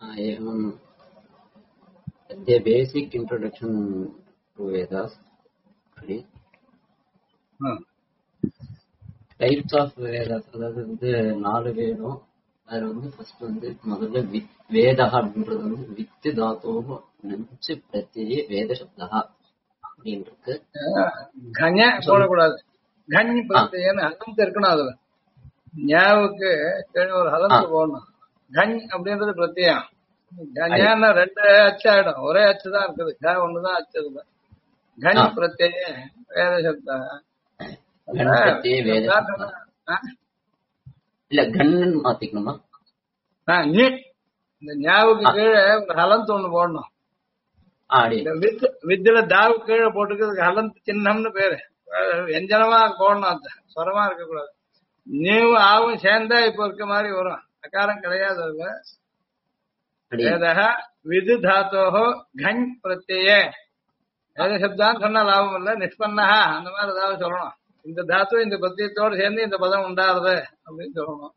एवं the basic introduction to Vedas. Types of Vedas, அதாவது வந்து 4 வேதம். அதுல வந்து ஃபர்ஸ்ட் வந்து முதல்ல வேதா அப்படின்றது வந்து வித்து தாத்தோ நஞ்சு பிரத்யே வேத சப்தா அப்படின்னு இருக்கு. கஞ்ச போடக்கூடாது, கஞ்சி பிரத்யேன்னு ஹலந்து இருக்கணும். அதுல ஞாவுக்கு ஒரு ஹலந்து போடணும். கஞ்ச் அப்படின்றது பிரத்யம். கஞ்சான்னா 2 அச்சு ஆயிடும், ஒரே அச்சு தான் இருக்குது, க ஒண்ணுதான் அச்சு இருக்குல்ல. கஞ்ச் பிரத்யே வேத சப்தா இல்ல கண்ணன் மாத்திக்கணுமா? இந்த ஞாவுக்கு கீழே ஒரு ஹலந்து ஒண்ணு போடணும். வித்துல தாவு கீழே போட்டுக்கிறதுக்கு ஹலந்து சின்னம்னு பேரு. எஞ்சனமா போடணும், அந்த சொரமா இருக்க கூடாது. நீவும் ஆவும் சேர்ந்தா இப்ப இருக்க மாதிரி வரும், அகாரம் கிடையாது அதுல. வேதः விது தாத்தோஹோ கஞ் பிரத்யே வேத சப்தான்னு சொன்னா லாபம் இல்ல, நிஷ்பன்னா அந்த மாதிரி ஏதாவது சொல்லணும். இந்த தாத்து இந்த பிரத்யத்தோடு சேர்ந்து இந்த பதம் உண்டாருது அப்படின்னு சொல்லணும்.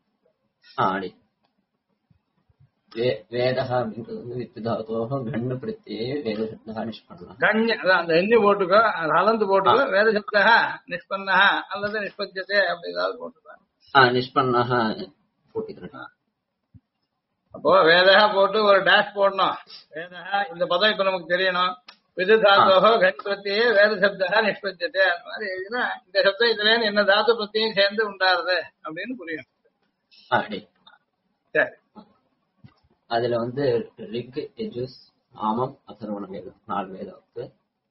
வேதः அப்படின்றது வந்து வித்து தாத்தோஹோ கண்ணு பிரத்யே வேத சப்தா நிஷ்பன்னா. கஞ் அதான் அந்த எண்ணி போட்டுக்கோ, ஹலந்து போட்டுக்கோ. வேத சப்தா நிஷ்பன்னா அல்லது நிஷ்பத்தியதே அப்படி ஏதாவது போட்டுக்கோ. நிஷ்பன்னா போட்டுக்கிறேன். அப்போ வேதா போட்டு ஒரு டேஷ் போடணும். வேதா இந்த பதம் இப்ப நமக்கு தெரியணும். விது தாத்தோஹோ கண் பிரத்யே வேத சப்தா நிஷ்பத்தியதே அந்த மாதிரி எழுதினா இந்த சப்தம் இதுல என்ன தாத்து பிரத்தியும் சேர்ந்து உண்டாருது அப்படின்னு புரியும். சரி, அதுல வந்து ரிக் யஜுஸ் ஆமம் அதர்வண வேதம் 4 வேதம் இருக்கு.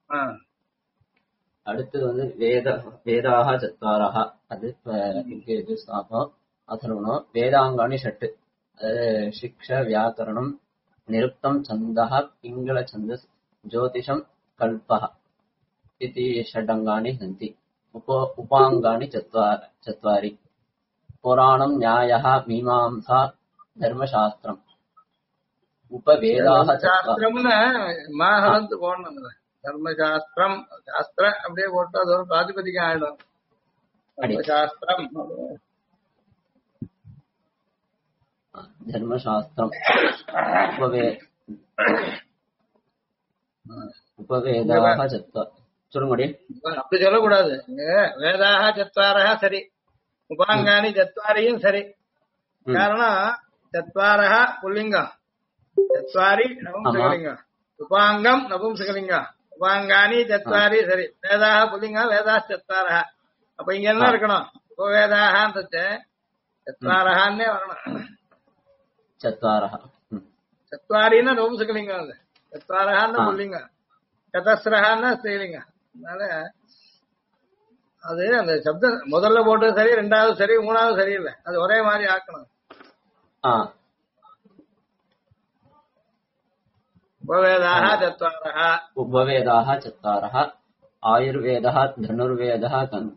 அடுத்தது வந்து வேதாக சத்வாரஹ, அது ரிக் யஜுஸ் ஆமம் அதர்வணம். வேதாங்காணி ஷட்டு, शिक्षा व्याकरणं निरुक्तं छन्दः पिंगल छन्दस् ज्योतिषं कल्पः इति षडंगानि सन्ति. उपांगानि चत्वारि. पुराणं न्यायः मीमांसा धर्मशास्त्रम्. उपवेदाः शास्त्रம்னு மாஹலந்து போடணும். தர்மசாஸ்திரம் சாஸ்திர அப்படியே போட்டா அது ஒரு பிராதிபதிகம் ஆயிடும். தர்மசாஸ்திரம் धर्मशास्त्रम उपवेदाः சொல்லுங்க. அப்படி சொல்லக்கூடாது. வேதாக சத்வாரஹ சரி, உபாங்கானி சத்வாரியும் சரி. காரணம் சத்வாரஹ புல்லிங்கம், சத்வாரி நபும்சகலிங்கம், உபாங்கம் நபும்சகலிங்கம். உபாங்கானி சத்வாரி சரி, வேதாக புல்லிங்கம் வேதா சத்வாரஹ. அப்ப இங்க என்ன இருக்கணும்? உபவேதாகன்றது சத்வாரஹான்னே வரணும். चत्वारः चत्वारिना नपुंसकलिंगம், அது चत्वारஹான்னா புல்லிங்கம், சதஸ்ரஹான்னா ஸ்திரீலிங்கம். அதனால அது அந்த சப்தம் முதல்ல போட்டது சரி, 2வது சரி, 3வது சரியில்லை, அது ஒரே மாதிரி ஆக்கணும். உபவேதாः चत्वारः. उपवेदाः चत्वारः. आयुर्वेदः धनुर्वेदः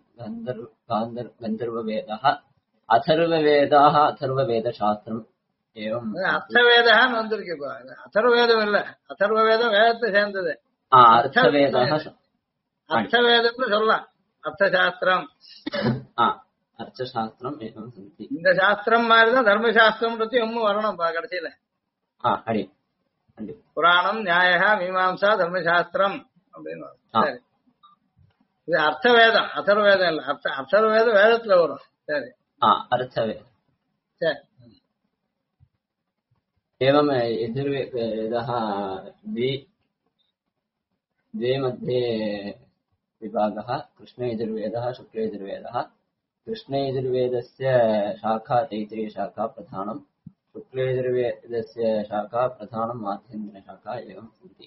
गन्धर्ववेदः अथर्ववेदाः अथर्ववेदशास्त्रम्. அர்த்தவேதான்னு வந்திருக்கு. இப்ப அதர்வேதம் இல்ல, அதர்வவேதம் வேதத்தை சேர்ந்தது. அர்த்தவேதம்னு சொல்லலாம். அர்த்தசாஸ்திரம், அர்த்தசாஸ்திரம் இந்த சாஸ்திரம் மாதிரிதான் தர்மசாஸ்திரம் இன்னும் வரணும் கடைசியில. புராணம் நியாய மீமாம்சா தர்மசாஸ்திரம் அப்படின்னு. சரி, இது அர்த்தவேதம், அதர்வேதம் இல்ல. அர்த்தவேதம் வேதத்துல வரும். சரி, அர்த்தவேதம். சரி. एवं यजुर्वेदः द्वे मध्ये विभागः. कृष्णयजुर्वेदः शुक्लयजुर्वेदः. कृष्णयजुर्वेदस्य शाखा तैत्तिरीयशाखा प्रधानं, शुक्लयजुर्वेदस्य शाखा प्रधानं माध्यन्दिनशाखा एवं सन्ति.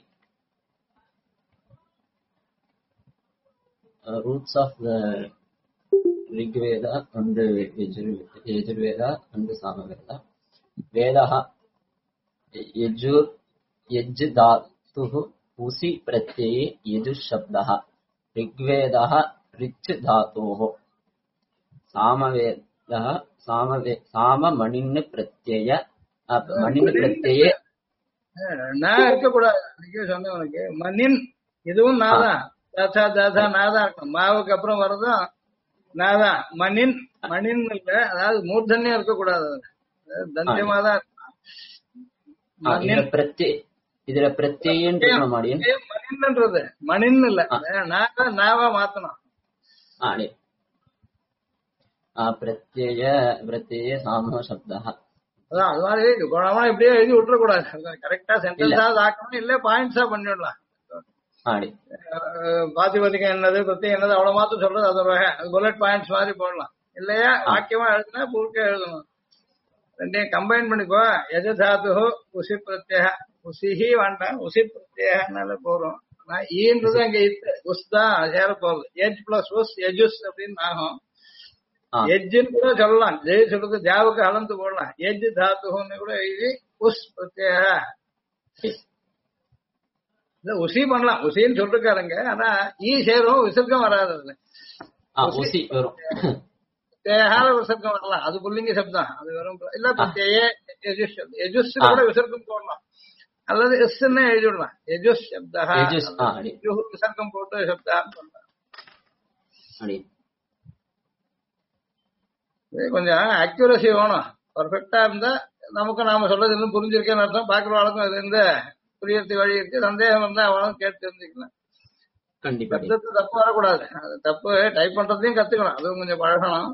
Roots of the Rigveda and Yajurveda and Samaveda. Vedaha Yajur यज् धातुः उसी प्रत्यये यजुः शब्दः. ऋग्वेदः ऋच् धातोः. सामवेदः साममणिन् प्रत्यय मणिन् प्रत्यये நான் இருக்கக்கூடாது. சொன்ன உனக்கு மண்ணின் இதுவும் நாதான், தாத்தா தாத்தா நாதான் இருக்கும். மாவுக்கு அப்புறம் வர்றதும் நாதான். மண்ணின் மண்ணின் இல்ல, அதாவது மூர்தன்யம் இருக்கக்கூடாது, தந்தியமாதான். இதுல பிரத்யேன்னு இருக்கணும் மாடியன். மணின்றது மணின்னு இல்ல, நாவா மாத்தணும். பிரத்யய சாமோ சப்தா. அதான் அது மாதிரி குணமா இப்படியே எழுதி விட்டுறக்கூடாது. கரெக்டா சென்டென்ஸா ஆக்கணும், இல்ல பாயிண்ட்ஸா பண்ணிடலாம். பாதிபதிகம் என்னது பிரத்யேகம் என்னது அவ்வளவு மாத்திரம் சொல்றது அது வகை. புல்லட் பாயிண்ட்ஸ் மாதிரி போடலாம். இல்லையா வாக்கியமா எழுதுனா பூர்க்க எழுதணும். ரெண்டையும் கம்பைன் பண்ணிக்கோ. எஜ தாத்து உசி பிரத்யேக, உசிஹி வேண்டாம், உசி பிரத்யேகனால போறோம். ஆனா ஈன்றது அங்க உஸ் தான் சேர போகுது. எஜ் பிளஸ் உஸ் எஜுஸ் அப்படின்னு ஆகும். எஜ்ஜுன்னு கூட சொல்லலாம். ஜெய் சொல்றது ஜாவுக்கு அளந்து போடலாம். எஜ் தாத்துன்னு கூட எழுதி உஸ் பிரத்யேக உசி பண்ணலாம். உசின்னு சொல்லிருக்காருங்க. ஆனா ஈ சேரும், விசர்க்கம் வராது. அதுல உசி வரும், தேகால விசர்க்கம் வரலாம். அது புல்லிங்க சப்தம், அது வரும். இல்ல பிரத்யேக எஜுஸ் கூட விசர்க்கம் போடலாம், அல்லது எஸ்ன்னு எழுதி விடலாம். எஜுஸ் சப்தா விசர்க்கம் போட்டு சப்தான்னு சொல்லலாம். கொஞ்சம் அக்யூரசி வேணும். பர்ஃபெக்டா இருந்தா நமக்கு நாம சொல்றது இன்னும் புரிஞ்சிருக்கேன்னு அர்த்தம். பாக்குறவளுக்கும் அது இருந்து புரியறது வழி இருக்கு. சந்தேகம் இருந்தா அவளும் கேட்டு தெரிஞ்சுக்கலாம். கண்டிப்பா தப்பு வரக்கூடாது. அது தப்பு டைப் பண்றதையும் கத்துக்கணும், அதுவும் கொஞ்சம் பழகணும்.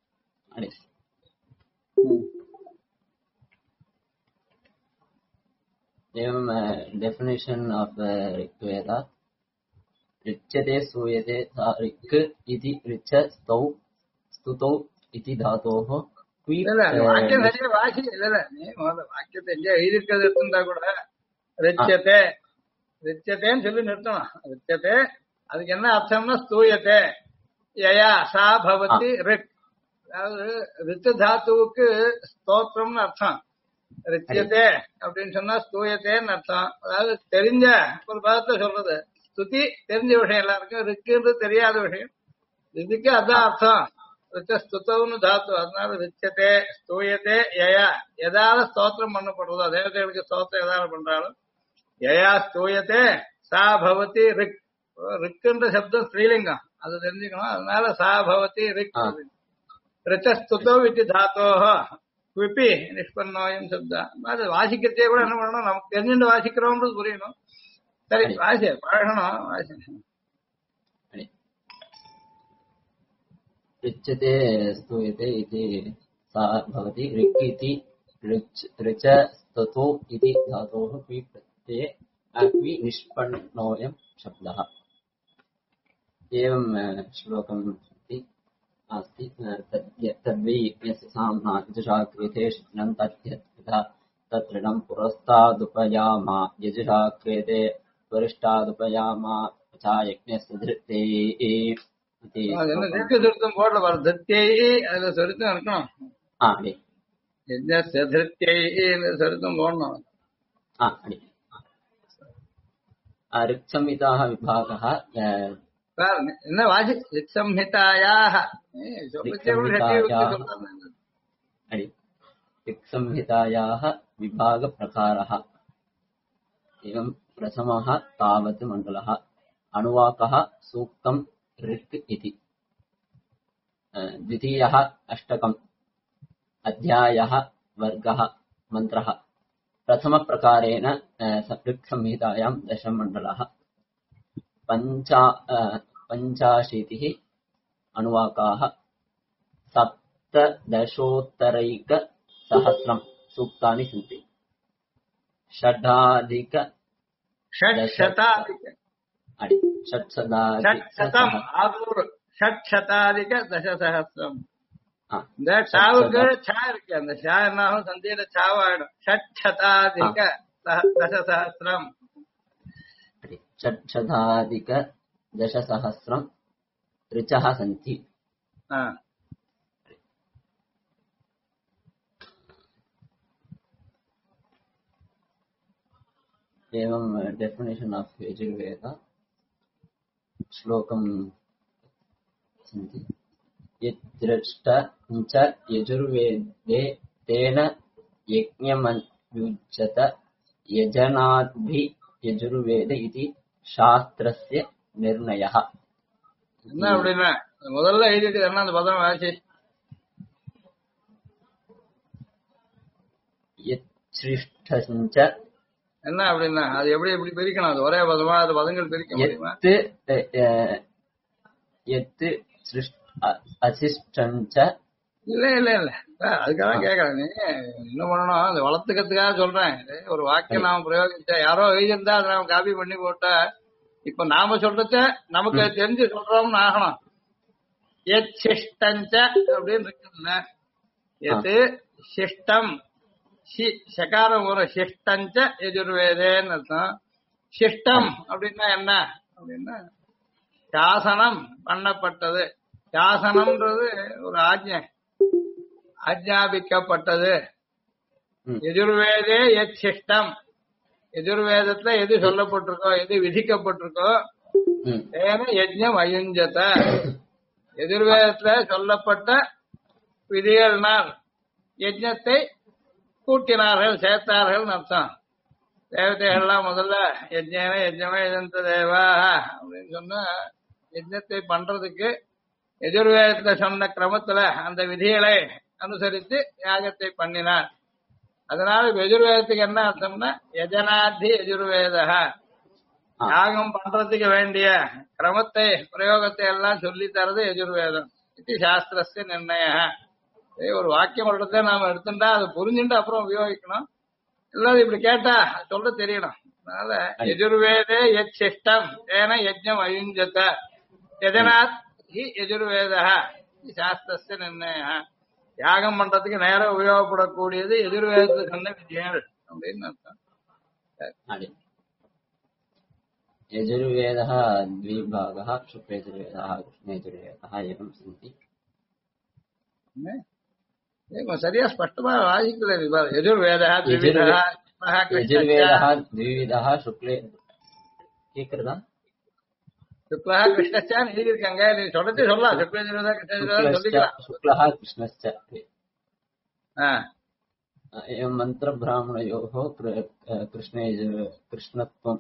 डेफिनेशन ऑफ ऋग्वेद ऋच्यते सूयते ऋक् इति ऋच स्तौ स्तुतौ इति धातोः வாக்கியம் சரியா வாசி இல்ல. நீ முதல்ல வாக்கியத்தை எங்கேயா எழுதிருக்கிறது எடுத்துட்டா கூட ரிச்சதே ரிச்சதேன்னு சொல்லி நிறுத்தணும். ரிச்சதே அதுக்கு என்ன அர்த்தம்னா ஸ்தூயத்தே யயா சா பவதி ரிக். அதாவது ரித்து தாத்துவுக்கு ஸ்தோத்திரம்னு அர்த்தம். ரிச்சியத்தே அப்படின்னு சொன்னா ஸ்தூயத்தேன்னு அர்த்தம். அதாவது தெரிஞ்ச ஒரு பதத்தை சொல்றது. ஸ்துதி தெரிஞ்ச விஷயம் எல்லாருக்கும், ரிக்குன்றது தெரியாத விஷயம். இதுக்கு அதான் அர்த்தம். ரிச்ச ஸ்துதவுன்னு தாத்து. அதனால ரிச்சத்தே ஸ்தூயத்தே யயா எதால ஸ்தோத்திரம் பண்ணப்படுறதோ, தேவதைகளுக்கு ஸ்தோத்திரம் எதால பண்றாலும் யயா ஸ்தூயத்தே சா பவதி ரிக். ரிக்குன்ற சப்தம் ஸ்ரீலிங்கம், அது தெரிஞ்சுக்கணும். அதனால சா பவதி ரிக். ரிச்ச ஸ்துதோ வித்தி தாத்தோஹ குவிப்பி நிஷ்பன்னோயம் சப்தா. அது வாசிக்கிறதே கூட என்ன பண்ணணும், நமக்கு தெரிஞ்சுட்டு வாசிக்கிறோம்ன்றது புரியணும். சரி வாசி பழகணும். வாசி ऋच्यते स्तूयते इति सा भवति ऋक् इति ऋच स्ततो इति धातोः क्वि प्रत्यये क्वि निष्पन्नोऽयं शब्दः. एवं श्लोकम् अस्ति. तद्वै यस्य साम्ना यजुषा क्रियते शिघ्नं तत्ऋणं पुरस्तादुपयामा यजुषा क्रियते परिष्टादुपयामा च यज्ञस्य धृते. திருத்தம் போடல வர திருத்தியை அதுல சொருத்தம் இருக்கணும். சொருத்தம் போடணும். ऋक्संहिताः विभागः என்ன வாசி ऋक्संहितायाः ऋक्संहितायाः विभागप्रकारः. एवं प्रथमः तावत् मण्डलः अनुवाकः सूक्तं ऋक् इति. द्वितीयः अष्टकम् अध्यायः वर्गः मन्त्रः. प्रथमप्रकारेण ऋक्संहितायां दशमण्डलः 85 अनुवाकाः 17,000 सूक्तानि सन्ति. षट्शताधिक दशसहस्रम. இந்த சாவுக்கு சா இருக்கு, அந்த சா என்ன ஆகும், சந்தியில சாவாயிடும். ஷட்சதாதிக தசசஹஸ்ரம். षट्शताधिक दशसहस्रं ऋचः सन्ति. एवं डेफिनेशन ऑफ यजुर्वेद श्लोकं सन्ति. यद्दृष्ट च यजुर्वेदे तेन यज्ञमयुज्यत यजनाद्भि यजुर्वेद इति शास्त्रस्य निर्णयः. என்ன அப்படின்னா முதல்ல எழுதிட்டு என்ன அந்த பதம் வாசி. यच्च சிருஷ்டஞ்ச என்ன அப்படின்னா அது எப்படி எப்படி பிரிக்கணும்? அது ஒரே பதமா அது பதங்கள் பிரிக்க முடியுமா? எத்து அசிஷ்டஞ்ச. இல்ல இல்ல இல்ல அதுக்காக கேக்குறேன். நீ என்ன பண்ணணும், அது வளர்த்துக்கிறதுக்காக சொல்றேன். ஒரு வாக்கியம் நாம பிரயோகிச்சா யாரோ எழுதியிருந்தா அதை நாம காப்பி பண்ணி போட்டா இப்ப நாம சொல்றத நமக்கு தெரிஞ்சு சொல்றோம்னு ஆகணும். எத் சிஷ்டஞ்ச அப்படின்னு இருக்குல்ல, எது சிஷ்டம் சகாரம் ஒரு சிஷ்டஞ்ச எஜுர்வேதேன்னு அர்த்தம். சிஷ்டம் அப்படின்னா என்ன அப்படின்னா சாசனம் பண்ணப்பட்டது. சாசனம்ன்றது ஒரு ஆஜ்ஞாபிக்கப்பட்டது. எஜுர்வேதே எத் சிஷ்டம், எஜுர்வேதத்துல எது சொல்லப்பட்டிருக்கோ எது விதிக்கப்பட்டிருக்கோ ஏன யஜ்ஞம் அயுஞ்சத, எதிர்வேதத்துல சொல்லப்பட்ட விதிகள்னால் யஜ்ஞத்தை கூட்டினார்கள் சேர்த்தார்கள் அர்த்தம். தேவதைகள்லாம் முதல்ல யஜ்ஞமே யஜ்ஞமே யஜந்த தேவா அப்படின்னு சொன்னா யஜ்ஞத்தை பண்றதுக்கு எதிர்வேதத்துல சொன்ன கிரமத்துல அந்த விதிகளை அனுசரித்து யாகத்தை பண்ணினார். அதனால எதிர்வேதத்துக்கு என்ன அர்த்தம்னா யஜனாத்தி எதிர்வேதா, யாகம் பண்றதுக்கு வேண்டிய கிரமத்தை பிரயோகத்தை எல்லாம் சொல்லி தரது எதிர்வேதம். இது சாஸ்திரஸ்ய நிர்ணய. ஒரு வாக்கியம் ஒரு இடத்துல நாம எடுத்துட்டா அதை புரிஞ்சுட்டு அப்புறம் உபயோகிக்கணும். இல்லாத இப்படி கேட்டா சொல்ல தெரியணும். அதனால எதிர்வேதே எத் சிஷ்டம் ஏன யஜ்ஞம் அயுஞ்சத யஜனாத் ஹி எதிர்வேதா சாஸ்திரஸ்ய நிர்ணய. யாகம் பண்றதுக்கு நேரம் உபயோகப்படக்கூடியது எதிர்வேதத்துக்கு சொன்ன விதிகள் அப்படின்னு அர்த்தம். यजुर्वेदः द्विभागः शुक्लयजुर्वेदः कृष्णयजुर्वेदः एवं सन्ति. சரியா ஸ்பஷ்டமா வாசிக்கல. यजुर्वेदः द्विविधः शुक्ले கேக்குறதா? शुक्लः कृष्णश्चाன்னு எழுதியிருக்காங்க. நீ சொல்றது சொல்லலாம். शुक्लयजुर्वेदः कृष्णयजुर्वेदः சொல்லிக்கலாம். शुक्लः कृष्णश्च एवं मन्त्रब्राह्मणयोः कृष्णत्वं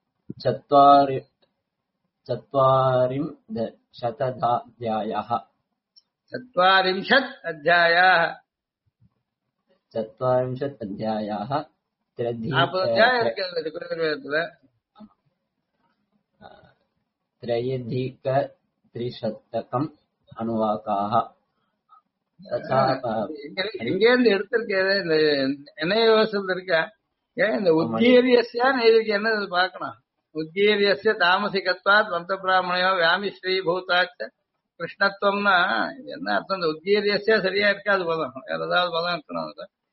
चत्वारिंशदध्यायाः. 40 अध्यायाः 40 अध्याயம் இருக்கு அந்த शुक्लयजुर्वेदத்துல. त्रयधिकत्रिशतकम् अनुवाकाः. எங்கேருந்து எடுத்திருக்கேன் இந்த இணைய விவசாயத்துல இருக்க இந்த உத்கீரியஸ்யான்னு இதுக்கு என்னது பாக்கணும். உத்கீரியஸ்ய தாமசிகத்வாத் வந்த பிராமணையோ வியாமி ஸ்ரீ பூதாச்ச கிருஷ்ணத்துவம்னா என்ன அர்த்தம்? இந்த உத்கீரியஸ்யா சரியா இருக்காது பதம், வேற ஏதாவது பதம் இருக்கணும்.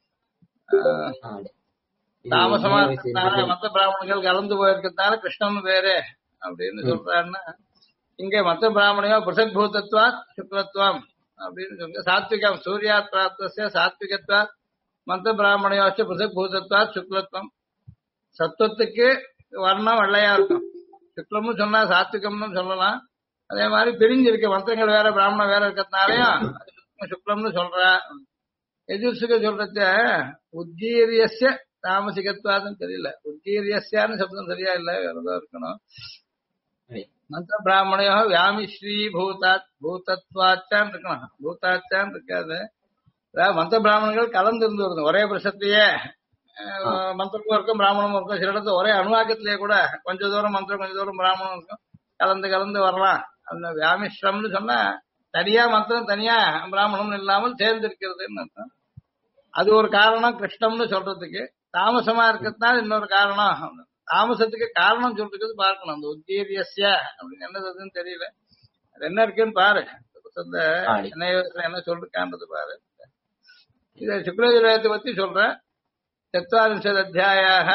தாமசமா இருக்கிறதுனால மத்த பிராமணர்கள் கலந்து போயிருக்கிறதுனால கிருஷ்ணன் பேரு அப்படின்னு சொல்றாருன்னா இங்க மத்த பிராமணையோ பிருசக் பூதத்வாத் சுக்லத்துவம் அப்படின்னு சொல்லுங்க. சாத்விகம் சூர்யாத் பிராப்தஸ்ய சாத்விகத்வாத் மத்த பிராமணையோச்ச பிருசக் பூதத்வாத் சுக்லத்துவம். சத்துவத்துக்கு வர்ணம் வெள்ளையா இருக்கும். சுக்லம்னு சொன்னா சாத்விகம்னு சொல்லலாம். அதே மாதிரி பிரிஞ்சிருக்கு மந்திரங்கள் வேற பிராமணம் வேற இருக்கிறதுனாலயும் சுக்லம்னு சொல்றா. எஜுர்சுக சொல்றத உத்கீரியஸ்ய தாமசிகத்வாதுன்னு தெரியல. உத்கீரியஸ்யான்னு சப்தம் சரியா இல்ல, வேறதான் இருக்கணும். மந்திர பிராமணையோ வியாமி ஸ்ரீ பூதாத் பூதத்வாச்சான் இருக்கணும். பூதாச்சான் இருக்காது. மந்திர பிராமணங்கள் கலந்து இருந்து வருது. ஒரே பிரசத்திலேயே மந்திரமும் இருக்கும் பிராமணமும் இருக்கும். சில இடத்துல ஒரே அணுவாக்கத்திலேயே கூட கொஞ்ச தூரம் மந்திரம் கொஞ்ச தூரம் பிராமணம் இருக்கும். கலந்து கலந்து வரலாம். அந்த வியாமிஸ்ரம்னு சொன்னா தனியா மந்திரம் தனியா பிராமணம் இல்லாமல் சேர்ந்து இருக்கிறதுன்னு அர்த்தம். அது ஒரு காரணம் கிருஷ்ணம்னு சொல்றதுக்கு. தாமசமா இருக்கிறதுனால இன்னொரு காரணம். தாமசத்துக்கு காரணம் சொல்றதுக்கு பார்க்கணும். அந்த உத்கீரியஸ்ய அப்படின்னு என்னதுன்னு தெரியல. அது என்ன இருக்குன்னு பாரு. என்ன சொல்லிருக்கான்றது பாரு. இத சுக்லயஜுர்வேதத்தை பத்தி சொல்றேன். 40 அத்தியாயாக.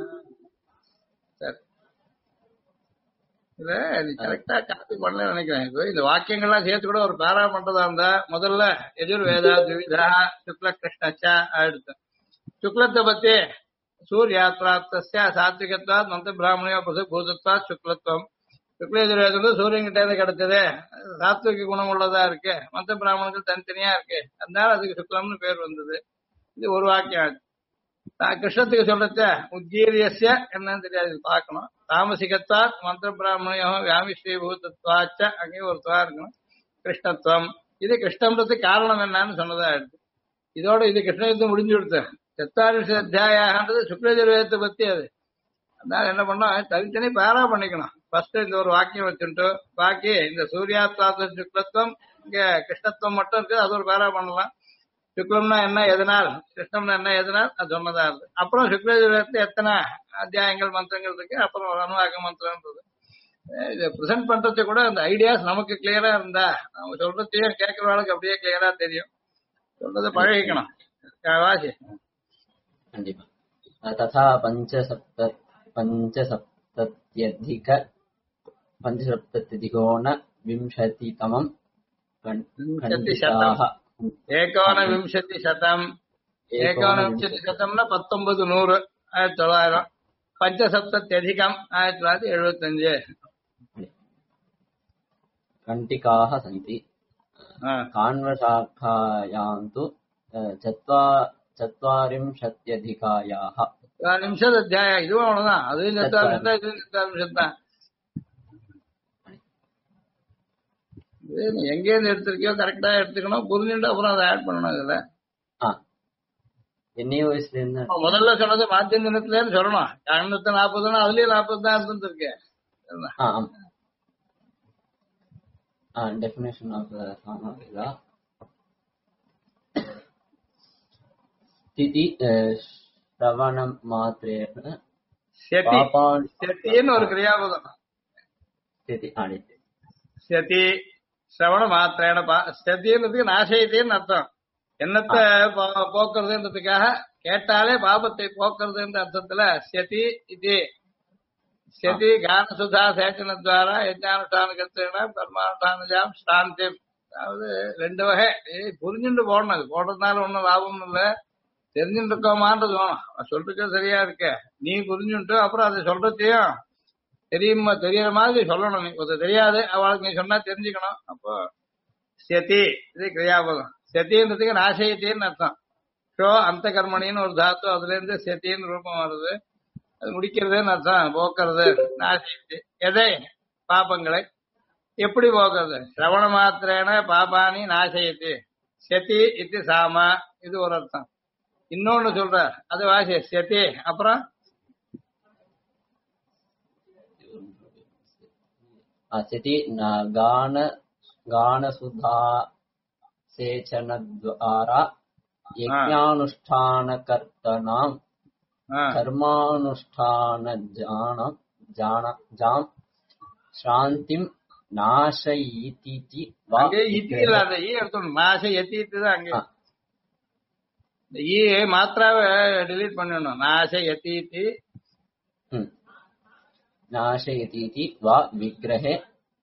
இல்ல நீ கரெக்டா காப்பி பண்ணல நினைக்கிறேன். இந்த வாக்கியங்கள்லாம் சேர்த்து கூட ஒரு பேரா பண்றதா இருந்தா முதல்ல எஜுர்வேதா திவிதா சுக்ல கிருஷ்ணச்சா அடுத்து சுக்லத்தை பத்தி சூர்யாத் பிராப்தஸ்ய சாத்விகத்வாத் மந்திர பிராமணியோ பிருசக் பூதத்வாத் சுக்லத்துவம். சுக்லயஜுர்வேதம் சூரியன் கிட்ட இருந்து கிடைச்சது. சாத்விக குணம் உள்ளதா இருக்கு. மந்திர பிராமணங்கள் தனித்தனியா இருக்கு. அதனால அதுக்கு சுக்லம்னு பேர் வந்தது. இது ஒரு வாக்கியம். கிருஷ்ணத்துக்கு சொல்றத உத்கீரியஸ்ய என்னன்னு தெரியாது, பார்க்கணும். தாமசிகத்வாத் மந்திர பிராமணியோ வியாமி ஸ்ரீ பூதத்வாச்ச அங்கேயும் ஒரு துவா இருக்கணும். கிருஷ்ணத்துவம் இது கிருஷ்ணன்றதுக்கு காரணம் என்னன்னு சொன்னதா இருக்கு. இதோட இது கிருஷ்ணயுத்தம் முடிஞ்சு கொடுத்த சத்தாரிஷ அத்தியாயன்றது சுக்லஜுர்வேதத்தை பத்தி அது. அதனால என்ன பண்ணோம், தனித்தனி பேரா பண்ணிக்கணும். ஃபர்ஸ்ட் இந்த ஒரு வாக்கியம் வச்சுட்டு பாக்கி இந்த சூர்யாத்வாத சுக்லத்துவம் இங்க கிருஷ்ணத்துவம் மட்டும் இருக்கு, அது ஒரு பேரா பண்ணலாம். சுக்லம்னா என்ன எதனால், கிருஷ்ணம்னா என்ன எதனால், அது சொன்னதா இருக்கு. அப்புறம் சுக்லஜுர்வேதத்துல எத்தனை அத்தியாயங்கள் மந்திரங்கள் இருக்கு, அப்புறம் ஒரு அனுவாக மந்திரம்ன்றது. இதை பிரசன்ட் பண்றது கூட அந்த ஐடியாஸ் நமக்கு கிளியரா இருந்தா நம்ம சொல்றதையும் கேட்கறவங்களுக்கு அப்படியே கிளியரா தெரியும். சொல்றதை பழகிக்கணும். வாசி கண்டிப்பா. ததா பஞ்சசப்தத்யதிகோண விம்சதிதமம் கண்டிதாः ஏகோனவிம்சதி சதம். ஏகோனவிம்சதி சதம்னா 1900 1900. பஞ்சசப்தத்யதிகம் 1975. கண்டிகாः सन्ति कान्वशाखायां तु चत्वारिंशत्यधिकायाः. நிமிஷம் அத்தியாயம் இதுவும் அவ்வளவுதான். அதுவும் சத்தாரிஷம் தான், இதுவும் சத்தாரிஷம் தான். எங்க இருந்து எடுத்திருக்கியோ கரெக்டா எடுத்துக்கணும், புரிஞ்சுட்டு அப்புறம் அதை ஆட் பண்ணணும். இதுல என்னைய வயசுல இருந்து முதல்ல சொன்னது மாத்தியம் தினத்துல இருந்து சொல்லணும். 240 அதுலயும் 40 தான் இருந்திருக்கு. டெஃபினேஷன் ஆஃப் சாமவேதா ஸ்திதி ஸ்ரவணம் மாத்திரேன செத்தின்னு ஒரு கிரியாபதம். செதி சிரவண மாத்திரேன செத்தின்றதுக்கு நாசயத்தின்னு அர்த்தம். என்னத்தை போக்குறதுன்றதுக்காக கேட்டாலே பாபத்தை போக்குறதுன்ற அர்த்தத்துல செதி இது. செதி கானசுதா சேச்சனத்வாரா யஜ்ஞானுஷ்டான கர்த்தேன கர்மானுஷ்டானஜாம் சாந்தி. அதாவது 2 வகை புரிஞ்சுட்டு போடணும். அது போடுறதுனால ஒன்னும் லாபம் இல்லை, தெரிஞ்சுட்டு இருக்கோமான்றது வேணும். சொல்றதுக்கு சரியா இருக்க நீ புரிஞ்சுட்டு அப்புறம் அதை சொல்றதையும் தெரியுமா தெரியற மாதிரி சொல்லணும். நீ ஒரு தெரியாது அவளுக்கு நீ சொன்னா தெரிஞ்சுக்கணும். அப்போ செதி இது கிரியாபதம். செத்தின்றதுக்கு நாசயத்தின்னு அர்த்தம். ஷோ அந்த கர்மணின்னு ஒரு தாத்து, அதுல இருந்து செத்தின்னு ரூபம் வருது. அது முடிக்கிறதுன்னு அர்த்தம், போக்குறது. நாசயத்தி எதை பாபங்களை எப்படி போக்குறது? சிரவண மாத்திரேன பாபானி நாசயத்தி செதி இது சாமா, இது ஒரு அர்த்தம். இன்னொன்னு சொல்ற அது வாசி செதி. அப்புறம் செதி கானசுதா சேச்சனத்வாரா யஜ்ஞானுஷ்டானகர்த்தனாம் கர்மானுஷ்டானஜாம் சாந்திம் நாசயிதி வா. நாசயத்திதான் அங்கே மாத்திராவை டிலீட் பண்ணணும். நாசயதி நாசயதி வா விக்கிரஹே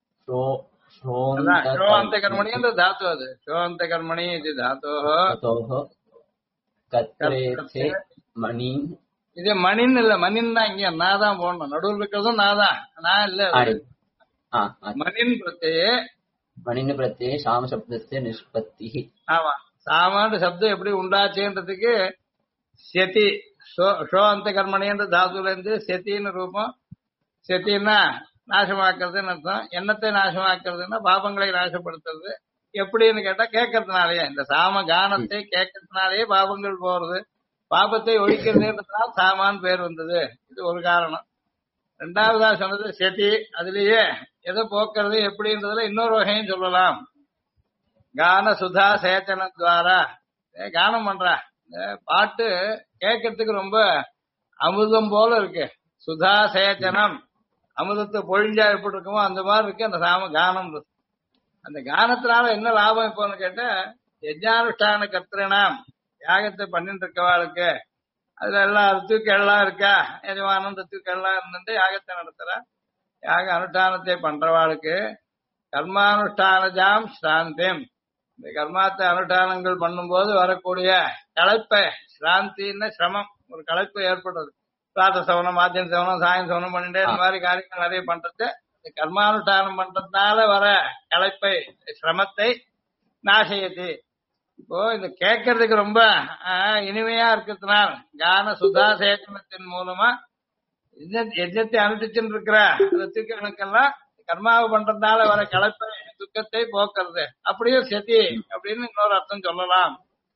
ஷோந்த கர்மணி என்ற தாத்து. அது ஷோந்த கர்மணி இது தாத்தோஹோ கத்ரேதே மணி. இது மணின்னு இல்ல, மணின்னு தான் இங்க நான் தான் போடணும். நடுவில் இருக்கிறதும் நான் தான், நான் இல்ல. மணின் பிரத்யே மணின்னு பிரத்யே சாம சப்தஸ்ய நிஷ்பத்தி. ஆமா, சாமான் சப்தம் எப்படி உண்டாச்சுன்றதுக்கு செதி ஷோ அந்த கர்மணின்ற தாத்துல இருந்து செத்தின்னு ரூபம். செத்தின்னா நாசமாக்குறதுன்னு அர்த்தம். எண்ணத்தை நாசமாக்குறதுன்னா பாபங்களை நாசப்படுத்துறது. எப்படின்னு கேட்டா கேட்கறதுனாலயே, இந்த சாம கானத்தை கேட்கறதுனாலயே பாபங்கள் போறது. பாபத்தை ஒழிக்கிறதுன்றதுனால சாமான் பேர் வந்தது. இது ஒரு காரணம். 2வதா சொன்னது செதி. அதுலயே எதை போக்குறது எப்படின்றதுல இன்னொரு வகையும் சொல்லலாம். கான சுதா சேச்சனத்வாரா கானம் பண்றா பாட்டு கேட்கறதுக்கு ரொம்ப அமிர்தம் போல இருக்கு. சுதா சேச்சனம், அமிர்தத்தை பொழிஞ்சா எப்படி இருக்குமோ அந்த மாதிரி இருக்கு அந்த சாம கானம். அந்த கானத்தினால என்ன லாபம் இப்போன்னு கேட்டா, யஜ்ஞானுஷ்டான கர்த்தனாம் யாகத்தை பண்ணிட்டு இருக்கவாளுக்கு அதுல எல்லாம் ரித்துக்கு எல்லாம் இருக்கா, எஜமானம் ரித்துக்கு எல்லாம் இருந்துட்டு யாகத்தை நடத்துறா. யாக அனுஷ்டானத்தை பண்றவாளுக்கு கர்மானுஷ்டானஜாம் ஸ்ராந்திம், இந்த கர்மாத்த அனுஷ்டானங்கள் பண்ணும்போது வரக்கூடிய களைப்பை, ஸ்ராந்தின்னு சிரமம், ஒரு களைப்பு ஏற்படுறது. பிராத்த சவனம், மாத்தியம் சவனம், சாயம் சவனம் பண்ணிட்டே இந்த மாதிரி காரியங்கள் நிறைய பண்றது. கர்மானுஷ்டானம் பண்றதுனால வர களைப்பை, சிரமத்தை நாசயத்தி. இப்போ இந்த கேட்கறதுக்கு ரொம்ப இனிமையா இருக்கிறதுனால கான சுதா சேச்சனத்தின் மூலமா யஜ்ஞத்தை அனுஷ்டிச்சுட்டு இருக்கிற ரித்துக்களுக்கெல்லாம் கர்மாவை பண்றதுனால வர களைப்பை, துக்கத்தை போக்குறது. அப்படியே செதி அப்படின்னு இன்னொரு அர்த்தம் சொல்லலாம்.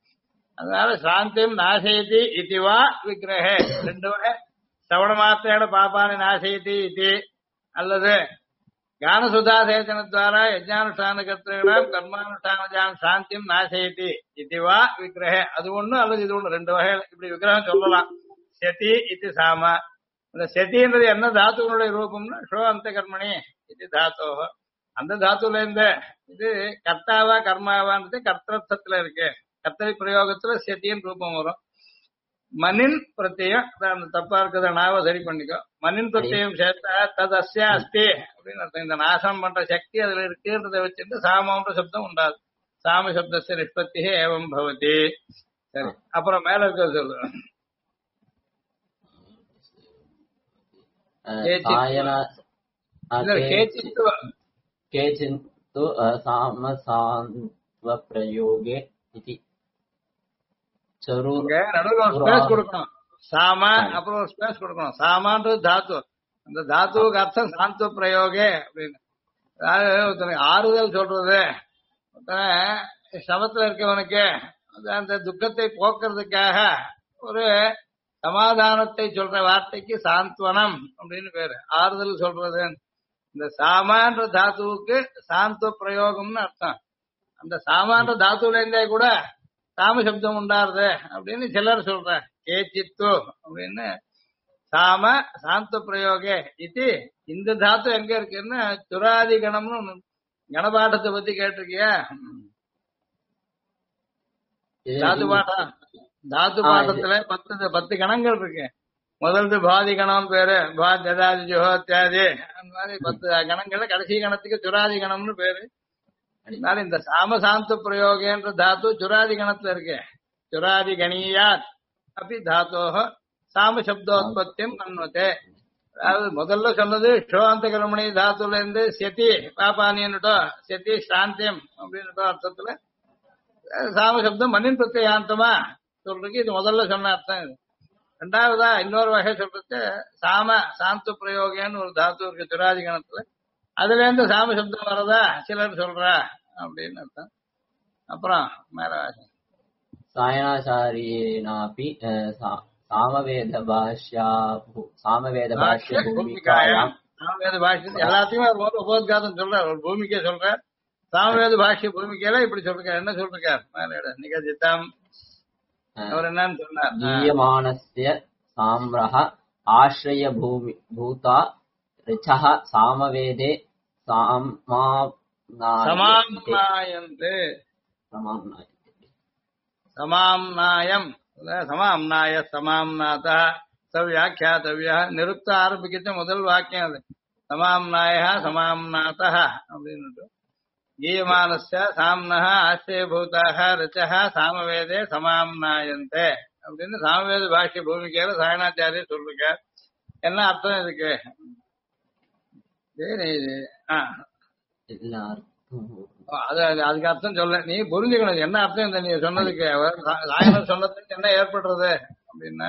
அதனால சாந்திம் நாசயதி இதுவா விக்கிரகே ரெண்டு வகை. சவண மாத்திரையோட பாப்பானி நாசயதி இது அல்லது ஞானசுதாசேச்சனத்வாரா யஜ்ஞானுஷ்டான கர்த்தॄணாம் கர்மானுஷ்டானஜாம் சாந்திம் நாசயதி இதுவா விக்கிரகே அது ஒண்ணு அல்லது இது ஒண்ணு ரெண்டு வகை இப்படி விக்கிரகம் சொல்லலாம். சதி இது சாமா. இந்த சதின்றது என்ன தாத்துவனுடைய ரூபம்னு ஷோ அந்த கர்மணி இது தாத்தோ அந்த தாத்துல இருந்து இது கர்த்தாவா கர்மாவான்றது கர்த்தத்துல இருக்கு. கர்த்தரி பிரயோகத்துல சதியின் ரூபம் வரும். மனின் பிரத்யம் அந்த தப்பா இருக்கிறத நாவ சரி பண்ணிக்கோ. மனின் பிரத்யம் சேர்த்தா தது அஸ்யா அஸ்தி அப்படின்னு அர்த்தம். இந்த நாசம் பண்ற சக்தி அதுல இருக்குன்றதை வச்சுட்டு சாமன்ற சப்தம் உண்டாது. சாம சப்தஸ்ய நிஷ்பத்தி ஏவம் பவதி. சரி, அப்புறம் மேல இருக்க சொல்லு. केचिन्तु सामसान्त्वप्रयोगे इति நடுவில் ஒரு ஸ்பேஸ் கொடுக்கணும். சாம அப்புறம் ஒரு ஸ்பேஸ் கொடுக்கணும். சாமான்றது தாத்து. அந்த தாத்துவுக்கு அர்த்தம் சாந்த பிரயோகே அப்படின்னு. அதாவது ஆறுதல் சொல்றது சமத்துல இருக்கவனுக்கு அந்த துக்கத்தை போக்குறதுக்காக ஒரு சமாதானத்தை சொல்ற வார்த்தைக்கு சாந்த்வனம் அப்படின்னு பேரு. ஆறுதல் சொல்றது. இந்த சாமான்ற தாத்துவுக்கு சாந்த பிரயோகம்னு அர்த்தம். அந்த சாமான்ற தாத்துல இருந்தே கூட சாம சப்தம் உண்டாருது அப்படின்னு சிலர் சொல்ற. கேச்சித்து அப்படின்னு சாம சாந்த பிரயோகே இது. இந்த தாத்து எங்க இருக்குன்னு துராதி கணம்னு கணபாட்டத்தை பத்தி கேட்டிருக்கியா? தாத்து பாட்டம். தாத்து பாட்டத்துல 10 கணங்கள் இருக்கு. முதல்து பாதி கணம் பேரு ஜதாதி ஜோஹத்யாதி. அந்த மாதிரி 10 கணங்கள்ல கடைசி கணத்துக்கு சுராதி கணம்னு பேரு. அதனால இந்த சாம சாந்த பிரயோகன்ற தாத்து சுராதி கணத்துல இருக்கு. சுராதி கணீயாத் அப்படி தாத்தோக சாம சப்தோத்பத்தியம் அன்வத்தே. அதாவது முதல்ல சொன்னது ஷோந்த கர்மணி தாத்துல இருந்து செதி பாப்பானின்னுட்டோ செதி சாந்தியம் அப்படின்னுட்டோ அர்த்தத்துல சாம சப்தம் மண்ணின் பிரத்யாந்தமா சொல்றதுக்கு இது முதல்ல சொன்ன அர்த்தம். இது ரெண்டாவதா இன்னொரு வகை சொல்றது சாம சாந்த பிரயோகன்னு ஒரு தாத்து இருக்கு சுராதி கணத்துல. அதுல இருந்து சாம சப்தம் வரதா சிலர் சொல்றா அப்படின்னு அர்த்தம். அப்புறம் மேல சாயணாச்சாரியேனாபி சாமவேத பாஷ்ய பூமிகாயாம் சாமவேத பாஷ்யம் எல்லாத்தையும் உபோத்காதம் சொல்றார். ஒரு பூமிக்கே சொல்றார். சாமவேத பாஷ்ய பூமிக்கையில இப்படி சொல்றாரு. என்ன சொல்றார் மேல நிகழ்ச்சித்தம் அவர் என்னன்னு சொன்னார். கீயமானஸ்ய சாம்ரஹ ஆஸ்ரய பூதா ரிச்சஹ சாமவேதே சமாம்நாயந்தே சமாம்நாயம் சமாம்நாய சமாம்நாதா சவ்யாக்கியாதவ்ய நிருப்த ஆரம்பிக்கிட்ட முதல் வாக்கியம் அது. சமாம்நாய சமாம்நாத அப்படின்னு கீயமானஸ்ய சாம்னஹ ஆஸ்ரயபூதாக ரிச்சஹ சாமவேதே சமாம்நாயந்தே அப்படின்னு சாமவேத பாஷ்ய பூமிக்கையில சாயணாச்சாரிய சொல்லுங்க. என்ன அர்த்தம் இதுக்கு? அதுக்கு அர்த்தம் சொல்ல நீ புரிஞ்சுக்கணும். என்ன அர்த்தம் இந்த நீ சொன்னதுக்கு சாயணர் சொன்னதுக்கு என்ன ஏற்படுறது அப்படின்னா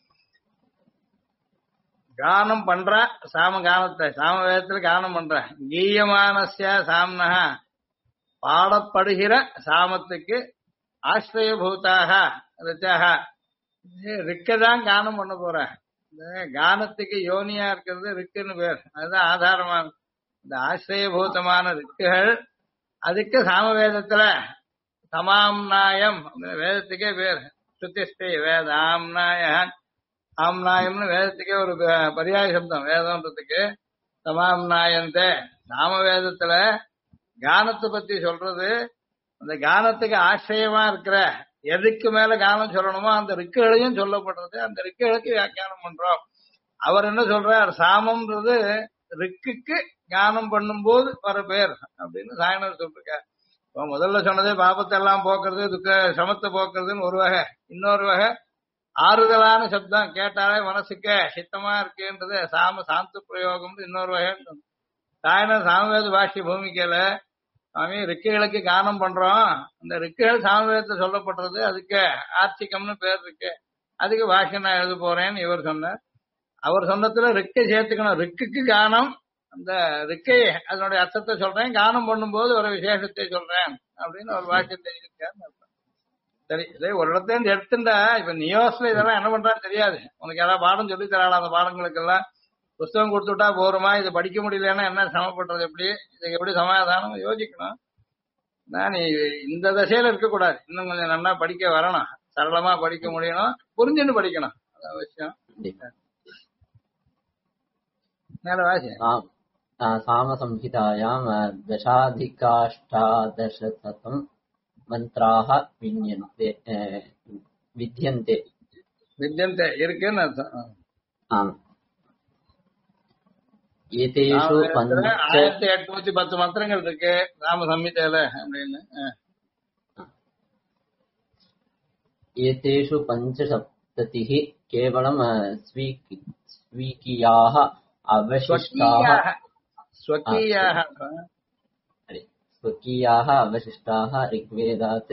கானம் பண்ற சாம கானத்தை சாம வேதத்துல கானம் பண்ற கீயமானஸ்ய சாம்னஹ பாடப்படுகிற சாமத்துக்கு ஆஸ்ரயபூதாக ரிச்சஹ ரிக்கதான் கானம் பண்ண போற. இந்த கானத்துக்கு யோனியா இருக்கிறது ரிக்குன்னு பேர். அதுதான் ஆதாரமா இந்த ஆசிரியபூதமான ரிக்குகள். அதுக்கு சாமவேதத்துல சமாம்நாயம் வேதத்துக்கே பேர். சுத்திஸ்தி வேத ஆம்நாய ஆம்நாயம்னு வேதத்துக்கே ஒரு பரியாய சப்தம் வேதம்ன்றதுக்கு. சமாம்நாயந்தே சாமவேதத்துல கானத்தை பத்தி சொல்றது. அந்த கானத்துக்கு ஆசிரியமா இருக்கிற எதுக்கு மேல கானம் சொல்லணுமோ அந்த ரிக்குகளையும் சொல்லப்படுறது. அந்த ரிக்குகளுக்கு வியாக்கியானம் பண்றோம். அவர் என்ன சொல்றார்? சாமம்ன்றது ரிக்குக்கு கானம் பண்ணும்போது வர பேர் அப்படின்னு சாயனர் சொல்லிருக்கார். முதல்ல சொன்னதே பாபத்தை எல்லாம் போக்குறது துக்க சமத்தை போக்குறதுன்னு ஒரு வகை. இன்னொரு வகை ஆறுதலான சப்தம் கேட்டாலே மனசுக்கு சித்தமா இருக்குன்றது சாம சாந்த பிரயோகம் இன்னொரு வகை. சாயனர் சாமவேத பாஷ்ய பூமிக்கையில சுவாமி ரிக்குகளுக்கு கானம் பண்றோம். அந்த ரிக்குகள் சாமவேதத்தை சொல்லப்படுறது. அதுக்கு ஆர்த்திகம்னு பேர் இருக்கு. அதுக்கு பாஷ்யம் நான் எழுத போறேன்னு இவர் சொன்னார். அவர் சொன்னதுல ரிக்கை சேர்த்துக்கணும். ரிக்குக்கு கானம் அந்த ரிக்கை அதனுடைய அர்த்தத்தை சொல்றேன். கானம் பண்ணும்போது ஒரு விசேஷத்தை சொல்றேன் அப்படின்னு ஒரு பாஷ்யத்தை இருக்காரு. சரி இதே ஒரு இடத்துல இருந்து எடுத்துட்டா இப்ப நியோஸ்ல இதெல்லாம் என்ன பண்றான்னு தெரியாது. உனக்கு யாராவது பாடம் சொல்லி தராளா? அந்த பாடங்களுக்கெல்லாம் புஸ்தகம் கொடுத்துட்டா போருமா? இது படிக்க முடியலன்னா என்ன சமப்படுறது? எப்படி இதுக்கு எப்படி சமாதானம் யோசிக்கணும். நான் நீ இந்த தசையில இருக்கக்கூடாது, இன்னும் கொஞ்சம் நல்லா படிக்க வரணும், சரளமா படிக்க முடியணும், புரிஞ்சுன்னு படிக்கணும். அதான் விஷயம். மேல வாசி. सामसंहितायां दशाधिकाष्टादशशतं मन्त्राः विद्यन्ते வித்தியந்தை இருக்குன்னு அர்த்தம். आम् एतेषु पञ्च 1810 மந்திரங்கள் இருக்கு ராம சம்ஹிதையில அப்படின்னு. एतेषु पञ्चसप्ततिः केवलं स्वीकीयाः अवशिष्टाः ஸ்வகீயாக स्वकीयाः अवशिष्टाः ऋग्वेदात्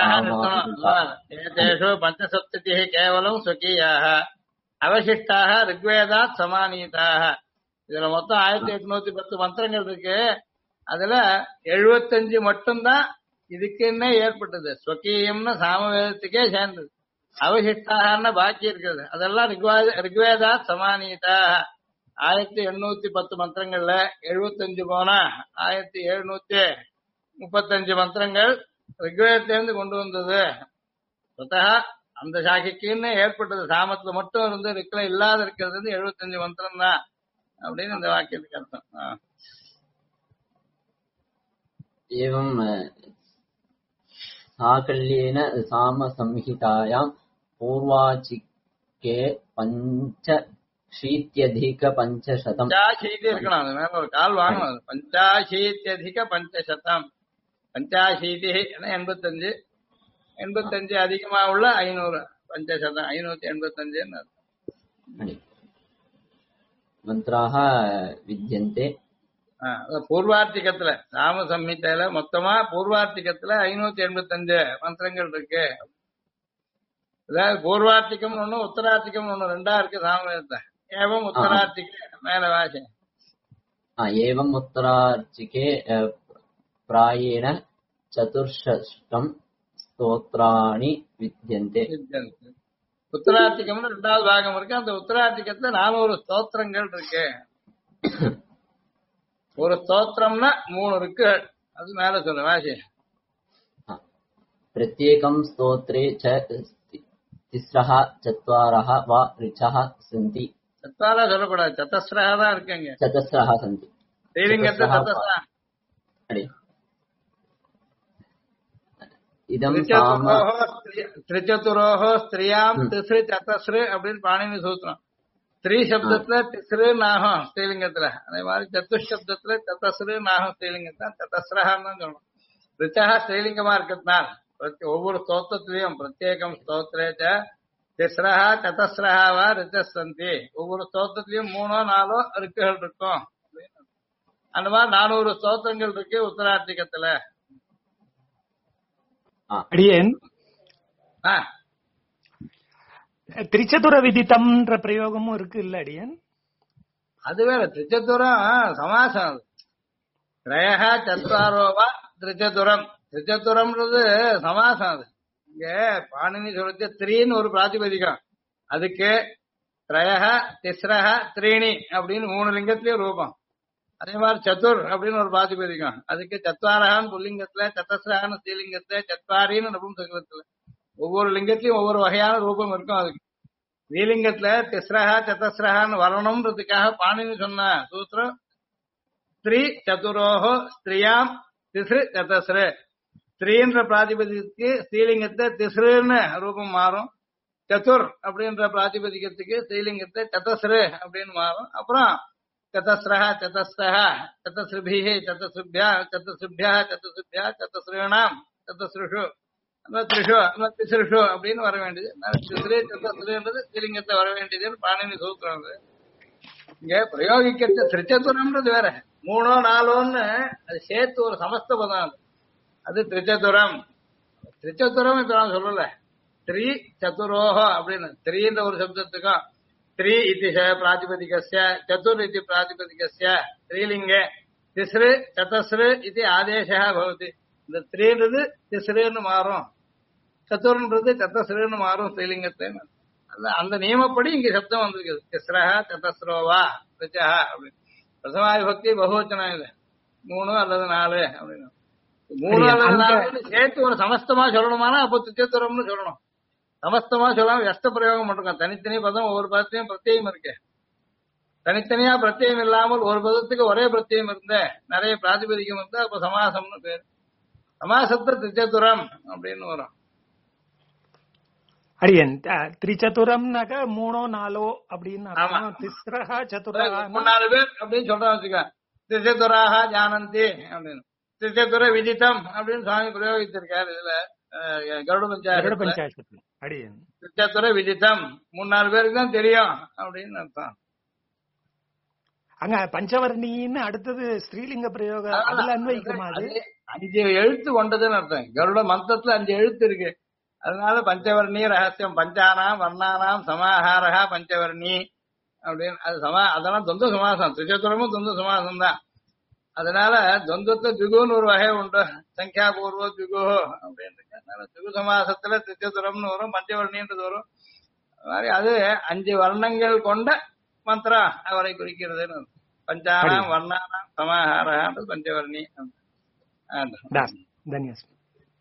ஏதேஷு பஞ்சசப்ததி கேவலம் ஸ்வகீயாக அவசிஷ்டாக ரிக்வேதாத் சமானீதாக. இதுல மொத்தம் 1810 மந்திரங்கள் இருக்கு. அதுல 75 மட்டும்தான் இதுக்குன்னே ஏற்பட்டது. ஸ்வகீயம்னு சாமவேதத்துக்கே சேர்ந்தது. அவசிஷ்டாகன்னு பாக்கி இருக்குது. அதெல்லாம் ரிக்வேதாத் சமானீதாக. 1810 மந்திரங்கள்ல 75 போனா 1735 மந்திரங்கள் ரிக்வேதத்திலிருந்து கொண்டு வந்தது. அந்த சாக்கிக்குன்னு ஏற்பட்டது. சாமத்துல மட்டும் இருந்து ரிக்ல இல்லாத இருக்கிறது 75 மந்திரம் தான் அப்படின்னு இந்த வாக்கியத்துக்கு அர்த்தம். एवं साकल्येन सामसंहितायां पूर्वाचिके पञ्चाशीत्यधिकपञ्चशतं பஞ்சாசீதி இருக்கணும். அது மேல ஒரு கால் வாங்கணும். அது பஞ்சாசீத்தியதிக பஞ்சசதம். பஞ்சாசீதி 85, 85 அதிகமா உள்ள 500 பஞ்சசதம் 585 मन्त्राः विद्यन्ते. பூர்வார்த்திகத்துல ராம சம்ஹிதையில மொத்தமா பூர்வார்த்திகத்துல 585 மந்திரங்கள் இருக்கு. அதாவது பூர்வார்த்திகம் ஒண்ணு உத்தரார்த்திகம் ஒண்ணு ரெண்டா இருக்கு சாமவேதத்தை. ஏவம் உத்தரார்த்திக மேல வாசி. एवम् उत्तरार्चिके प्रायेण चतुष्षष्टं स्तोत्राणि विद्यन्ते. உத்தரார்த்திகம்னு ரெண்டாவது பாகம் இருக்கு. அந்த உத்தரார்த்திகத்துல 400 ஸ்தோத்திரங்கள் இருக்கு. ஒரு ஸ்தோத்திரம்னா 3 இருக்கு. அது மேல சொல்ல வாசி. प्रत्येकं स्तोत्रे च तिस्रः चत्वारः वा ऋचः सन्ति. சத்வாரா சொல்லக்கூடாது, சதஸ்ரஹா தான் இருக்குங்க. चतस्रः सन्ति. ஸ்ரீலிங்கத்தை சதஸ்ரா. इदं திரிச்சதுரோஹ ஸ்திரியாம் திஸ்ரு சதஸ்ரு அப்படின்னு பாணினி சூத்திரம். ஸ்திரீ சப்தத்துல திஸ்ரு நாகம் ஸ்ரீலிங்கத்துல, அதே மாதிரி சத்துஷப்தத்துல சதஸ்ரு நாகம் ஸ்ரீலிங்கத்துல சதஸ்ரஹான்னு தான் சொல்லணும். ரிச்சா ஸ்ரீலிங்கமா இருக்கிறதுனால ஒவ்வொரு ஸ்தோத்திரத்திலையும் பிரத்யேகம் ஸ்தோத்திரேச்ச திஸ்ரஹா சதஸ்ரஹாவா ரிச்சசந்தி. ஒவ்வொரு ஸ்தோத்திரத்திலையும் 3 4 ரிக்குகள் இருக்கும். அந்த மாதிரி 400 ஸ்தோத்திரங்கள் இருக்கு உத்தரார்த்திகத்துல. அடியேன் திரிச்சதுர விதித்தம்ன்ற பிரயோகமும் இருக்கு இல்ல அடியேன்? அது வேற. திரிச்சதுரம் சமாசம். அது திரயஹா சத்வாரோவா திரிச்சதுரம். திரிச்சதுரம்ன்றது சமாசம். அது இங்க பாணினி சொல்றது த்ரீன்னு ஒரு பிராதிபதிகம். அதுக்கு திரயஹ திஸ்ரஹ த்ரீணி அப்படின்னு 3 லிங்கத்திலயும் ரூபம். அதே மாதிரி சதுர் அப்படின்னு ஒரு பிராதிபதிகம். அதுக்கு சத்வாரஹான்னு புல்லிங்கத்துல, சதஸ்ரஹான்னு ஸ்ரீலிங்கத்துல, சத்வாரின்னு நபும்சகத்துல. ஒவ்வொரு லிங்கத்திலயும் ஒவ்வொரு வகையான ரூபம் இருக்கும். அதுக்கு ஸ்ரீலிங்கத்துல திஸ்ரஹா சதஸ்ரஹான்னு வரணும்ன்றதுக்காக பாணினி சொன்ன சூத்திரம் ஸ்திரீ சதுரோஹோ ஸ்திரியாம் திஸ்ரு சதஸ்ரு. ஸ்திரீன்ற பிராதிபதிக்கு ஸ்ரீலிங்கத்தை திஸ்ருன்னு ரூபம் மாறும். சதுர் அப்படின்ற பிராதிபதிகத்துக்கு ஸ்ரீலிங்கத்தை சதஸ்ரு அப்படின்னு மாறும். அப்புறம் சதஸ்ரஹா சதஸ்ரஹா சதஸ்ருபிஹி சதஸ்ருபியா சதஸ்ருபியா சதஸ்ருபியா சதஸ்ருணாம் சதஸ்ருஷு திஸ்ருஷு அப்படின்னு வர வேண்டியது. திஸ்ரு சதஸ்ருன்றது ஸ்ரீலிங்கத்தை வர வேண்டியதுன்னு பாணினி சூத்திரம். இங்க பிரயோகிக்கிறது திரிச்சதுரம்ன்றது வேற. 3 4 அது சேர்த்து ஒரு சமஸ்த பதம். அது திரிச்சதுரம். திரிச்சதுரம் இப்ப நான் சொல்லல. த்ரீ சதுரோஹ அப்படின்னு த்ரீன்ற ஒரு சப்தத்துக்கும் த்ரீ இது பிராதிபதிகஸ்ய சதுர் இது பிராதிபதிகஸ்ய ஸ்ரீலிங்கே திஸ்ரு சதஸ்ரு இது ஆதேசா பவதி. இந்த த்ரீன்றது திஸ்ருன்னு மாறும். சத்துர்ன்றது சத்தஸ்ருன்னு மாறும் ஸ்ரீலிங்கத்தை. அந்த நியமப்படி இங்க சப்தம் வந்திருக்குது. திஸ்ரஹ சதஸ்ரோவா ரிச்சஹ அப்படின்னு. பிரசமா விபக்தி பகுவச்சனம் இது 3 அல்லது 4 அப்படின்னு. 3 அல்லது 4 சேர்த்து ஒரு சமஸ்தமா சொல்லணுமானா அப்போ திச்சத்துரம்னு சொல்லணும். சமஸ்தமா சொல்லாம வியஸ்த பிரயோகம் பண்றோம். தனித்தனி பதம் ஒவ்வொரு பதத்தையும் பிரத்யேகம் இருக்கு. தனித்தனியா பிரத்யேகம் இல்லாமல் ஒரு பதத்துக்கு ஒரே பிரத்யேகம் இருந்த நிறைய பிராதிபதிகம் இருந்தா அப்ப சமாசம்னு பேரு. சமாசத்தை திச்சத்துரம் அப்படின்னு வரும். அடியன் திரிச்சதுரம்னாக்க 3 4 அப்படின்னு அர்த்தம். திஸ்ரஹ சதுரஹ 4 பேர் அப்படின்னு சொல்றோம் வச்சுக்க. திச்சதுராக ஜானந்தி அப்படின்னு. திச்சதுர விதித்தம் அப்படின்னு சுவாமி பிரயோகித்திருக்காரு இதுல கருட பஞ்சாயத்து. அடியன் திச்சதுர விதித்தம் 3-4 பேருக்கு தான் தெரியும் அப்படின்னு அர்த்தம். அங்க பஞ்சவர்ணின்னு அடுத்தது ஸ்ரீலிங்க பிரயோகம் அதுல அன்வைக்குமா? அது 5 எழுத்து கொண்டதுன்னு அர்த்தம். கருட மந்திரத்துல 5 எழுத்து இருக்கு. அதனால பஞ்சவர்ணி ரகசியம் பஞ்சானாம் வர்ணானாம் சமாஹாரா பஞ்சவர்ணி அப்படின்னு. அது அதெல்லாம் துவந்த சமாசம். திரிச்சதுரமும் துவந்த சமாசம் தான். அதனால துவந்தத்தை திகுன்னு ஒரு வகை உண்டு. சங்கியா பூர்வ திகு அப்படின்னு. அதனால திகு சமாசத்துல திரிச்சதுரம்னு வரும், பஞ்சவர்ணின்றது வரும். மாதிரி அது 5 வர்ணங்கள் கொண்ட மந்திரம் அவரை குறிக்கிறதுன்னு. பஞ்சானாம் வர்ணானாம் சமாஹாரன்றது பஞ்சவர்ணி. தன்யவாதம்.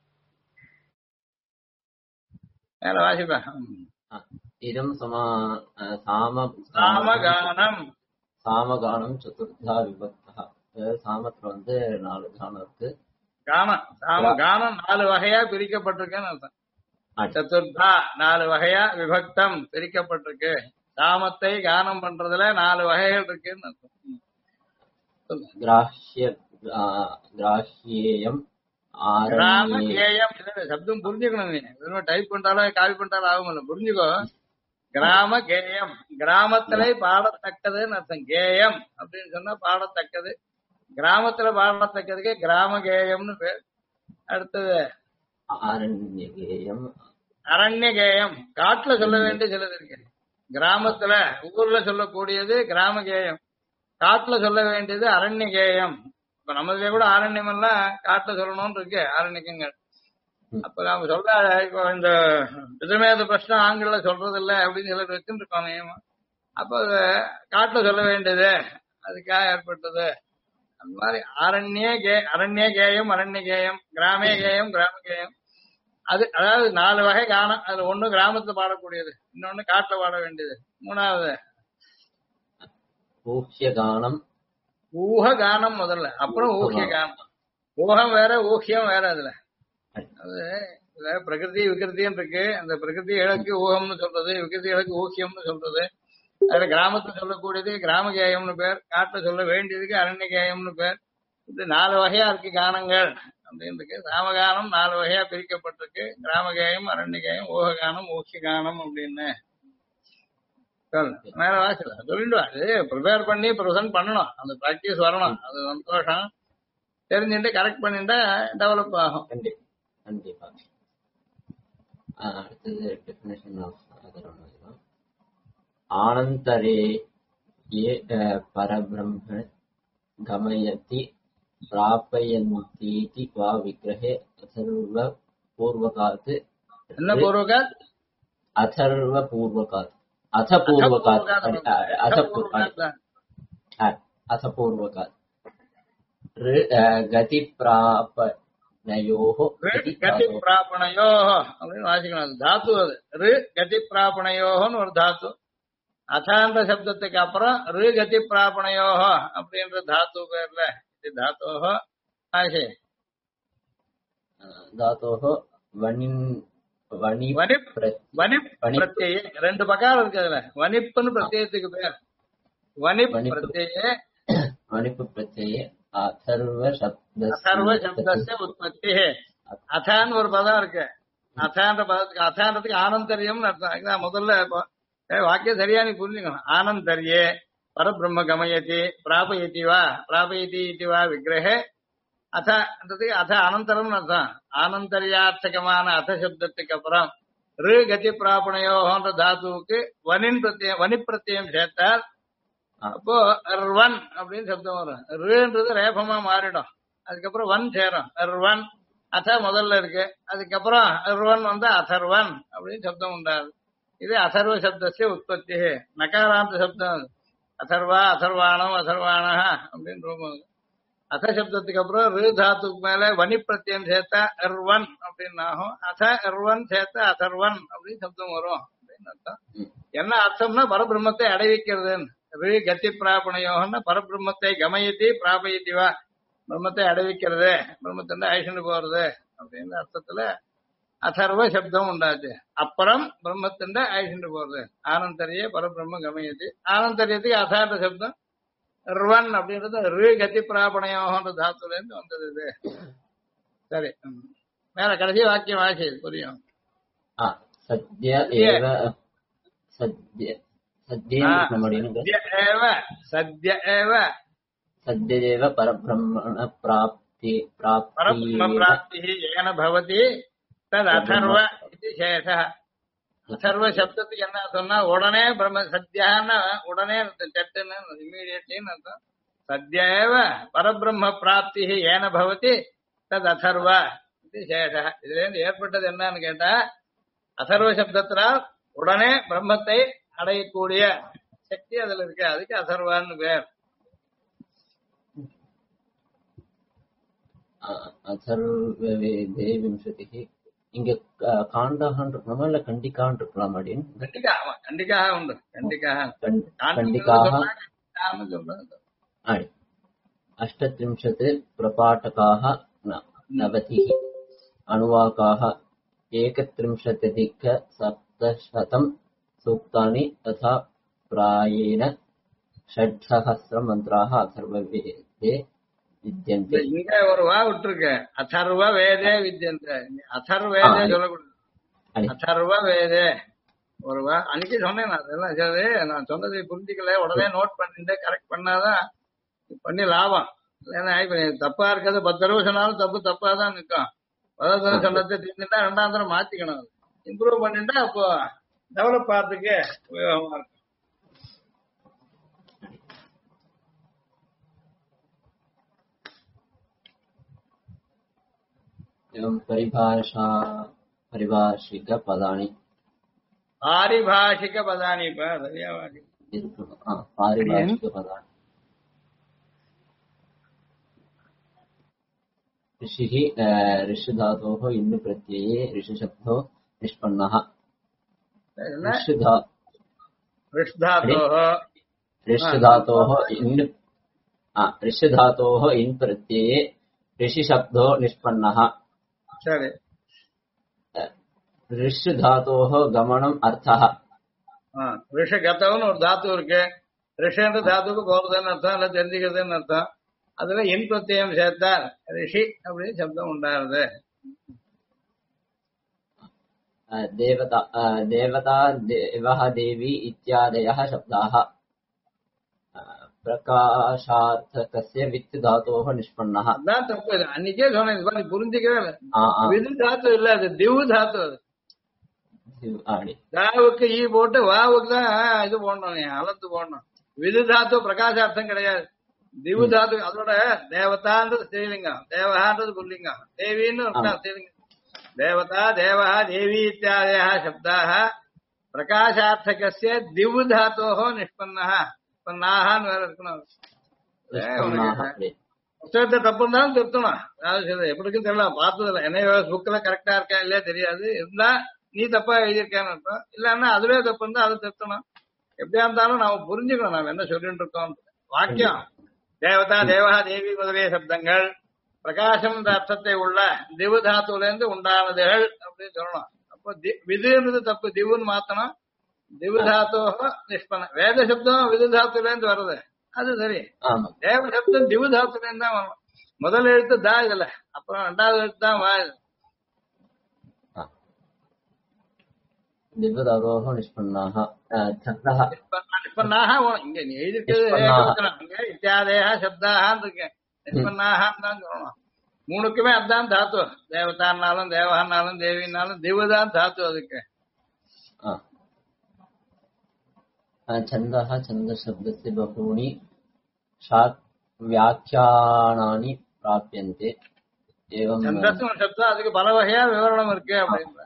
வேற வாசிப்பா. இதம் சாமகானம் சதுர்த்தா விபக்தா. சாமத்துல 4 கானம் இருக்கு. கானம் 4 வகையா பிரிக்கப்பட்டிருக்குன்னு அர்த்தம். சதுர்த்தா 4 வகையா விபக்தம் பிரிக்கப்பட்டிருக்கு. சாமத்தை கானம் பண்றதுல 4 வகைகள் இருக்குன்னு அர்த்தம். கிராஹ்யேயம் சப்தம் புரிஞ்சுக்கணும். நீ டைப் பண்ணிட்டாலும் காப்பி பண்ணிட்டாலும் ஆகும்ல. புரிஞ்சுக்கோ. கிராம கேயம் கிராமத்துல பாடத்தக்கதுன்னு அர்த்தம். கேயம் அப்படின்னு சொன்னா பாடத்தக்கது. கிராமத்துல பாடத்தக்கதுக்கு கிராம கேயம்னு பேர். அடுத்தது அரண்ய கேயம். காட்டுல சொல்ல வேண்டிய சிலது இருக்கு. கிராமத்துல ஊர்ல சொல்லக்கூடியது கிராம கேயம். காட்டுல சொல்ல வேண்டியது அரண்ய கேயம். இப்ப நம்மளுக்கே கூட ஆரண்யம் எல்லாம் காட்டுல சொல்லணும்னு இருக்கு ஆரண்யக்கங்கள். அப்ப நாம சொல்ல இப்போ இந்த விதமேத பிரச்சனை ஆண்கள்ல சொல்றது இல்லை அப்படின்னு சிலர் வச்சுருக்கோம் நியமம். அப்ப காட்டுல சொல்ல வேண்டியது அதுக்காக ஏற்பட்டது. அந்த மாதிரி அரண்ய கேயம் அரண்ய கேயம், கிராமே கேயம் கிராம கேயம். அது அதாவது 4 வகை கானம். அதுல ஒண்ணு கிராமத்துல பாடக்கூடியது, இன்னொன்னு காட்டுல பாட வேண்டியது. 3வது ஊஹ்ய கானம். ஊக கானம் முதல்ல, அப்புறம் ஊஹ்ய கானம். ஊகம் வேற ஊஹ்யம் வேற. அதுல அது பிரகிருதி விகிருத்தின்னு இருக்கு. அந்த பிரகிருதி இழக்கு ஊகம்னு சொல்றது, விகிருதி இழக்கு ஊஹ்யம்னு சொல்றது. அதுல கிராமத்துல சொல்லக்கூடியது கிராம கேயம்னு பேர், காட்டுல சொல்ல வேண்டியதுக்கு அரண்ய கேயம்னு பேர். இது 4 வகையா இருக்கு கானங்கள் அப்படின்னு இருக்கு. சாமகானம் 4 வகையா பிரிக்கப்பட்டிருக்கு. கிராமகேயம் அரண்ய கேயம் ஊககானம் ஊஹ்ய கானம் அப்படின்னு. மேல வாசல சொல்லிடுவா. அது ப்ரிப்பேர் பண்ணி ப்ரெசென்ட் பண்ணணும். அந்த பிராக்டிஸ் வரணும். அது சந்தோஷம். தெரிஞ்சுட்டு கரெக்ட் பண்ணிட்டா டெவலப் ஆகும். கண்டிப்பா. அடுத்தது டெஃபினேஷன் ஆஃப் ஆனந்தரே பரபிரம்ம கமயதி பிராபயந்தி வா விக்கிரஹே அதர்வ பூர்வகாத். என்ன பூர்வகாத்? அதர்வ பூர்வகாத். अथ पूर्वकात् गति प्रापणयोः அப்படின்னு வாசிக்கணும். தாத்து அது ரு கதி பிராபணயோகன்னு ஒரு தாத்து. அதாந்த சப்தத்துக்கு அப்புறம் ரு கதி பிராபணயோகோ அப்படின்ற தாத்து பேர்ல இது தாத்தோஹோ ஆசே தாத்தோஹோ வனின் பிரத்யே 2 பக்கம் இருக்கு. அதுல வனிப்புன்னு பிரத்யேகத்துக்கு பேர். வனிப்பு பிரத்யே அதர்வ சப்தஸ்ய உற்பத்தி. அதான்னு ஒரு பதம் இருக்கு. அதான்ற பதத்துக்கு அதான்றதுக்கு ஆனந்தரியம்னு அர்த்தம். முதல்ல வாக்கியம் சரியா நீ புரிஞ்சுக்கணும். ஆனந்தரியே பரபிரம்ம கமயதி பிராபயதி வா விக்கிரஹே அத்தன்றதுக்கு அத அனந்தரம்னு அர்த்தம். ஆனந்தரியார்த்தகமான அத சப்தத்துக்கு அப்புறம் ரு கதி பிராபணையோன்ற தாத்துவுக்கு வனி பிரத்யம் சேர்த்தால் அப்போ ர்வன் அப்படின்னு சப்தம் வரும். ருன்றது ரேபமா மாறிடும். அதுக்கப்புறம் வன் சேரும். ர்வன் அத முதல்ல இருக்கு. அதுக்கப்புறம் அர்வன் வந்து அதர்வன் அப்படின்னு சப்தம் உண்டாது. இது அதர்வ சப்தஸ்ய உற்பத்தி. நகாராந்த சப்தம் அதர்வா அதர்வாணம் அதர்வாணா அப்படின்னு ரூபம். அத சப்தத்துக்கு அப்புறம் ரு தாத்துக்கு மேல வனி பிரத்யம் சேர்த்தா அர்வன் அப்படின்னு ஆகும். அத அர்வன் சேர்த்தா அதர்வன் அப்படின்னு சப்தம் வரும் அப்படின்னு அர்த்தம். என்ன அர்த்தம்னா பரபிரம்மத்தை அடைவிக்கிறதுன்னு. ரு கத்தி பிராபணையோகன்னா பரபிரம்மத்தை கமயத்தி பிராபயத்தி வா, பிரம்மத்தை அடைவிக்கிறது, பிரம்மத்தை ஐஷன்னு போறது அப்படின்னு அர்த்தத்துல அதர்வ சப்தம் உண்டாச்சு. அப்புறம் பிரம்மத்தின் ஐஷன்னு போறது ஆனந்தரிய பரபிரம்ம கமயத்தி. ஆனந்தரியத்துக்கு அசாத சப்தம் ர்வன் அப்படின்றது ரு கத்தி பிராபணையோகன்ற தாத்துல இருந்து வந்தது இது. சரி, மேல கடைசி வாக்கியம் வாசி புரியும். சத்ய ஏவ சத்ய சத்யேவ பரபிரம்மண பிராப்தி பிராப்தி ஏன பவதி தத் அதர்வ இது சேஷः. அதர்வ சப்தத்துக்கு என்ன சொன்னா உடனே பிரம்ம சத்யான்னு உடனே சட்டுன்னு இமீடியட்லின்னு அர்த்தம். சத்யேவ பரபிரம்ம பிராப்தி ஏன பவதி தத் அதர்வ இது சேஷः. இதுல இருந்து ஏற்பட்டது என்னன்னு கேட்டா அதர்வ சப்தத்தினால் உடனே பிரம்மத்தை அடையக்கூடிய சக்தி அதுல இருக்கு. அதுக்கு அதர்வான்னு பேர். அதர்வேதே விம்சதி. இங்க காண்டாகன்னு இருக்கலாமா இல்ல கண்டிக்கான்னு இருக்கலாம் அப்படின்னு? கண்டிக்கா, ஆமா கண்டிக்காக உண்டு. அஷ்டத்ரிம்சத் பிரபாட்டகாः நவதிः அணுவாகாः एकत्रिंशत्यधिक 700 सूक्तानि तथा प्रायेण 6,000 मन्त्राः अथर्ववेदे विद्यन्ते. இங்க ஒரு வா விட்டுருக்கு, அதர்வ வேதே வித்யந்தே. அதர்வேதே சொல்லக்கூடாது, அதர்வ வேதே ஒரு வா. அன்னைக்கு சொன்னேன் நான் அதெல்லாம். சரி, நான் சொன்னதை புரிஞ்சுக்கல, உடனே நோட் பண்ணிட்டு கரெக்ட் பண்ணாதான் பண்ணி லாபம். ஏன்னா இப்ப தப்பா இருக்கிறது 10 தடவை சொன்னாலும் தப்பு தப்பா தான் நிற்கும். முதல் தடவை சொன்னதை தெரிஞ்சுட்டா 2ஆம் தடவை மாத்திக்கணும். இம்ப்ரூவ் பண்ணிட்டா அப்போ டெவலப் ஆகிறதுக்கு உபயோகமா இருக்கும். परिभाषिक पदानि पारिभाषिक पदानि पारिभाषिक पदानि ऋषिः ऋषिधातोः इन् प्रत्यये ऋषिशब्दो निष्पन्नः. ऋषिधातोः इन् प्रत्यये ऋषिशब्दो निष्पन्नः. சரி, ரிஷ் தாத்தோஹோ கமனம் அர்த்தः. ரிஷகத்தவன்னு ஒரு தாத்து இருக்கு. ரிஷன்ற தாத்துக்கு போறதுன்னு அர்த்தம், இல்ல தெரிஞ்சுக்கிறதுன்னு அர்த்தம். அதுல என் பிரத்யம் சேர்த்தால் ரிஷி அப்படின்னு சப்தம் உண்டாருது. தேவதா தேவதா தேவः தேவி இத்யாதயः शब्दाः பிரகாஷார்த்தகஸ்ய வித் தாத்தோஹ நிஷ்பன்னः. அதான் தப்பு. அன்னைக்கே சொன்னேன், நீ புரிஞ்சுக்கவே இல்லை. விது தாத்து இல்ல, அது திவு தாத்து. அது தாவுக்கு ஈ போட்டு வாவுக்கு தான் இது போடணும், அலந்து போடணும். விது தாத்து பிரகாசார்த்தம் கிடையாது, திவு தாத்து. அதோட தேவதான்றது ஸ்ரீலிங்கம், தேவஹான்றது புல்லிங்கம், தேவின்னு ஸ்ரீலிங்கம். தேவதா தேவஹ தேவி இத்தியாதயः शब्दाः பிரகாசார்த்தகஸ்ய திவு தாத்தோஹ நிஷ்பன்னः. நாகான்னு வேற இருக்கணும். புத்தகத்தை தப்பு இருந்தாலும் திருத்தணும். எப்படி இருக்குன்னு தெரியல, பார்த்ததில்ல. என்ன புக்ல கரெக்டா இருக்கா இல்லையா தெரியாது. இருந்தா நீ தப்பா எழுதியிருக்கேன்னு அர்த்தம். இல்லன்னா அதுவே தப்பு இருந்தா அதை திருத்தணும். எப்படியா இருந்தாலும் நாம புரிஞ்சுக்கணும் நாம என்ன சொல்லிட்டு இருக்கோம். வாக்கியம் தேவதா தேவஹா தேவி முதலிய சப்தங்கள் பிரகாசம் அர்த்தத்தை உள்ள திவு தாத்துல இருந்து உண்டானதுகள் அப்படின்னு சொல்லணும். அப்போ விதுன்றது தப்பு, திவுன்னு மாத்தணும். திவு தாத்தோ நிஷ்பன்ன. வேத சப்தம் விது தாத்துல இருந்து வருது, அது சரி. தேவ சப்தம் திவு தாத்துல இருந்து தான் வரணும். முதல் எழுத்து தா இதுல, அப்புறம் 2வது எழுத்து தான் வா. திவ்யதாதோஹ நிஷ்பன்னாஹ சப்தஹ நிஷ்பன்னாஹ. இங்க நீ எழுதிருக்கிறது இத்தியாதேஹ சப்தாஹான்னு இருக்கு. நிஷ்பன்னாஹான்னு தான் சொல்லணும். 3க்குமே அதுதான் தாத்து. தேவதான்னாலும் தேவஹான்னாலும் தேவினாலும் திவுதான் தாத்து. அதுக்கு छन्दः छन्दशब्दस्य बहूनि व्याख्यानानि प्राप्यन्ते. एवं சந்தஸ் ஒரு சப்தம், அதுக்கு பல வகையா விவரணம் இருக்கு அப்படின்ற.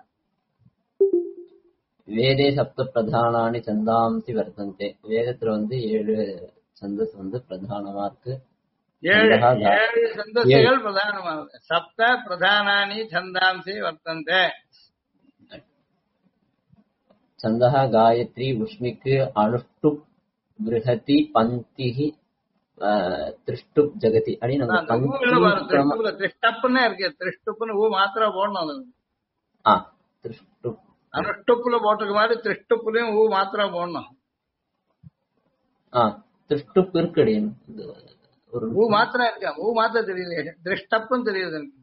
வேதே சப்த பிரதானானி சந்தாம்சி வர்த்தந்தே. வேதத்துல வந்து 7 சந்தஸ் வந்து பிரதானமா இருக்கு. ஏழு சந்தஹா கா- ஏழு சந்தஸ்கள் பிரதானமானது. சப்த பிரதானானி சந்தாம்சி வர்த்தந்தே. छन्दः गायत्री उष्मिक् अनुष्टुप् बृहति पङ्क्तिः त्रिष्टुप् जगति அப்படின்னு அந்த அந்த ஊ இல்ல பங்கி பாரு, கிரம திருஷ்டுப்புல திருஷ்டப்புன்னு இருக்கு. திருஷ்டுப்புன்னு ஊ மாத்திர போடணும். அது ஆ திருஷ்டுப் அனுஷ்டுப்புல போட்டுக்க மாதிரி திருஷ்டுப்புலயும் ஊ மாத்திர போடணும். ஆ திருஷ்டுப் இருக்கு அடியேன். இது ஒரு ஊ மாத்திரம் இருக்கா? ஊ மாத்திரம் தெரியலையே, திருஷ்டப்புன்னு தெரியுது எனக்கு.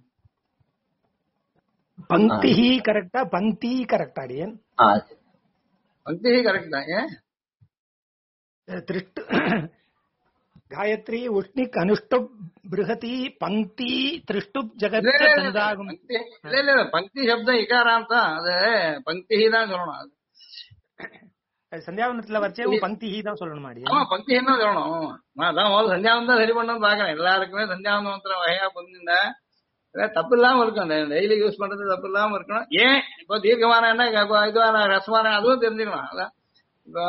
பங்கி கரெக்டா பங்கி கரெக்டா அடியன்? ஆ பக்தி கரெக்ட் தான். ஏன் திருஷ்டு காயத்ரி உஷ்ணிக் அனுஷ்டுப் பிருகதி பங்கி திருஷ்டுப் ஜெகத் சந்தாகும். இல்ல பக்தி சப்தம் இகாராம் தான். அது பக்தி தான் சொல்லணும். அது சந்தியாவனத்துல வச்சே பங்கி தான் சொல்லணுமா அடியன்? ஆமா பக்தி என்ன சொல்லணும். நான் அதான் முதல்ல சந்தியாவனம் தான் சரி பண்ணணும்னு பாக்குறேன். எல்லாருக்குமே சந்தியாவனத்துல வகையா புரிஞ்சுட்டா தப்பு இல்லாம இருக்கும். டெய்லி யூஸ் பண்றது தப்பு இல்லாம இருக்கணும். ஏன் இப்போ தீர்க்கமான என்ன, இதுவான ரசமான அதுவும் தெரிஞ்சுக்கணும். அதான் இப்போ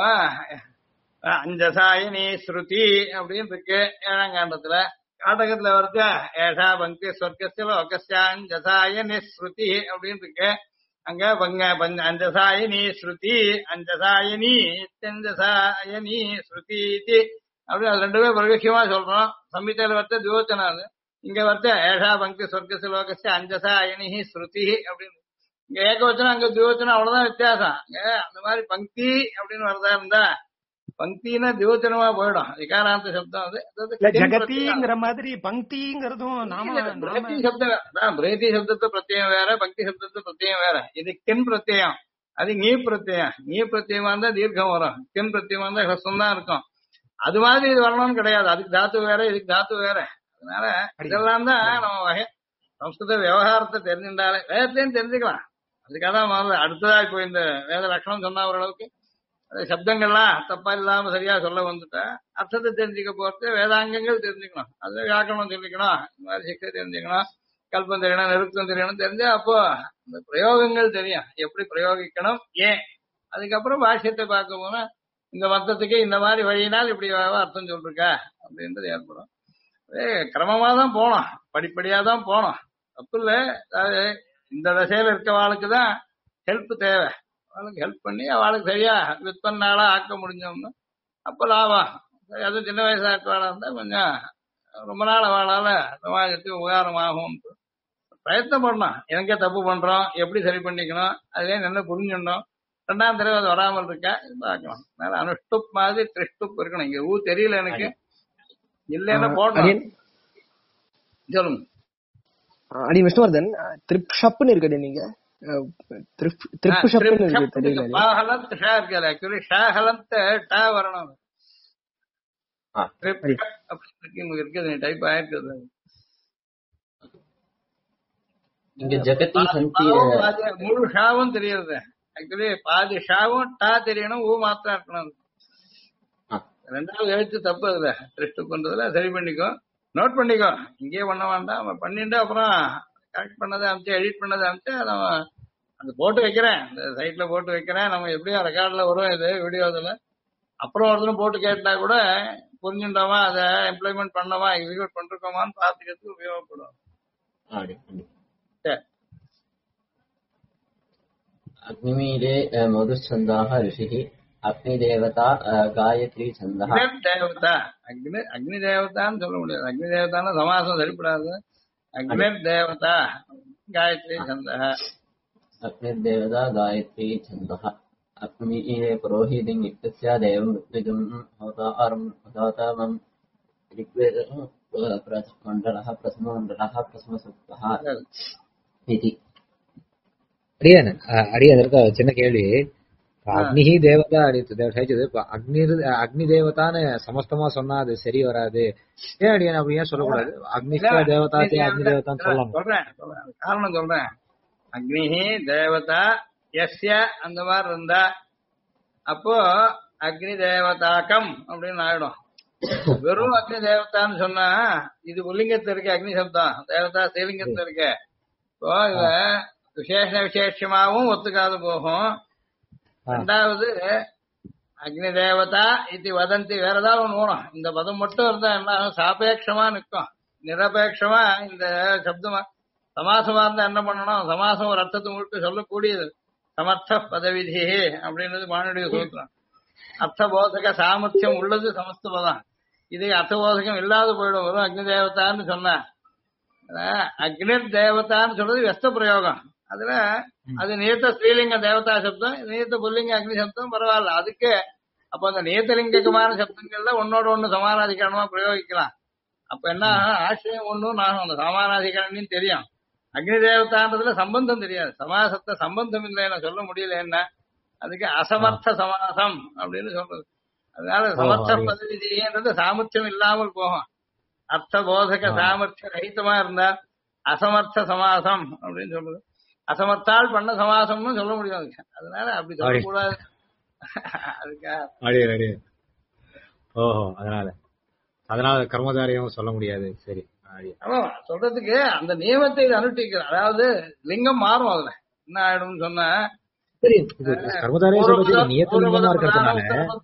அஞ்சசாயினி ஸ்ருதி அப்படின்னு இருக்கு 7ஆம் காண்டத்துல. காட்டகத்துல வருது ஏஷா பங்கி சொர்க்கஸ்ய லோகஸ்ய அஞ்சசாயினி ஸ்ருதி அப்படின்னு இருக்கு. அங்க அஞ்சசாயினி ஸ்ருதி அஞ்சசாயினி இத்தஞ்சசாயினி ஸ்ருதி அப்படின்னு அது ரெண்டுமே பிரகசியமா சொல்றோம். சம்ஹிதையில வருது தியோச்சனா. இங்க வருது ஏஷா பங்கி சொர்க்கஸ்ய லோகஸ்ய அஞ்சசா அயனிஹி ஸ்ருதி அப்படின்னு. இங்க ஏகவச்சனம் அங்க தியோச்சனம், அவ்வளவுதான் வித்தியாசம். அங்க அந்த மாதிரி பங்கி அப்படின்னு வரதா இருந்தா பங்கின்னா தியோச்சனமா போயிடும். விகாராந்த சப்தம் அது. ஜெகதிங்கிற மாதிரி பங்கிங்கிறதும் நாம பிரதி சப்தம் பிரேதி சப்தத்தை பிரத்யம் வேற, பக்தி சப்தத்தை பிரத்யம் வேற. இது கின் பிரத்யம், அது நீ பிரத்யம். நீ பிரத்யமா இருந்தா தீர்க்கம் வரும், கின் பிரத்யமா இருந்தா ஹஸ்தம் தான் இருக்கும். அது மாதிரி இது வரணும்னு கிடையாது. அதுக்கு தாத்து வேற, இதுக்கு தாத்து வேற. அதனால இதெல்லாம் தான் நம்ம வகை சம்ஸ்கிருத விவகாரத்தை தெரிஞ்சுட்டாலே வேதத்தையும் தெரிஞ்சுக்கலாம். அதுக்காக தான் முதல்ல அடுத்ததா இப்போ இந்த வேத லட்சணம் சொன்னா ஓரளவுக்கு சப்தங்கள்லாம் தப்பா இல்லாம சரியா சொல்ல வந்துட்டா அர்த்தத்தை தெரிஞ்சுக்க போறது வேதாங்கங்கள் தெரிஞ்சுக்கணும். அது வியாக்கரணம் தெரிஞ்சுக்கணும், இந்த மாதிரி சிக்கை தெரிஞ்சுக்கணும், கல்பம் தெரியணும், நிருத்தம் தெரியணும். தெரிஞ்சா அப்போ இந்த பிரயோகங்கள் தெரியும், எப்படி பிரயோகிக்கணும், ஏன். அதுக்கப்புறம் பாஷ்யத்தை பார்க்க போனா இந்த மத்தத்துக்கு இந்த மாதிரி வழியினால் இப்படி அர்த்தம் சொல்லிருக்கா அப்படின்றது ஏற்படும். கிரமமா தான் போனோம், படிப்படியா தான் போனோம். தப்பு இல்ல. அதாவது இந்த தசையில இருக்கவாளுக்கு தான் ஹெல்ப் தேவை. அவளுக்கு ஹெல்ப் பண்ணி அவளுக்கு சரியா விற்பனாலா ஆக்க முடிஞ்சோம்னா அப்ப லாபம். அதுவும் சின்ன வயசா இருக்கவாளா இருந்தா கொஞ்சம் ரொம்ப நாள் அவளால சமாஜத்துக்கு உபகாரம் ஆகும். பிரயத்னம் பண்ணணும். எனக்கே தப்பு பண்றோம், எப்படி சரி பண்ணிக்கணும், அதுவே நல்லா புரிஞ்சிடணும். 2ஆம் தடவை அது வராமல் இருக்கா பார்க்கலாம். அதனால அனுஷ்டுப் மாதிரி திருஷ்டுப் இருக்கணும். இங்க ஊ தெரியல எனக்கு, இல்லன்னா போடணும். சொல்லுங்க அடி விஷ்ணுவர்தன். த்ரிப்ஷப்னு இருக்கு நீங்க த்ரிப்ஷப்னு இருக்கு தெரியல. பாஹலந்த் ஷா இருக்கு. ஆக்சுவலி ஷாஹலந்த் டா வரணும். இருக்குது டைப் ஆயிருக்குது. இங்க ஜெகதி சந்தி முழு ஷாவும் தெரியுது. ஆக்சுவலி பாதி ஷாவும் டா தெரியணும், ஊ மாத்திரம் இருக்கணும். 2வது எழுத்து தப்பு அதுல திருஷ்டு பண்றதுல சரி பண்ணிக்கோ, நோட் பண்ணிக்கோ. இங்கேயே பண்ண வேண்டாம், பண்ணிட்டு அப்புறம் கரெக்ட் பண்ணதை அனுப்பிச்சு எடிட் பண்ணதை அனுப்பிச்சு நம்ம அந்த போட்டு வைக்கிறேன், இந்த சைட்ல போட்டு வைக்கிறேன். நம்ம எப்படியும் ரெக்கார்ட்ல வரும் இது வீடியோதுல. அப்புறம் ஒருத்தரும் போட்டு கேட்டா கூட புரிஞ்சுட்டோமா, அதை இம்ப்ளிமெண்ட் பண்ணோமா, எக்ஸிக்யூட் பண்ணிருக்கோமான்னு பார்த்துக்கிறதுக்கு உபயோகப்படும். அக்னிமீலே மதுச்சந்தாக ரிஷி அக்னிதேவதா காயத்ரி சந்தா. தேவதா அக்னி தேவதான்னு சொல்ல முடியாது. அக்னி தேவதான சமாசம் சரிப்படாது. அக்னிர் தேவதா காயத்ரி சந்தா. அக்னிர்தேவதா காயத்ரி சந்தः. அக்னியே புரோஹிதிம் இக்தஸ்யாதேவம் ऋत्विजं होतारं ऋग्वेदं प्रथममण्डलः प्रथमसूक्तः इति. அடியதற்கு சின்ன கேள்வி. அக்னிஹி தேவதா அடிச்சது. இப்ப அக்னி தேவதான்னு சமஸ்தமா சொன்னா அது சரி வராது. ஏன் அடியன் அப்படி ஏன் சொல்லக்கூடாது? அக்னிஷ்ட தேவதா அக்னி தேவதான்னு சொல்லலாம். சொல்றேன் காரணம் சொல்றேன். அக்னிஹி தேவதா எஸ்ய அந்த மாதிரி இருந்தா அப்போ அக்னி தேவதாக்கம் அப்படின்னு ஆயிடும். வெறும் அக்னி தேவதான்னு சொன்னா இது புல்லிங்கத்துல இருக்கு அக்னி சப்தம், தேவதா ஸ்ரீலிங்கத்துல இருக்கு. இப்போ இவ விசேஷ விசேஷமாவும் ஒத்துக்காது போகும். ரெண்டாவது அக்னி தேவதா இது வதந்தி வேற ஏதாவது ஒண்ணு வேணும். இந்த பதம் மட்டும் இருந்தா என்ன சாபேட்சமா நிற்கும், நிரபேட்சமா இந்த சப்தமா. சமாசமா இருந்தா என்ன பண்ணணும், சமாசம் ஒரு அர்த்தத்தை முழுக்க சொல்லக்கூடியது. சமர்த்த பதவிதி அப்படின்றது மானுடைய சூத்திரம். அர்த்தபோதக சாமர்த்தியம் உள்ளது சமஸ்த பதம். இது அர்த்தபோதகம் இல்லாத போயிடும் வரும் அக்னி தேவதான்னு சொன்ன. அக்னி தேவதான்னு சொல்றது வெஸ்த பிரயோகம். அதுல அது நியத்த ஸ்ரீலிங்க தேவதா சப்தம், நியத்த புல்லிங்க அக்னி சப்தம் பரவாயில்ல. அதுக்கு அப்ப அந்த நியத்தலிங்கமான சப்தங்கள்ல ஒன்னோட ஒண்ணு சமானாதிகரணமா பிரயோகிக்கலாம். அப்ப என்ன ஆசிரியம் ஒண்ணும் நான் அந்த சமானாதிகரணின்னு தெரியும். அக்னி தேவதான்றதுல சம்பந்தம் தெரியாது, சமாசத்தை சம்பந்தம் இல்லைன்னு சொல்ல முடியல. என்ன அதுக்கு அசமர்த்த சமாசம் அப்படின்னு சொல்றது. அதனால சமர்த்த பதவின்றது சாமர்த்தியம் இல்லாமல் போகும். அர்த்த போதக சாமர்த்திய ரஹிதமா இருந்தா அசமர்த்த சமாசம் அப்படின்னு சொல்றது. அசமர்த்தால் பண்ண சமாசம்னு சொல்ல முடியாது. அதனால அப்படி சொல்லக்கூடாது. அதுக்காக ஓஹோ, அதனால கர்மதாரியம் சொல்ல முடியாது. சரி, ஆமா சொல்றதுக்கு அந்த நியமத்தை இது அனுஷ்டிக்கிறோம். அதாவது லிங்கம் மாறும். அதுல என்ன ஆயிடும்னு சொன்னா சரி, கர்மதாரியம் சொல்றது நியத்த லிங்கமா இருக்கிறதுனால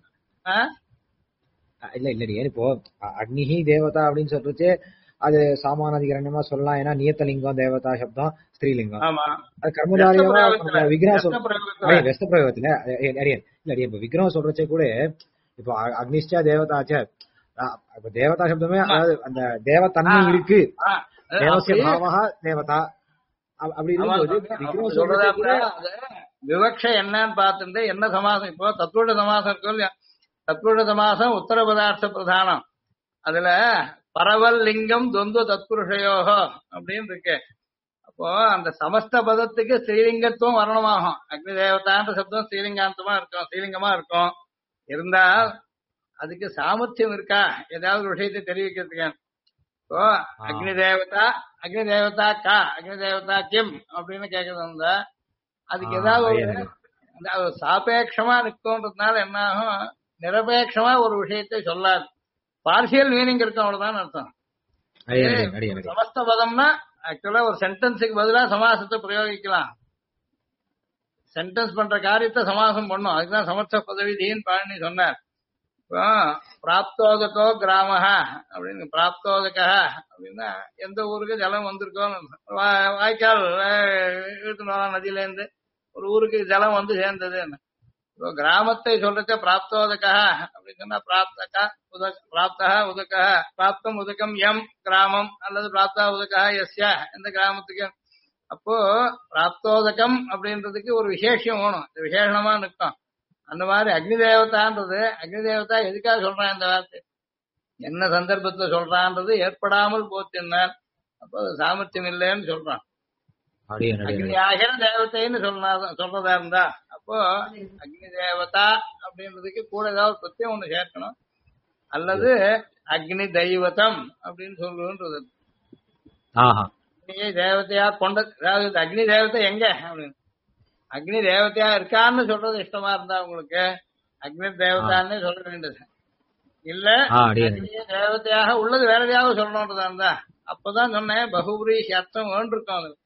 இல்லடி. இப்போ அக்னிஹி தேவதா அப்படின்னு சொல்றச்சு அது சாமானாதிகரணமா சொல்லலாம். ஏன்னா நியத்தலிங்கம் தேவதா சப்தம் ஸ்திரீலிங்கம். அது கர்மதாரியமா விக்ரம் வெஸ்த பிரயோகத்துல இல்ல. இப்ப விக்ரம் சொல்றச்சே கூட இப்போ அக்னிஷ்டா தேவதாச்ச இப்ப தேவதா சப்தமே அதாவது அந்த தேவத்தன்மை இருக்கு. தேவசிய பாவகா தேவதா அப்படி இருக்கும்போது விக்ரம் சொல்றதே கூட விவக்ஷ என்னன்னு பார்த்துட்டு என்ன சமாசம். இப்போ தத்துவ சமாசம் இருக்கும் இல்லையா, தத்துவ சமாசம் உத்தர பதார்த்த பிரதானம். அதுல பரவல் லிங்கம் துவந்த தத்புருஷயோகோ அப்படின்னு இருக்கு. அப்போ அந்த சமஸ்த பதத்துக்கு ஸ்ரீலிங்கத்துவம் வர்ணமாகும். அக்னி தேவதான்ற சப்தம் ஸ்ரீலிங்காந்தமா இருக்கும், ஸ்ரீலிங்கமா இருக்கும். இருந்தால் அதுக்கு சாமர்த்தியம் இருக்கா ஏதாவது ஒரு விஷயத்தை தெரிவிக்கிறதுக்கு. இப்போ அக்னி தேவதா அக்னி தேவதா கிம் அப்படின்னு கேட்கறது. அதுக்கு ஏதாவது சாபேட்சமா நிற்கும்ன்றதுனால என்ன ஆகும், நிரபேட்சமா ஒரு விஷயத்தை சொல்லாது. பார்சியல் மீனிங் இருக்கும், அவ்வளவுதான் அர்த்தம். சமஸ்த பதம்னா ஆக்சுவலா ஒரு சென்டென்ஸுக்கு பதிலா சமாசத்தை பிரயோகிக்கலாம். சென்டென்ஸ் பண்ற காரியத்தை சமாசம் பண்ணும். அதுக்குதான் சமர்த்த பதவிதின்னு பழனி சொன்னார். இப்போ பிராப்தோதகோ கிராமஹ அப்படின்னு, பிராப்தோதக அப்படின்னா எந்த ஊருக்கு ஜலம் வந்திருக்கோன்னு, வாய்க்கால் இழுத்துட்டு வரலாம் நதியில இருந்து ஒரு ஊருக்கு ஜலம் வந்து சேர்ந்தது. இப்போ கிராமத்தை சொல்றத பிராப்தோதக அப்படின்னு சொன்னா பிராப்தகா பிராப்தா உதக பிராப்தம் உதகம் எம் கிராமம் அல்லது பிராப்தா உதகா எஸ்யா எந்த கிராமத்துக்கு. அப்போ பிராப்தோதகம் அப்படின்றதுக்கு ஒரு விசேஷம் வேணும், விசேஷமா நிற்கும். அந்த மாதிரி அக்னி தேவதான்றது, அக்னி தேவதா எதுக்காக சொல்றான் இந்த வார்த்தை, என்ன சந்தர்ப்பத்துல சொல்றான்றது ஏற்படாமல் போச்சுன்னார். அப்போ அது சாமர்த்தியம் இல்லைன்னு சொல்றான். அக்னியாகிற தேவத்தைன்னு சொல்றதா இருந்தா அப்போ அக்னி தேவதா அப்படின்றதுக்கு கூட ஏதாவது பிரத்யம் ஒண்ணு சேர்க்கணும். அல்லது அக்னி தெய்வதம் அப்படின்னு சொல்லுன்றது. அக்னியை தேவதையா கொண்ட, அதாவது அக்னி தேவதை எங்க அப்படின்னு, அக்னி தேவதையா இருக்கான்னு சொல்றது இஷ்டமா இருந்தா உங்களுக்கு அக்னி தேவதான்னு சொல்ல வேண்டியது இல்ல. அக்னிய தேவதையாக உள்ளது வேற எதையாவது சொல்லணும்ன்றதா இருந்தா அப்பதான் சொன்னேன் பகுபுரி அர்த்தம் வேண்டிருக்கும். அது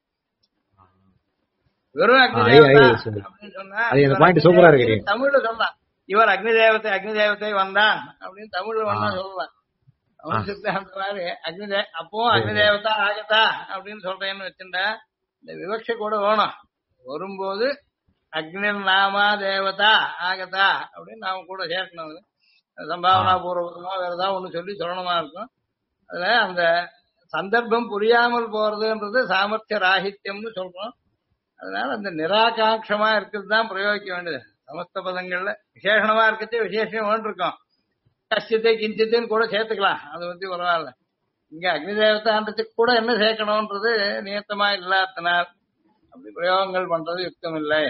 வெறும் அக்னி தேவதா அப்படின்னு சொன்னா தமிழ்ல சொல்லலாம். இவர் அக்னி தேவதை வந்தான் அப்படின்னு தமிழ்ல வேணா சொல்லலாம். அந்த மாதிரி அக்னி அப்போ அக்னி தேவதா ஆகத்தா அப்படின்னு சொல்றேன்னு வச்சுட்டா இந்த விவக்ஷ கூட வேணும். வரும்போது அக்னி நாமா தேவதா ஆகதா அப்படின்னு நாம கூட சேர்க்கணும். சம்பாவனா பூர்வகமா வேற ஏதாவது ஒண்ணு சொல்லி சொல்லணுமா இருக்கும். அதுல அந்த சந்தர்ப்பம் புரியாமல் போறதுன்றது சாமர்த்திய ராகித்யம்னு சொல்றோம். அதனால அந்த நிராகாட்சமா இருக்கிறது தான் பிரயோகிக்க வேண்டியது. சமஸ்த பதங்கள்ல விசேஷமா இருக்கிறது விசேஷம் வேண்டிருக்கும். கஷ்டத்தை கிஞ்சித்துன்னு கூட சேர்த்துக்கலாம், அது வந்து பரவாயில்ல. இங்க அக்னி தேவதான்றதுக்கு கூட என்ன சேர்க்கணும்ன்றது நியத்தமா இல்லாதனால் அப்படி பிரயோகங்கள் பண்றது யுக்தம் இல்லை.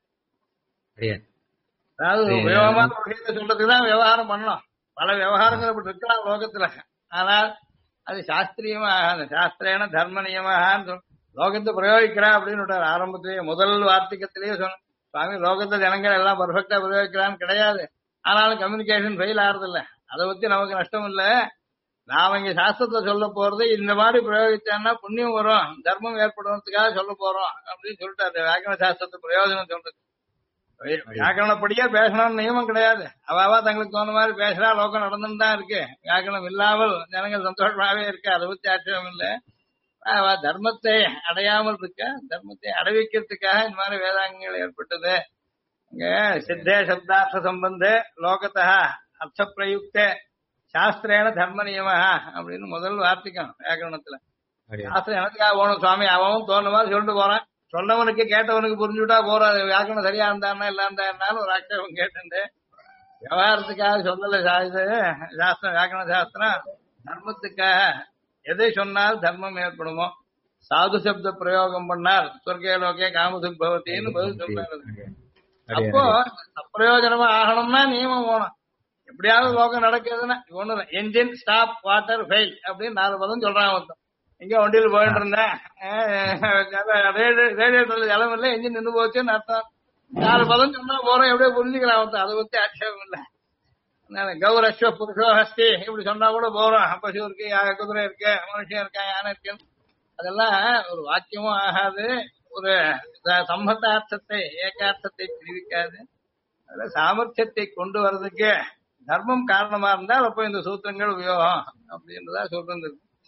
அதாவது உபயோகமான விஷயத்தை சொல்றதுக்குதான் விவகாரம் பண்ணணும். பல விவகாரங்கள் அப்படி இருக்கலாம் லோகத்துல. ஆனால் அது சாஸ்திரியமா சாஸ்திரேன தர்ம நியமான்னு லோகத்தை பிரயோகிக்கிறா அப்படின்னு ஆரம்பத்திலேயே முதல் வார்த்திகத்திலேயே சொன்ன சுவாமி லோகத்தை ஜனங்கள் எல்லாம் பர்ஃபெக்டா பிரயோகிக்கிறான்னு கிடையாது. ஆனாலும் கம்யூனிகேஷன் ஃபெயில் ஆறது இல்ல. அதை பத்தி நமக்கு நஷ்டம் இல்ல. நாம இங்க சாஸ்திரத்துல சொல்ல போறது இந்த மாதிரி பிரயோகிச்சான்னா புண்ணியம் வரும், தர்மம் ஏற்படுறதுக்காக சொல்ல போறோம் அப்படின்னு சொல்லிட்டாரு. வியாக்கரண சாஸ்திரத்தை பிரயோஜனம் சொல்றது. வியாக்கரணப்படியே பேசணும்னு நியமம் கிடையாது. அவாவா தங்களுக்கு தோணுன மாதிரி பேசுறா, லோகம் நடந்துன்னு தான் இருக்கு. வியாக்கரணம் இல்லாமல் ஜனங்கள் சந்தோஷமாவே இருக்கு, அதை பத்தி ஆட்சேபம் இல்லை. அவ தர்மத்தை அடையாமல் இருக்க, தர்மத்தை அடைவிக்கிறதுக்காக இந்த மாதிரி வேதாங்கங்கள் ஏற்பட்டது. இங்க சித்தே சப்தார்த்த சம்பந்த லோகத்தா அர்த்த பிரயுக்தே சாஸ்திரேன தர்ம நியம அப்படின்னு முதல் வார்த்தைக்கும் வியாக்கரணத்துல. சாஸ்திரம் எனத்துக்காக போகணும் சுவாமி, அவன் தோணுன மாதிரி சொல்லிட்டு போறான். சொன்னவனுக்கு கேட்டவனுக்கு புரிஞ்சுட்டா போறாது. வியாக்கரணம் சரியா இருந்தான்னா இல்லாந்தாருனாலும் ஒரு ஆட்சேபம் கேட்டு விவகாரத்துக்காக சொல்லல. இது சாஸ்திரம், வியாக்கரண சாஸ்திரம் தர்மத்துக்காக எதை சொன்னால் தர்மம் ஏற்படுமோ. சாது சப்த பிரயோகம் பண்ணார் சொர்க்கே லோகே காமதுக் பவத்தின்னு பதில் சொல்றாரு. அப்போ அப்பிரயோஜனமா ஆகணும்னா நியமம் போகணும். எப்படியாவது லோகம் நடக்குதுன்னா ஒண்ணு என்ஜின் ஸ்டாப் வாட்டர் ஃபெயில் அப்படின்னு 4 பதம் சொல்றான் ஒருத்தன். எங்க வண்டியில் போயிட்டு இருந்தேன், ரேடியேட்டர்ல ஜலம் இல்லை, என்ஜின் நின்று போச்சுன்னு அர்த்தம். 4 பதம் சொன்னா போறோம், எப்படியோ புரிஞ்சுக்கிறான் ஒருத்தன். அதை பத்தி ஆட்சேபம் இல்லை. கௌரஸ்வ புருஷோ ஹஸ்தி இப்படி சொன்னா கூட போறோம். பசு இருக்கு, குதிரை இருக்கு, மனுஷன் இருக்கா, யானை இருக்கு, அதெல்லாம் ஒரு வாக்கியமும் ஆகாது. ஒரு சம்பத்தார்த்தத்தை ஏகார்த்தத்தை தெரிவிக்காது. அதுல சாமர்த்தியத்தை கொண்டு வர்றதுக்கு தர்மம் காரணமா இருந்தால் அப்போ இந்த சூத்திரங்கள் உபயோகம் அப்படின்றதா சொல்றது.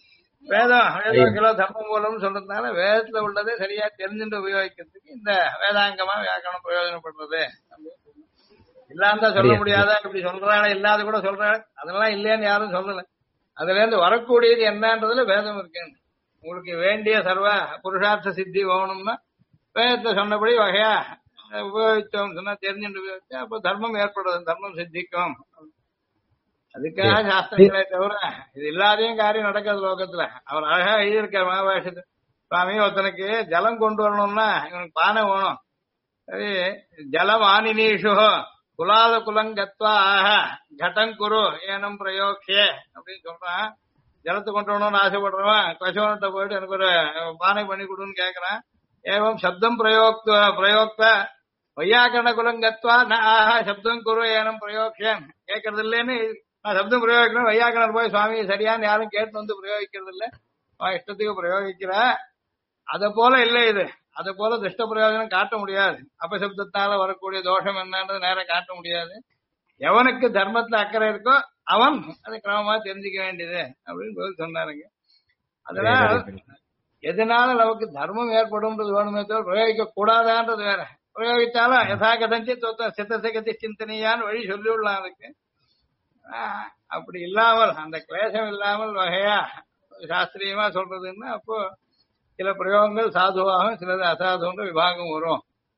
வேதம் கிலோ தர்மம் மூலம் சொல்றதுனால வேதத்துல உள்ளதே சரியா தெரிஞ்சுட்டு உபயோகிக்கிறதுக்கு இந்த வேதாங்கமா வியாக்கரணம் பிரயோஜனப்படுறது. இல்லாந்தா சொல்ல முடியாத இப்படி சொல்றாங்க, இல்லாத கூட சொல்றாங்க, அதெல்லாம் இல்லைன்னு யாரும் சொல்லல. அதுல இருந்து வரக்கூடியது என்னன்றதுல வேதம் இருக்கு. உங்களுக்கு வேண்டிய சர்வ புருஷார்த்த சித்தி வேணும்னா வேதத்தை சொன்னபடி வகையா உபயோகித்தோம் சொன்னா தெரிஞ்சுட்டு உபயோகிச்சா அப்போ தர்மம் ஏற்படுறது, தர்மம் சித்திக்கும். அதுக்காக சாஸ்திரங்களே தவிர இது இல்லாதையும் காரியம் நடக்காது லோகத்துல. அவர் அழகா எழுதியிருக்கார் மகாபாஷத்து. சுவாமி ஒருத்தனுக்கு ஜலம் கொண்டு வரணும்னா இவனுக்கு பானை வேணும். சரி, ஜலம் ஆனினீஷு குலாத குலங்கத்வா ஆஹ கடங்குரு ஏனம் பிரயோக்ஷே அப்படின்னு சொல்றான். ஜலத்தை கொண்டு வரணும்னு ஆசைப்படுறவன் கசவன்கிட்ட போயிட்டு எனக்கு ஒரு பானை பண்ணி கொடுன்னு கேட்கறான். ஏவம் சப்தம் பிரயோக்த வையாக்கரண குலங்கத்வா ஆஹா சப்தம் குரு ஏனம் பிரயோக்ஷேன் கேட்கறது இல்லைன்னு நான் சப்தம் பிரயோகிக்கிறேன். வையாக்கணர் போய் சுவாமி சரியான்னு யாரும் கேட்டு வந்து பிரயோகிக்கிறது இல்லை, அவன் இஷ்டத்துக்கு பிரயோகிக்கிற. அத போல இல்லை இது. அதை போல திருஷ்ட பிரயோஜனம் காட்ட முடியாது. அபசப்தத்தால வரக்கூடிய தோஷம் என்னன்றது நேரம் காட்ட முடியாது. எவனுக்கு தர்மத்துல அக்கறை இருக்கோ அவன் அதை கிரமமா தெரிஞ்சுக்க வேண்டியது அப்படின்னு பதில் சொன்னாருங்க. அதனால எதனால நமக்கு தர்மம் ஏற்படும்ன்றது வேணுமே தவிர பிரயோகிக்க கூடாதான்றது வேற. பிரயோகித்தாலும் யதா கதஞ்சி சித்தத்தை கத்தி சிந்தனையான்னு வழி சொல்லிவிடலாம். அதுக்கு அப்படி இல்லாமல் அந்த கிளேசம் இல்லாமல் வகையா சாஸ்திரியமா சொல்றதுன்னா அப்போ சில பிரயோகங்கள் சாதுவாகும், சிலது அசாதுன்ற விபாகம் வரும்.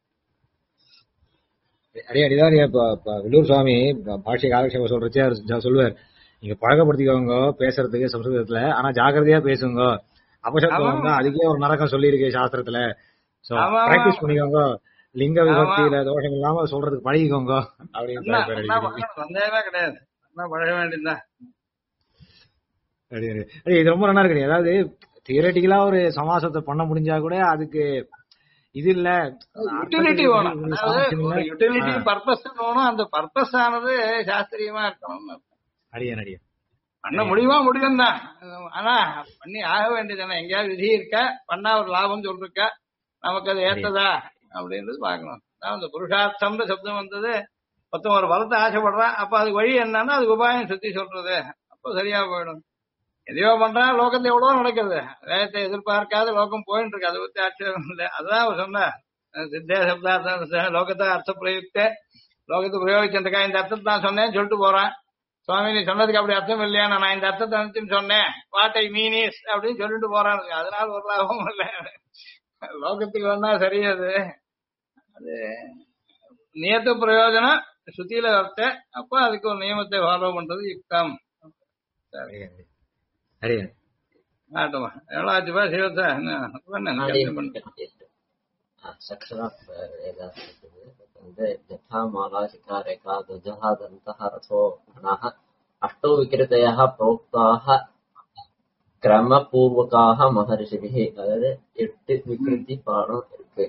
அடிதான் வில்லூர் சுவாமி பாஷ்ய காலக்ஷேபம் சொல்றச்சே அவர் சொல்லுவார், நீங்க பழக்கப்படுத்திக்கோங்க பேசுறதுக்கு சம்ஸ்கிருதத்துல, ஆனா ஜாக்கிரதையா பேசுங்க. அபசப்தம் வந்தா அதுக்கே ஒரு நரகம் சொல்லியிருக்கு சாஸ்திரத்துல. பிராக்டிஸ் பண்ணிக்கோங்க, லிங்க விபக்தியில தோஷம் இல்லாம சொல்றதுக்கு பழகிக்கோங்க அப்படின்னு. சந்தேகமே கிடையாது, பழக வேண்டியதுதான். இது ரொம்ப நல்லா இருக்கு. அதாவது தியரட்டிக்கலா ஒரு சமாசத்தை பண்ண முடிஞ்சா கூட அதுக்கு இது இல்ல, யூட்டிலிட்டி வேணும். யூட்டிலிட்டி பர்பஸ் வேணும். அந்த பர்பஸ் ஆனது சாஸ்திரியமா இருக்கணும். அடியன் பண்ண முடியுமா? முடியும் தான், ஆனா பண்ணி ஆக வேண்டியதானே. எங்கேயாவது விதி இருக்கா, பண்ணா ஒரு லாபம் சொல்லிருக்கா, நமக்கு அது ஏத்ததா அப்படின்றது பாக்கணும். அந்த புருஷார்த்தம்னு சப்தம் வந்தது, மொத்தம் ஒரு பலத்தை ஆசைப்படுறான். அப்ப அதுக்கு வழி என்னன்னா அதுக்கு உபாயம் சுத்தி சொல்றது, அப்போ சரியா போயிடும். எதையோ பண்றான், லோகத்துல எவ்வளவோ நடக்குது, வேதத்தை எதிர்பார்க்காத லோகம் போயிட்டு இருக்கு, அதை பத்தி ஆட்சேபம் இல்லை. அதுதான் அவர் சொன்னார், சித்தே சப்தார்த்த லோகத்தை அர்த்த பிரயுக்த லோகத்தை பிரயோகிச்சிருக்கா, இந்த அர்த்தத்தை நான் சொன்னேன்னு சொல்லிட்டு போறான். சுவாமி நீ சொன்னதுக்கு அப்படி அர்த்தம் இல்லையா, நான் இந்த அர்த்தத்தை நினைச்சுன்னு சொன்னேன், வாட் ஐ மீன் இஸ் அப்படின்னு சொல்லிட்டு போறான். அதனால ஒரு லாபமும் இல்லை. லோகத்துக்கு வந்தா சரியது, அது நியத்த பிரயோஜனம் சுத்தியில வர்த்த, அப்ப அதுக்கு ஒரு நியமத்தை ஃபாலோ பண்றது யுக்தம். ஆட்டமா எவ்வளவு ஆச்சுப்பா சிவத்தை section of यथा मालाशिका रेखा ध्वजः दन्तः रथो गणः अष्टौ विकृतयः प्रोक्ताः क्रमपूर्वकाः महर्षिभिः. அதாவது 8 விக்ருதி பாடம் இருக்கு.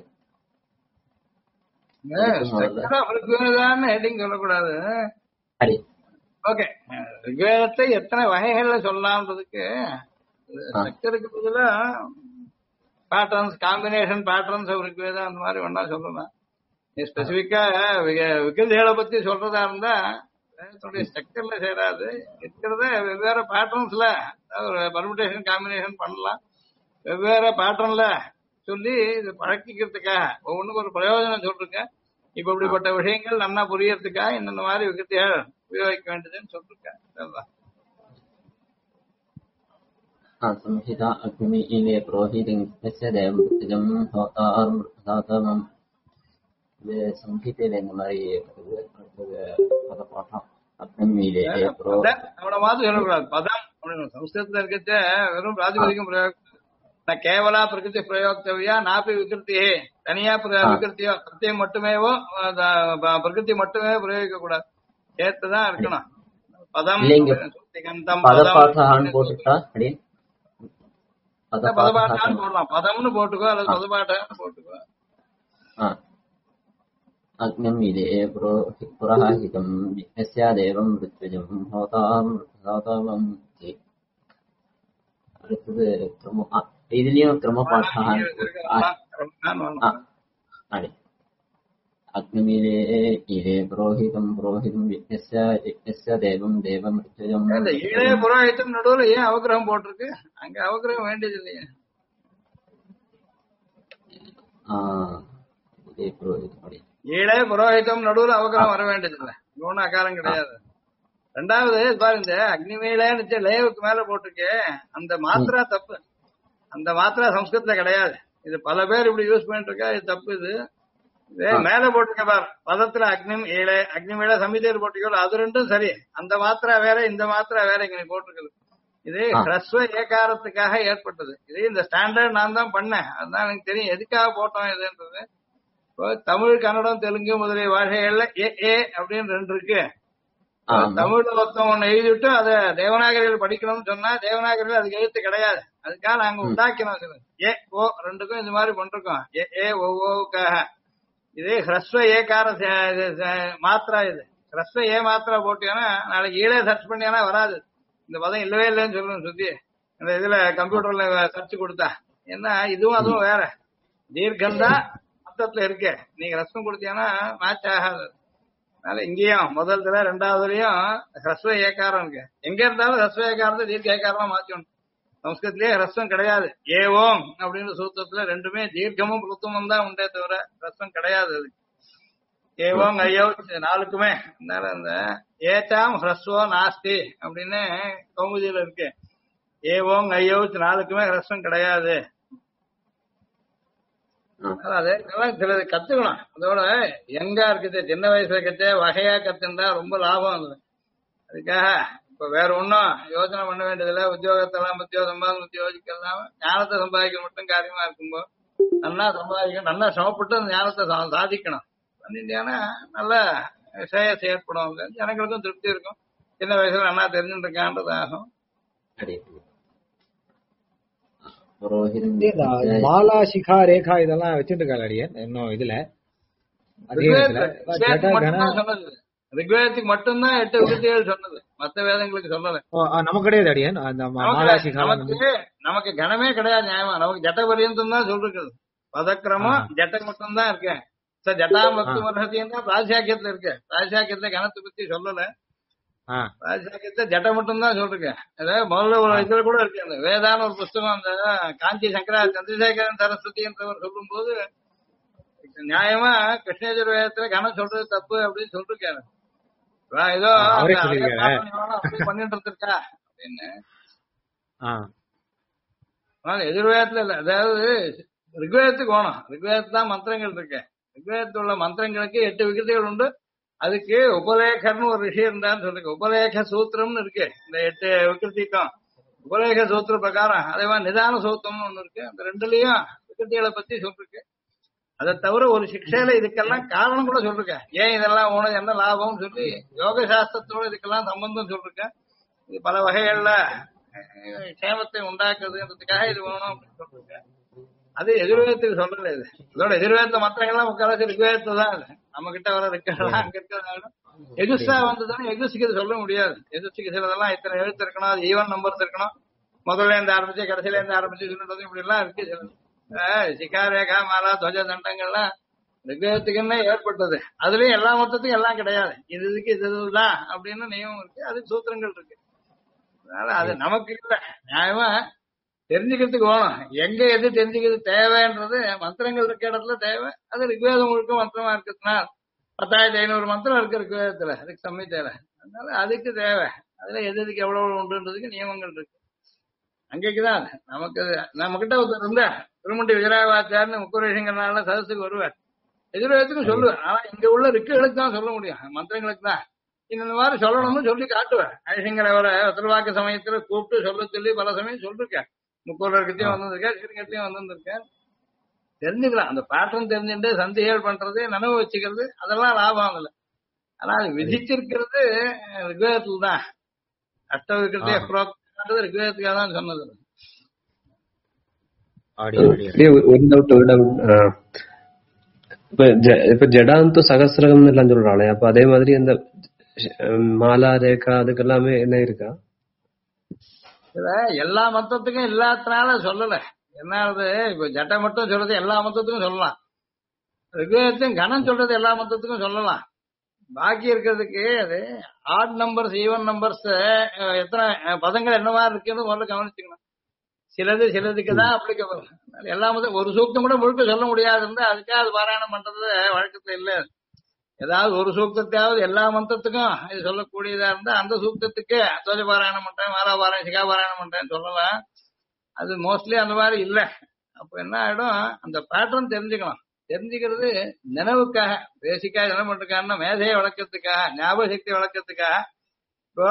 ஹெட்டிங் சொல்லக்கூடாது. ஓகே, ரிக்வேதத்தை எத்தனை வகைகள்ல சொல்லலாம்ன்றதுக்கு ஆ. ஸ்ட்ரக்சருக்கு பதிலா பேட்டர்ன்ஸ், காம்பினேஷன் பேட்டர்ன்ஸ் ரிக்வேதம் அந்த மாதிரி வேணா சொல்லலாம். ஸ்பெசிபிக்கா விகிருதிகளை பத்தி சொல்றதா இருந்தா வேதத்துடைய ஸ்ட்ரக்சர்ல சேராது. இருக்கிறத வெவ்வேறு பேட்டர்ன்ஸ்ல ஒரு பர்முடேஷன் காம்பினேஷன் பண்ணலாம். வெவ்வேறு பேட்டர்ன்ல சொல்லி இது பழக்கிக்கிறதுக்காக ஒவ்வொன்றுக்கும் ஒரு பிரயோஜனம் சொல்லிருக்கேன். இப்ப இப்படிப்பட்ட விஷயங்கள் நல்லா புரியறதுக்காக இந்த மாதிரி விகிருதிகள் உபயோகிக்க வேண்டியதுன்னு சொல்லிருக்கேன். அதுதான். संहिता अग्निमीले पुरोहितं यस्य देवमृत्यजं होतामं இது சம்ஹிதையில இந்த மாதிரி இருக்குது. அடுத்தது பதப்பாட்டம் அக்னிமீலே அவனை மாதிரி சொல்லக்கூடாது. பதம் அப்படின்னு சம்ஸ்கிருதத்துல இருக்கிறத வெறும் பிராதிபதிகம் பிரயோகம் நான் கேவலா பிரகிருதி பிரயோக்தவியா நாப்பி விகிருத்தி தனியா விகிருத்தியோ பிரத்தியம் மட்டுமேவோ பிரகிருதி மட்டுமே பிரயோகிக்க கூடாது. சேர்த்துதான் இருக்கணும். பதம் பதப்பாட்டான்னு போட்டுட்டா அப்படி பதபாட்டான்னு போடலாம். பதம்னு போட்டுக்கோ அல்லது பதபாட்டான்னு போட்டுக்கோ. அக்னிமீலே புரோஹிதம் யஸ்ய தேவம் ருத்விஜம் ஹோதாமம். அடுத்தது இதுலயும் கிரமபாட்டான் அப்படி அக்னிமீலே ஈலே புரோஹிதம் யஸ்ய தேவம் தேவம் ருத்விஜம். இந்த ஈழே புரோஹிதம் நடுவுல ஏன் அவகிரகம் போட்டிருக்கு? அங்க அவகிரகம் வேண்டியது இல்லையே. இதே புரோஹிதம் அப்படி ஈழே புரோஹிதம் நடுவுல அவகிரகம் வர வேண்டியது இல்லை. ஒன்னும் அகாரம் கிடையாது. ரெண்டாவது பாருங்க, அக்னிமீலேன்னு லேவுக்கு மேல போட்டிருக்கே அந்த மாத்திரா தப்பு. அந்த மாத்திரா சம்ஸ்கிருத்துல கிடையாது. இது பல பேர் இப்படி யூஸ் பண்ணிட்டு இருக்கா. இது தப்பு. இது மேல போட்டிருக்க பாரு பதத்துல அக்னிம் ஏழை அக்னிமேல சமிதியில் போட்டிருக்கோம். அது ரெண்டும் சரி. அந்த மாத்திரா வேற, இந்த மாத்திரா வேற இங்க போட்டிருக்குது. இது ஹ்ரஸ்வ ஏகாரத்துக்காக ஏற்பட்டது. இது இந்த ஸ்டாண்டர்ட் நான் தான் பண்ணேன். அதுதான் எனக்கு தெரியும் எதுக்காக போட்டோம் இதுன்றது. தமிழ், கன்னடம், தெலுங்கு முதலிய பாஷைகள்ல ஏ அப்படின்னு ரெண்டு இருக்கு. தமிழ்ல ஒருத்தம் ஒண்ணு எழுதிவிட்டு அதை தேவநாகரிகள் படிக்கணும்னு சொன்னா தேவநாகரிகள் அதுக்கு எழுத்து கிடையாது. அதுக்காக நாங்க உண்டாக்கணும். ஏ ஓ ரெண்டுக்கும் இந்த மாதிரி பண்றோம். ஏ ஓவுக்காக. இது ஹ்ரஸ்வ ஏகார மாத்திரா. இது ஹ்ரஸ்வ ஏ மாத்திரா போட்டியானா நாளைக்கு ஈழே சர்ச் பண்ணியானா வராது. இந்த பதம் இல்லவே இல்லைன்னு சொல்லணும் சுத்தி இந்த இதுல கம்ப்யூட்டர்ல சர்ச் கொடுத்தா. ஏன்னா இதுவும் அதுவும் வேற. தீர்க்கந்தா மொத்தத்துல இருக்கு. நீங்க ரசம் கொடுத்தீங்கன்னா மேட்ச் ஆகாது. அதனால இங்கேயும் முதல்ல ரெண்டாவதுலயும் ஹ்ரஸ்வ ஏகாரம் இருக்கு. எங்க இருந்தாலும் ஹ்ரஸ்வ ஏகாரத்தை தீர்க்க ஏகாரமா மாற்றணும். சம்ஸ்கிருத்திலேயே ஹ்ரஸ்வம் கிடையாது. ஏவோம் அப்படின்னு சூத்திரத்துல ரெண்டுமே தீர்க்கமும் புருத்தமும் தான் உண்டே தவிர ஹ்ரஸ்வம் கிடையாது. அது ஏவோம் ஐயோ நாளுக்குமே. அதனால இந்த ஏச்சாம் ஹ்ரஸ்வோ நாஸ்தி அப்படின்னு கௌமுதியில இருக்கு. ஏவோம் ஐயோ நாளுக்குமே ஹ்ரஸ்வம் கிடையாது. அதே சிலது கத்துக்கணும். அதோட எங்க இருக்குது சின்ன வயசுல கத்து வகையா கத்துண்டா ரொம்ப லாபம் அது. அதுக்காக இப்ப வேற ஒன்னும் யோசனை பண்ண வேண்டியதில்ல. உத்தியோகத்தெல்லாம் சம்பாதிக்க யோசிக்கலாம். ஞானத்தை சம்பாதிக்க மட்டும் காரியமா இருக்கும்போ நல்லா சம்பாதிக்கணும். நல்லா சமப்பட்டு அந்த ஞானத்தை சாதிக்கணும். பண்ணிட்டேன்னா நல்ல சேயஸ் ஏற்படும். ஜனங்களுக்கும் திருப்தி இருக்கும். சின்ன வயசுல நல்லா தெரிஞ்சுட்டு இருக்கான்றது ஆகும். மாலா சிகா ரேகா இதெல்லாம் வச்சுட்டு இருக்காள் அடியன் இன்னும் இதுல ரிக்வேதத்துக்கு மட்டும்தான் 8 விருத்திகள் சொன்னது. மத்த வேதங்களுக்கு சொல்லல. நமக்கு கிடையாது அடியன். அந்த மாலா சிகா நமக்கு கணமே கிடையாது. நியாயமா நமக்கு ஜட்ட பரியந்தம் தான் சொல்லிருக்குது. பதக்கிரமம் ஜட்ட மட்டும் தான் இருக்கேன். ஜட்டாம் பக்தி மரகத்தியம் தான் ராஜசாக்கியத்துல இருக்கு. ராஜசாக்கியத்துல கணத்தை பத்தி சொல்லல. ராஜசாக்கியத்தை ஜட்ட மட்டும் தான் சொல்லிருக்கேன். அதாவது முதல்ல ஒரு இதுல கூட இருக்கு. அந்த வேதான ஒரு புஸ்தகம் அந்த காஞ்சி சந்திரசேகரன் சரஸ்வதி என்றவர் சொல்லும் போது நியாயமா கிருஷ்ணேஜர் வேதத்துல கணம் சொல்றது தப்பு அப்படின்னு சொல்லிருக்காரு. ஏதோ பண்ணிட்டு இருக்கா அப்படின்னு எதிர்வேதத்துல இல்ல. அதாவது ரிக்வேதத்துக்கு வேணும். ரிக்வேதத்தான் மந்திரங்கள் இருக்கு. ரிக்வேதத்தில் உள்ள மந்திரங்களுக்கு 8 விகிருதிகள் உண்டு. அதுக்கு உபலேகர்னு ஒரு விஷயம் இருந்தான்னு சொல்லிருக்கு. உபலேக சூத்திரம்னு இருக்கு. இந்த 8 விகிருதிக்கும் உபலேக சூத்திர பிரகாரம் அதே மாதிரி நிதான சூத்திரம்னு ஒண்ணு இருக்கு. அந்த ரெண்டுலயும் விகிருதிகளை பத்தி சொல்லிருக்கு. அதை தவிர ஒரு சிக்ஷையில இதுக்கெல்லாம் காரணம் கூட சொல்லிருக்கேன். ஏன் இதெல்லாம் உனக்கு என்ன லாபம்னு சொல்லி யோக சாஸ்திரத்தோட இதுக்கெல்லாம் சம்பந்தம் சொல்லிருக்கேன். இது பல வகைகள்ல சேமத்தை உண்டாக்குறதுன்றதுக்காக இது வேணும் அப்படின்னு சொல்லிருக்கேன். அது எதிர்வேதத்துக்கு சொல்லல இது. இதோட எதிர்வேத மந்திரங்கள்லாம் முக்கால்வாசி ரிக்வேதத்தை தான் அது. நம்ம கிட்ட வர இருக்கலாம் அங்க இருக்கிறதாலும் எகுஸ்டா வந்ததுன்னா எகுஸ்டிக்கு சொல்ல முடியாது. எகுஸ்டிக்கு சிலதெல்லாம் இத்தனை எழுத்து இருக்கணும், அது ஈவன் நம்பர்ஸ் இருக்கணும், முதல்ல இருந்து ஆரம்பிச்சு கடைசியில இருந்து ஆரம்பிச்சு சொல்றது இப்படி எல்லாம் இருக்கு. சிலது சிகாரேகா மாலா துவஜ தண்டங்கள்லாம் ரிக்வேதத்துக்குன்னே ஏற்பட்டது. அதுலயும் எல்லா மொத்தத்துக்கும் எல்லாம் கிடையாது. இதுக்கு இதுதான் அப்படின்னு நியமம் இருக்கு, அதுக்கு சூத்திரங்கள் இருக்கு. அதனால அது நமக்கு இல்ல, நியாயமா தெரிஞ்சுக்கிறதுக்கு வேணும். எங்க எது தெரிஞ்சுக்கிறது தேவைன்றது மந்திரங்கள் இருக்க இடத்துல தேவை. அது ரிக்வேதம் முழுக்க மந்திரமா இருக்கிறதுனால 10,500 மந்திரம் இருக்கு ரிக்வேதத்துல, அதுக்கு சம்மித்தையில. அதனால அதுக்கு தேவை. அதுல எது எதுக்கு எவ்வளவு உண்டுன்றதுக்கு நியமங்கள் இருக்கு. அங்கேக்குதான் நமக்கு நம்ம கிட்ட ஒருத்தர் இருந்தா திருமண்டி விஜயராஜாச்சார்னு முக்குரேஷங்கனால சதஸுக்கு வருவார். எதிர்வேதத்துக்கும் சொல்லுவார். ஆனா இங்க உள்ள ரிக்குகளுக்கு தான் சொல்ல முடியும், மந்திரங்களுக்கு தான் இந்த மாதிரி சொல்லணும்னு சொல்லி காட்டுவார். ஐசிங்கர் அவரை திருவாக்கு சமயத்துல கூப்பிட்டு சொல்ல சொல்லி பல சமயம் சொல்லிருக்கேன். முக்கூரர்கிட்டயும் வந்திருக்கேன், ஸ்ரீரங்கத்தையும் வந்திருக்கேன். தெரிஞ்சுக்கலாம். அந்த பேட்டர்ன் தெரிஞ்சுட்டு சந்திகள் பண்றது, நினைவு வச்சுக்கிறது, அதெல்லாம் லாபம் இல்லை. ஆனா அது விதிச்சிருக்கிறது ரிக்வேதத்துல தான். அஷ்ட விக்கிரத்தையே புரோக்தம் ரிக்வேதத்துக்காக தான் சொன்னது. ஒரு டவுட். இப்ப ஜடாந்து சகசிரகம் எல்லாம் சொல்றாங்களே, அப்ப அதே மாதிரி அந்த மாலா ரேகா அதுக்கெல்லாமே என்ன இருக்கா? எல்லா மொத்தத்துக்கும் இல்லாதனால சொல்லல. என்னாவது இப்ப ஜட்டை மட்டும் சொல்றது எல்லா மொத்தத்துக்கும் சொல்லலாம். ரிக்வேதத்தையும் கணம் சொல்றது எல்லா மொத்தத்துக்கும் சொல்லலாம். பாக்கி இருக்கிறதுக்கு அது ஆட் நம்பர்ஸ் ஈவன் நம்பர்ஸ் எத்தனை பதங்கள் என்னவா இருக்குன்னு முதல்ல கவனிச்சுக்கணும். சிலதுக்கு தான் அப்ளிகபிள். எல்லா மொத்தம் ஒரு சூக்தம் கூட முழுக்க சொல்ல முடியாது இருந்தா அதுக்காக அது பாராயணம் பண்றது வழக்கத்துல இல்ல. ஏதாவது ஒரு சூக்தத்தையாவது எல்லா மந்திரத்துக்கும் இது சொல்லக்கூடியதா இருந்தா அந்த சூக்தத்துக்கு துவஜ பாராயணம் பண்றேன், மாலா பாராயணம், சிகா பாராயணம் பண்றேன்னு சொல்லலாம். அது மோஸ்ட்லி அந்த மாதிரி இல்ல. அப்ப என்ன ஆயிடும், அந்த பேட்டர்ன் தெரிஞ்சுக்கலாம். தெரிஞ்சுக்கிறது நினைவுக்காக, பேசிக்கா என்ன பண்றதுக்கான மேதையை வளர்க்கறதுக்காக, ஞாபக சக்தி வளர்க்கறதுக்காக. இப்போ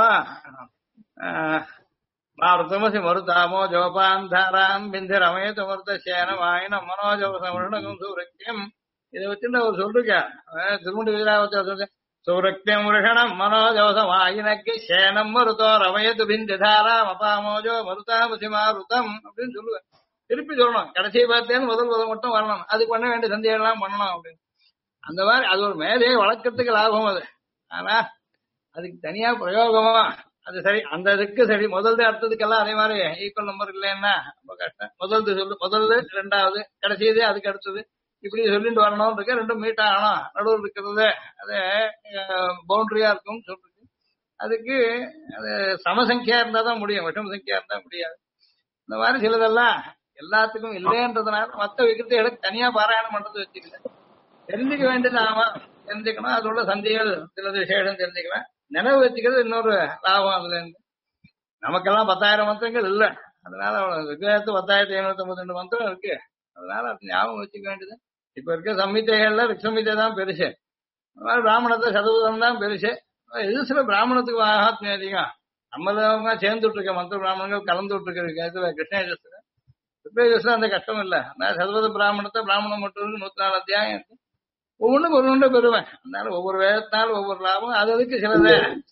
மாருத்தமசி மருதாமோ ஜோபான் தாராம் பிந்த ரமேத மருத சேனம் ஆயினம் மனோஜவசம் சூரக்கியம் இதை வச்சுட்டு அவர் சொல்லிருக்க. திருமுடி விஜயாவச்ச சூரக்கியம் ரிஷணம் மனோஜவசம் ஆயினக்கு சேனம் மருதோ ரமயது பிந்த தாராம் அபாமோஜோ மருதாமசி மாருதம் அப்படின்னு சொல்லுவேன். திருப்பி சொல்லணும். கடைசியை பார்த்தேன்னு முதல் மட்டும் வரணும். அதுக்கு பண்ண வேண்டிய சந்தேகம்லாம் பண்ணணும் அப்படின்னு. அந்த மாதிரி அது ஒரு மேதையை வளர்க்கறதுக்கு லாபம் அது. ஆனா அதுக்கு தனியா பிரயோகமா அது சரி, அந்த இதுக்கு சரி முதல்து அடுத்ததுக்கெல்லாம் அதே மாதிரி ஈக்குவல் நம்பர் இல்லைன்னா ரொம்ப கஷ்டம். முதல்து சொல்லு, முதல்ல ரெண்டாவது, கடைசியது அதுக்கு அடுத்தது, இப்படி சொல்லிட்டு வரணும் இருக்கு. ரெண்டும் மீட் ஆகணும். நடுவில் இருக்கிறது அது பவுண்டரியா இருக்கும் சொல்றது. அதுக்கு அது சமசங்கியா இருந்தா தான் முடியும், விஷம சங்கியா இருந்தா முடியாது. இந்த மாதிரி சிலதெல்லாம் எல்லாத்துக்கும் இல்லைன்றதுனால மற்ற விகிருத்திகளுக்கு தனியா பாராயணம் பண்றது வச்சுக்கல. தெரிஞ்சுக்க வேண்டியது ஆமா தெரிஞ்சுக்கணும். அது உள்ள சந்தைகள் சிலது விசேஷம் தெரிஞ்சுக்கலாம். நினைவு வச்சுக்கிறது இன்னொரு லாபம். அதுல இருந்து நமக்கெல்லாம் 10,000 மந்திரங்கள் இல்ல. அதனால ரிக்வேதத்து 10,592 மந்திரம் இருக்கு. அதனால அது ஞாபகம் வச்சுக்க வேண்டியது. இப்ப இருக்க சம்மித்தைகள்ல ரிக்ஷமித்தை தான் பெருசு. பிராமணத்தை சதவீதம் தான் பெருசு. இது சில பிராமணத்துக்கு மகாத்மியம் அதிகம். நம்மளவங்க சேர்ந்துட்டு இருக்க மந்திர பிராமணங்கள் கலந்துட்டு இருக்க கிருஷ்ணயஜஸ்ல ரிக்வேதத்துல அந்த கஷ்டம் இல்ல. நான் சதவீத பிராமணத்தை பிராமணம் மட்டும் 104 அத்தியாயம் இருக்கு. ஒவ்வொன்றுக்கு ஒன்று பெறுவேன். அதனால ஒவ்வொரு வேதத்தினாலும் ஒவ்வொரு லாபம். அது அதுக்கு சிலது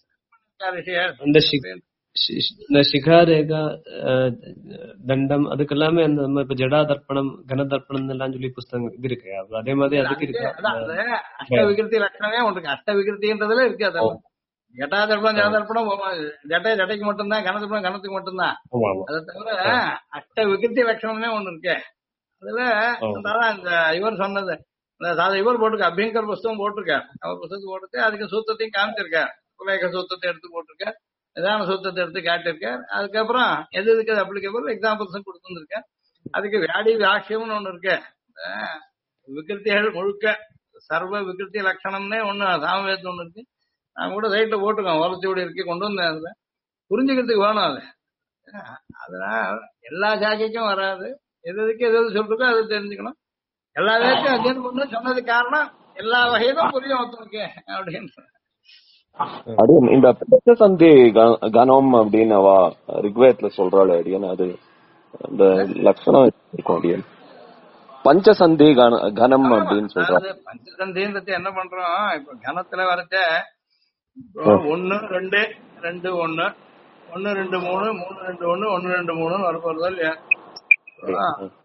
இந்த சிகாரேகா தண்டம் அதுக்கெல்லாமே அந்த நம்ம இப்ப ஜடா தர்ப்பணம் கன தர்ப்பணம் எல்லாம் சொல்லி புஸ்தகம் இது இருக்கு. அதே மாதிரி அதுக்கு இருக்கு. அஷ்ட விகிருத்தி லட்சணமே ஒன்று. அஷ்ட விகிருத்தின்றதுல இருக்கு. அதெல்லாம் ஜட்டா தர்ப்பணம் ஜட தர்ப்பணம் ஜட்டைக்கு மட்டும்தான், கன தர்ப்பணம் கணத்துக்கு மட்டும்தான். அதை தவிர அஷ்ட விகிருத்தி லட்சணம்னே ஒண்ணு இருக்கு. அதுல இந்த இவர் சொன்னது இவர் போட்டிருக்க அபியங்கர் புஸ்தகம் போட்டிருக்காரு. அவர் புஸ்தகத்தை போட்டு அதுக்கு சூத்திரத்தையும் காமிச்சிருக்காரு. குலேக சூத்திரத்தை எடுத்து போட்டிருக்கார், நிதான சூத்திரத்தை எடுத்து காட்டியிருக்கார். அதுக்கப்புறம் எது இருக்குது அப்ளிகபிள் எக்ஸாம்பிள்ஸும் கொடுத்துருக்கார். அதுக்கு வியாடி வியாட்சியம்னு ஒண்ணு இருக்கு. விகிருத்திகள் முழுக்க சர்வ விகிருத்தி லட்சணம்னே ஒண்ணு சாமவேதம் ஒண்ணு இருக்கு. நான் கூட சைட்ல போட்டிருக்கோம். வளர்ச்சியோடு இருக்கு கொண்டு வந்தேன். அதுல புரிஞ்சுக்கிறதுக்கு வேணும் அது. அதனால எல்லா ஜாக்கைக்கும் வராது. எதுக்கு எது சொல்றதோ அது தெரிஞ்சுக்கணும். எல்லா வேலையும் அத்தியனம் பண்ணு சொன்னது காரணம் எல்லா வகையிலும் புரியும் ஒருத்தனுக்கு அப்படின்னு. இந்த பஞ்சசந்தி கனம் அப்படின்னு அவ ரிக்வேதத்துல சொல்றாள் அடியன். அது அந்த லட்சணம் இருக்கும் அடியன். பஞ்சசந்தி கனம் அப்படின்னு சொல்றாங்க. பஞ்சசந்தின்றது என்ன பண்றோம் இப்ப கணத்துல வரைச்ச 1 2 2 1 1 2 3 3 2 1 1 2 3 வரப்போறது இல்லையா?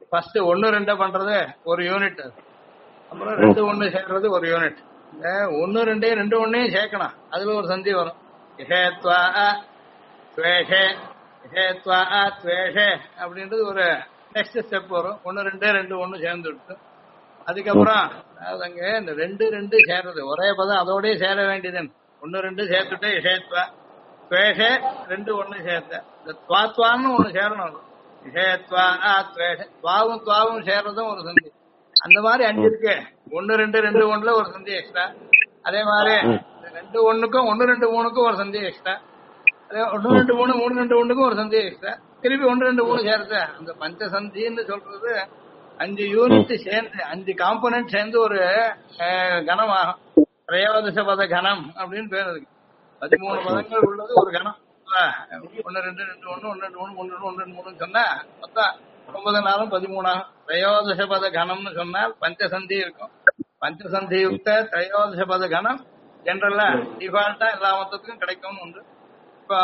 ஃபர்ஸ்ட் 1 2 பண்றது ஒரு யூனிட், அப்புறம் 2 1 சேர்றது ஒரு யூனிட். 1 2 2 1 சேர்க்கணும், அதுல ஒரு சந்தி வரும். இஹேத்வா துவேஷே இஹேத்வா துவேஷே அப்படின்றது ஒரு நெக்ஸ்ட் ஸ்டெப் வரும். 1 2 2 1 சேர்ந்து விட்டு அதுக்கப்புறம் அங்க இந்த 2 2 சேர்றது ஒரே பதம் அதோடய சேர வேண்டியது. 1 2 சேர்த்துட்டு இஷேத்வா துவேஷே 2 1 சேர்த்த இந்த துவாத்வான்னு ஒண்ணு சேரணும். இஷேத்வா துவேஷே துவாவும் துவாவும் சேர்றதும் ஒரு சந்தி. அந்த மாதிரி 5 இருக்கு. 1 2 2 1ல ஒரு சந்தி எக்ஸ்ட்ரா. அதே மாதிரி 2 1க்கும் 1 2 3க்கும் ஒரு சந்தி எக்ஸ்ட்ரா. அதே 1 2 3 3 2 1க்கும் ஒரு சந்தி எக்ஸ்ட்ரா. திருப்பி 1 2 3 சேர்த்து அந்த பஞ்சசந்தின்னு சொல்றது 5 யூனிட் சேர்ந்து 5 காம்பனன்ட் சேர்ந்து ஒரு கணம் ஆகும். திரையோதசபத கணம் அப்படின்னு பேர் இருக்கு. 13 பதங்கள் உள்ளது ஒரு கணம். 1 2 2 1 1 2 3 1 2 3 சொன்னா மொத்தம் 9 4 13 ஆகும். திரையோதசபத கணம்னு சொன்னால் பஞ்சசந்தி இருக்கும். பஞ்சசந்தி யுக்த திரையோதசபத கணம் ஜெனரலா டிஃபால்ட்டா எல்லா மொத்தத்துக்கும் கிடைக்கும்னு உண்டு. இப்போ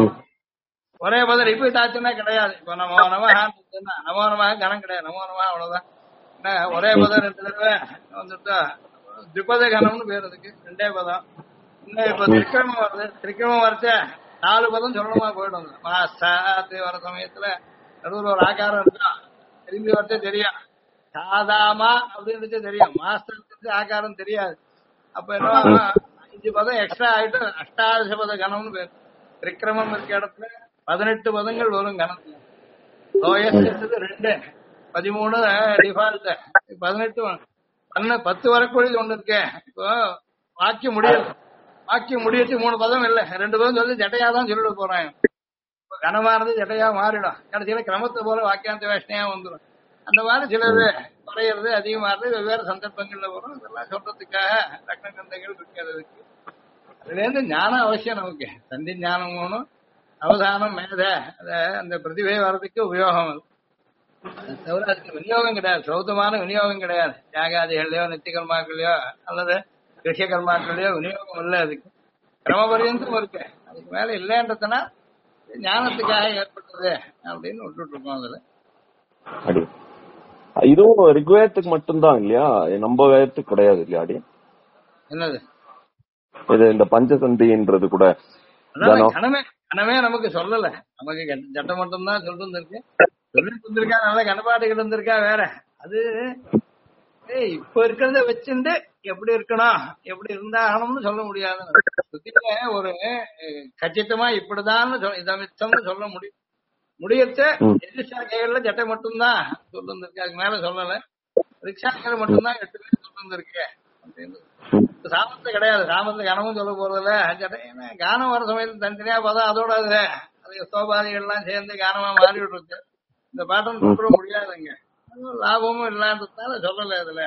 ஒரே பதம் ரிப்பீட் ஆச்சுன்னா கிடையாது. இப்ப நமோ நம கணம் கிடையாது. நமோ நம அவ்வளவுதான். ஒரே பதம் 2 தடவை வந்துட்டா திரிபத கணம்னு பேர் அதுக்கு. 2 பதம். இன்னும் இப்ப திரிக்கிரமம் வருது. திரிக்கிரமம் வரைச்ச 4 பதம் சொல்லணுமா போயிடும். மாஸ்தாத்து வர சமயத்துல நடுவில் ஒரு ஆகாரம் இருக்கா, திரும்பி வரச்சே தெரியும். சாதாமா அப்படின்னு தெரியும், மாஸ்டருக்கு ஆகாரம் தெரியாது. அப்ப என்ன 5 பதம் எக்ஸ்ட்ரா ஆயிட்டு அஷ்டாதசபத கணம்னு பேர். திரிக்கிரமம் இருக்க இடத்துல 18 பதங்கள் வரும் கணத்துல. லோயஸ்ட் 2 13 டிஃபால்ட் 18 10 வரக்குழில் ஒண்ணு இருக்கு. இப்போ வாக்கியம் முடியாது. வாக்கியம் முடியச்சு 3 பதம் இல்ல 2 பதம் சொல்லி ஜட்டையாதான் சொல்லிட போறாங்க. கனமா இருந்து ஜட்டையா மாறிடும். கடைசியில கிரமத்தை போல வாக்கியாந்த வேஷ்ணையா வந்துடும். அந்த மாதிரி சிலது குறையிறது அதிகமாகிறது வெவ்வேறு சந்தர்ப்பங்கள்ல வரும். இதெல்லாம் சொல்றதுக்காக லக்ன கந்தைகள் இருக்கிறதுக்கு அதுல இருந்து ஞானம் அவசியம். நமக்கு சந்தி ஞானம் வேணும், அவதானம் மேத அந்த பிரதிபை வர்றதுக்கு உபயோகம். அது தவிர அதுக்கு விநியோகம் கிடையாது, சௌதமான விநியோகம் கிடையாது. தியாகாதிகள்லயோ நித்தியகர்மாக்களையோ அல்லது கிருஷ்ய கர்மாக்களையோ விநியோகம் இல்லை. அதுக்கு கிரமபரியந்தம் இருக்கு. அதுக்கு மேல இல்லைன்றதுனா ஞானத்துக்காக ஏற்பட்டது அப்படின்னு விட்டுட்டு இருக்கோம். அதுல இதுவும் ரிக்வேதத்துக்கு மட்டும்தான் இல்லையா, நம்ம வேதத்துக்கு கிடையாது இல்லையா? அடி என்னது இது இந்த பஞ்சசந்தின்றது கூட கணமே நமக்கு சொல்லல. நமக்கு சட்டம் மட்டும் தான் சொல்லிட்டு இருக்கு. சொல்லிட்டு இருந்திருக்கா, நல்ல கணப்பாட்டுக்கிட்டு இருந்திருக்கா வேற. அது இப்ப இருக்கிறத வச்சுட்டு எப்படி இருக்கணும் எப்படி இருந்தாகணும்னு சொல்ல முடியாது. ஒரு கச்சிதமா இப்படிதான் இதமித்தம்னு சொல்ல முடியும். முடியத்த எதிர்சாக்கைகள்ல சட்டை மட்டும்தான் சொல்லி இருந்திருக்கு, அதுக்கு மேல சொல்லல. ரிக்ஷாக்கள் மட்டும்தான் 8 பேர் சொல்லி இருந்திருக்கு அப்படின்னு. சாமத்தை கிடையாது, சாமத்தை கனமும் சொல்ல போறதில்ல. கானம் வர சமயத்துல தனித்தனியா பார்த்தா அதோட அது சோபாதிகள்லாம் சேர்ந்து கானமா மாறிவிட்டு இருக்கு. இந்த பாட்டம் சொல்ற முடியாதுங்க, லாபமும் இல்லாததுனால சொல்லல. இதுல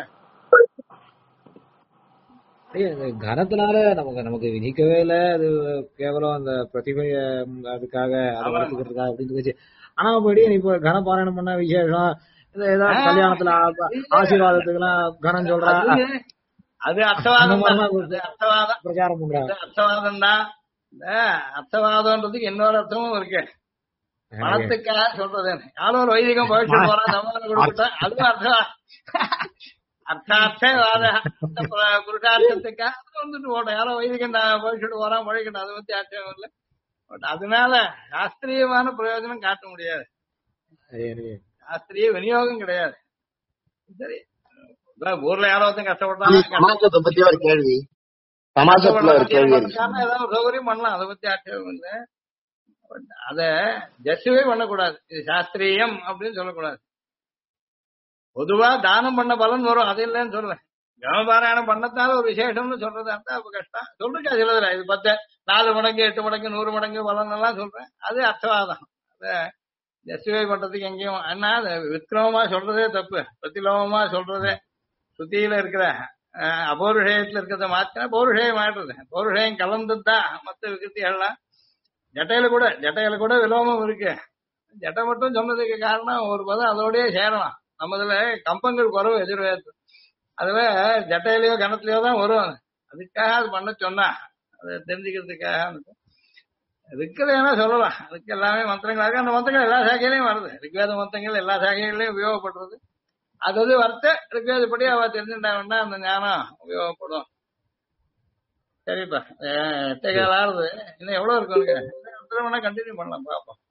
கனத்தினால நமக்கு விதிக்கவே இல்ல. அது கேவலம் அந்த பிரதிபைய அதுக்காக அதை வளர்த்துக்கிறதுக்காக அப்படின்னு. ஆனா படி இப்ப கன பாராயணம் பண்ண விசேஷம், ஏதாவது கல்யாணத்துல ஆசீர்வாதத்துக்கு எல்லாம் கனம் சொல்றா, அது அர்த்தவாதம் பிரச்சாரம் பண்றாங்க. அர்த்தவாதம் தான். அர்த்தவாதம்ன்றதுக்கு இன்னொரு அர்த்தமும் இருக்கு. பணத்துக்காக சொல்றது யாரோ ஒரு வைதிகம் பவிஷ்ய போறான் சமாதானம் கொடுத்தா அதுவும் அர்த்தார்த்தவாத புருஷார்த்தத்துக்காக வந்துட்டு போட்டோம். யாரோ வைதிகம் பவிஷ்ட்டு போறான் பழிக்கட்டும், அதை பத்தி ஆட்சேபம் இல்லை. பட் அதனால சாஸ்திரியமான பிரயோஜனம் காட்ட முடியாது, சாஸ்திரிய விநியோகம் கிடையாது. சரி, ஊர்ல யாரோ ஒருத்தன் கஷ்டப்பட்டாங்க பத்தி ஒரு கேள்வி, சமாஜத்துல ஒரு கேள்வி ஏதாவது ஒரு சௌகரியம் பண்ணலாம், அதை பத்தி ஆட்சேபம் இல்லை. அத ஜஸ்டிஃபை பண்ணக்கூடாது, இது சாஸ்திரியம் அப்படின்னு சொல்லக்கூடாது. பொதுவா தானம் பண்ண பலன் வரும், அது இல்லைன்னு சொல்றேன். கனபாராயணம் பண்ணத்தால ஒரு விசேஷம்னு சொல்றதா இருந்தா அப்ப கஷ்டம் சொல்றா. சிலதுல இது 10 4 மடங்கு 8 மடங்கு 100 மடங்கு பலன் எல்லாம் சொல்றேன், அது அர்த்தவாதம். அத ஜஸ்டிஃபை பண்றதுக்கு எங்கேயும் என்ன விக்ரமமா சொல்றதே தப்பு, பிரதிலோகமா சொல்றதே. சுத்தியில இருக்கிற அபௌருஷயத்துல இருக்கிறத மாத்தினா பௌருஷயம் ஆயிடுறது. பௌருஷயம் கலந்துதான் மற்ற விகிருத்திகள்லாம். ஜட்டையில கூட விலோமம் இருக்கு. ஜட்டை மட்டும் சொன்னதுக்கு காரணம் ஒரு பதம் அதோடய சேரலாம். நம்மதுல கம்பங்கள் குறவு எதிர்வேற்று, அதுல ஜட்டையிலயோ கணத்திலயோ தான் வரும். அதுக்காக அது பண்ண சொன்னா அதை தெரிஞ்சுக்கிறதுக்காக. ரிக்கதைனா சொல்லலாம். அதுக்கு எல்லாமே மந்திரங்களாக அந்த மந்திரங்கள் எல்லா சாக்கையிலையும் வருது. ரிக்வேத மந்திரங்கள் எல்லா சாக்கைகளையும் உபயோகப்படுறது. அது வரத்த ரிக்வேதப்படி அவ தெரிஞ்சுட்டாங்கன்னா அந்த ஞானம் உபயோகப்படும். சரிப்பா, எட்டே கால ஆறுது. இன்னும் எவ்வளவு இருக்கு உனக்கு? கண்டினியூ பண்ணலாம் பாப்போம்.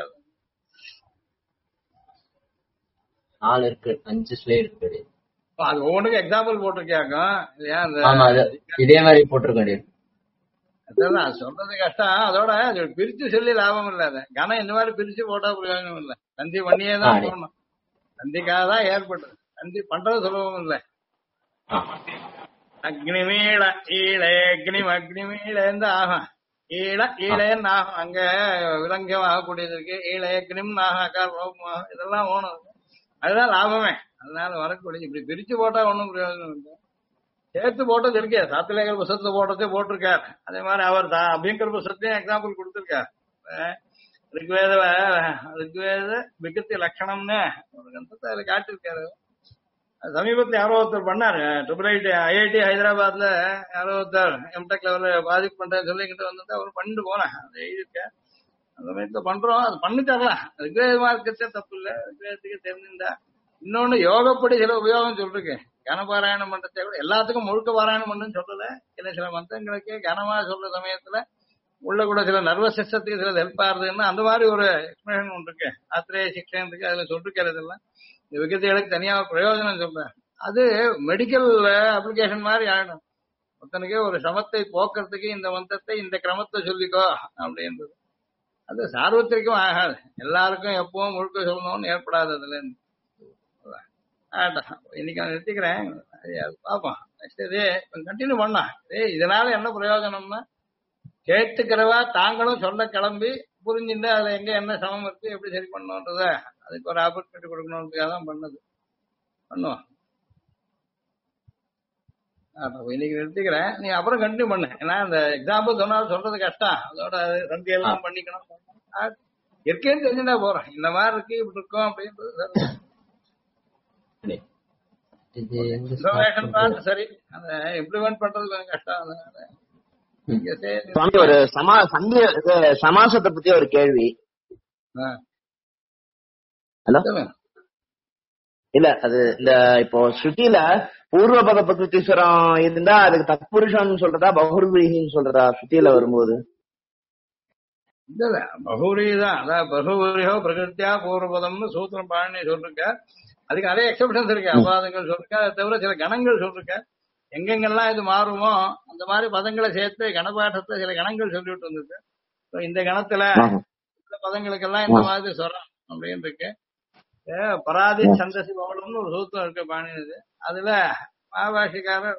4 இருக்கு, 5 ஸ்லைடு இருக்கு. அது ஒவ்வொன்றுக்கும் எக்ஸாம்பிள் போட்டிருக்காங்க இல்லையா? ஆமா, இதே மாதிரி போட்டிருக்காரு. அதான் சொல்றது கஷ்டம். அதோட அது பிரிச்சு சொல்லி லாபம் இல்ல. அது கனம் இந்த மாதிரி பிரிச்சு போட்டா பிரயோஜனம் இல்லை. தந்தி பண்ணியே தான் போடணும். தந்திக்காக தான் ஏற்பட்டது. தந்தி பண்றது சுலபம் இல்லை. அக்னிமீள ஈழ அக்னிம் அக்னிமீழந்து ஆகும். ஈழன்னு ஆகும். அங்க விலங்கம் ஆகக்கூடியது இருக்கு. ஈழ அக்னிம் ஆகும். இதெல்லாம் ஓணும். அதுதான் லாபமே. அதனால வரக்கூடிய இப்படி பிரிச்சு போட்டா ஒண்ணும் பிரயோஜனம் இல்லை. சேர்த்து போட்டது இருக்கே. சாத்திலேகர் புஸ்தகத்துல போட்டதே போட்டிருக்காரு. அதே மாதிரி அவர் அபியங்கர் புஸ்தகத்தையும் எக்ஸாம்பிள் கொடுத்திருக்காரு. ரிக்வேத விகத்தி லட்சணம்னு ஒரு கந்தத்தை அதுல காட்டிருக்காரு. சமீபத்துல யாரோ ஒருத்தர் பண்ணாரு. IIT ஹைதராபாத்ல யாரோ ஒருத்தர் எம்டெக் லெவல்ல பாதிப்பு பண்றேன்னு சொல்லிக்கிட்டு வந்து அவர் பண்ணிட்டு போனேன். அது எழுதியிருக்கேன். அந்த மாதிரி பண்றோம். அது பண்ணி தரலாம். ரிக்வேதமா இருக்கிறதே தப்பு இல்லை. ரிக்வேதத்துக்கு தெரிஞ்சிருந்தா. இன்னொன்னு யோகப்படி சில உபயோகம் சொல்லிருக்கேன். கனபாராயணம் பண்றதை விட எல்லாத்துக்கும் முழுக்க பாராயணம் பண்ணுன்னு சொல்லல. சில மந்திரங்களுக்கு கனமா சொல்ற சமயத்துல உள்ள கூட சில நர்வஸ் சிஸ்டத்துக்கு சில ஹெல்ப் ஆகுதுன்னா அந்த மாதிரி ஒரு எக்ஸ்பிளேஷன் ஒன்று இருக்கு. ஆத்திரேய சிக்ஷன் இருக்கு. அதுல சொல்லிருக்கிறது எல்லாம் இந்த விகத்தைகளுக்கு தனியா பிரயோஜனம் சொல்றேன். அது மெடிக்கல் அப்ளிகேஷன் மாதிரி ஆயிடும். ஒருத்தனுக்கு ஒரு சமத்தை போக்குறதுக்கு இந்த மந்திரத்தை இந்த கிரமத்தை சொல்லிக்கோ அப்படின்றது. அது சார்வத்திற்கும் ஆகாது. எல்லாருக்கும் எப்பவும் முழுக்க சொல்லணும்னு ஏற்படாது. அதுல இருந்து இன்னைக்கு நான் நிறுத்திக்கிறேன். பாப்போம். கண்டினியூ பண்ணா. இதனால என்ன பிரயோஜனம்னா கேட்டுக்கிறவா தாங்களும் சொல்ல கிளம்பி புரிஞ்சுட்டு அதுல எங்க என்ன சமம் இருக்கு எப்படி சரி பண்ணணும்ன்றத அதுக்கு ஒரு ஆப்பர்ச்சுனிட்டி கொடுக்கணுன்றதுக்காக தான் பண்ணது. பண்ணுவோம். இன்னைக்கு நிறுத்திக்கிறேன். நீ அப்புறம் கண்டினியூ பண்ணு. ஏன்னா இந்த எக்ஸாம்பிள் சொன்னாலும் சொல்றது கஷ்டம். அதோட சந்தி எல்லாம் பண்ணிக்கணும். இருக்கேன்னு தெரிஞ்சுட்டா போறோம். இந்த மாதிரி இருக்கு இப்படி இருக்கும் அப்படின்றது சரி. அந்த இம்ப்ளிமெண்ட் பண்றது கொஞ்சம் கஷ்டம். சுவாமி, ஒரு சமாசத்தை பத்தி ஒரு கேள்வி. ஹலோ, இல்ல அது இந்த இப்போ ஸ்ருதியில பூர்வபத பிரகிருதீஸ்வரம் இருந்தா அதுக்கு தத்புருஷன் சொல்றதா பகுர்வீகின்னு சொல்றதா ஸ்ருதியில வரும்போது? இல்ல பகுரி தான். அதான் பகுரியோ பிரகிருத்தியா பூர்வபதம்னு சூத்திரம் பாணி சொல்லிருக்க. அதுக்கு நிறைய எக்ஸப்ஷன்ஸ் இருக்கு. அபாதங்கள் சொல்லிருக்க. அதை தவிர சில கணங்கள் சொல்லிருக்க. எங்கெங்கெல்லாம் இது மாறுமோ அந்த மாதிரி பதங்களை சேர்த்து கணபாட்டத்தை சில கணங்கள் சொல்லிட்டு வந்திருக்கு. இந்த கணத்துல இந்த பதங்களுக்கெல்லாம் இந்த மாதிரி சொல்றோம் அப்படின்னு இருக்கு. பராதி சந்தசி பவளம்னு ஒரு சூத்திரம் இருக்கு பாணினது. அதுல மகாபாஷிக்காரர்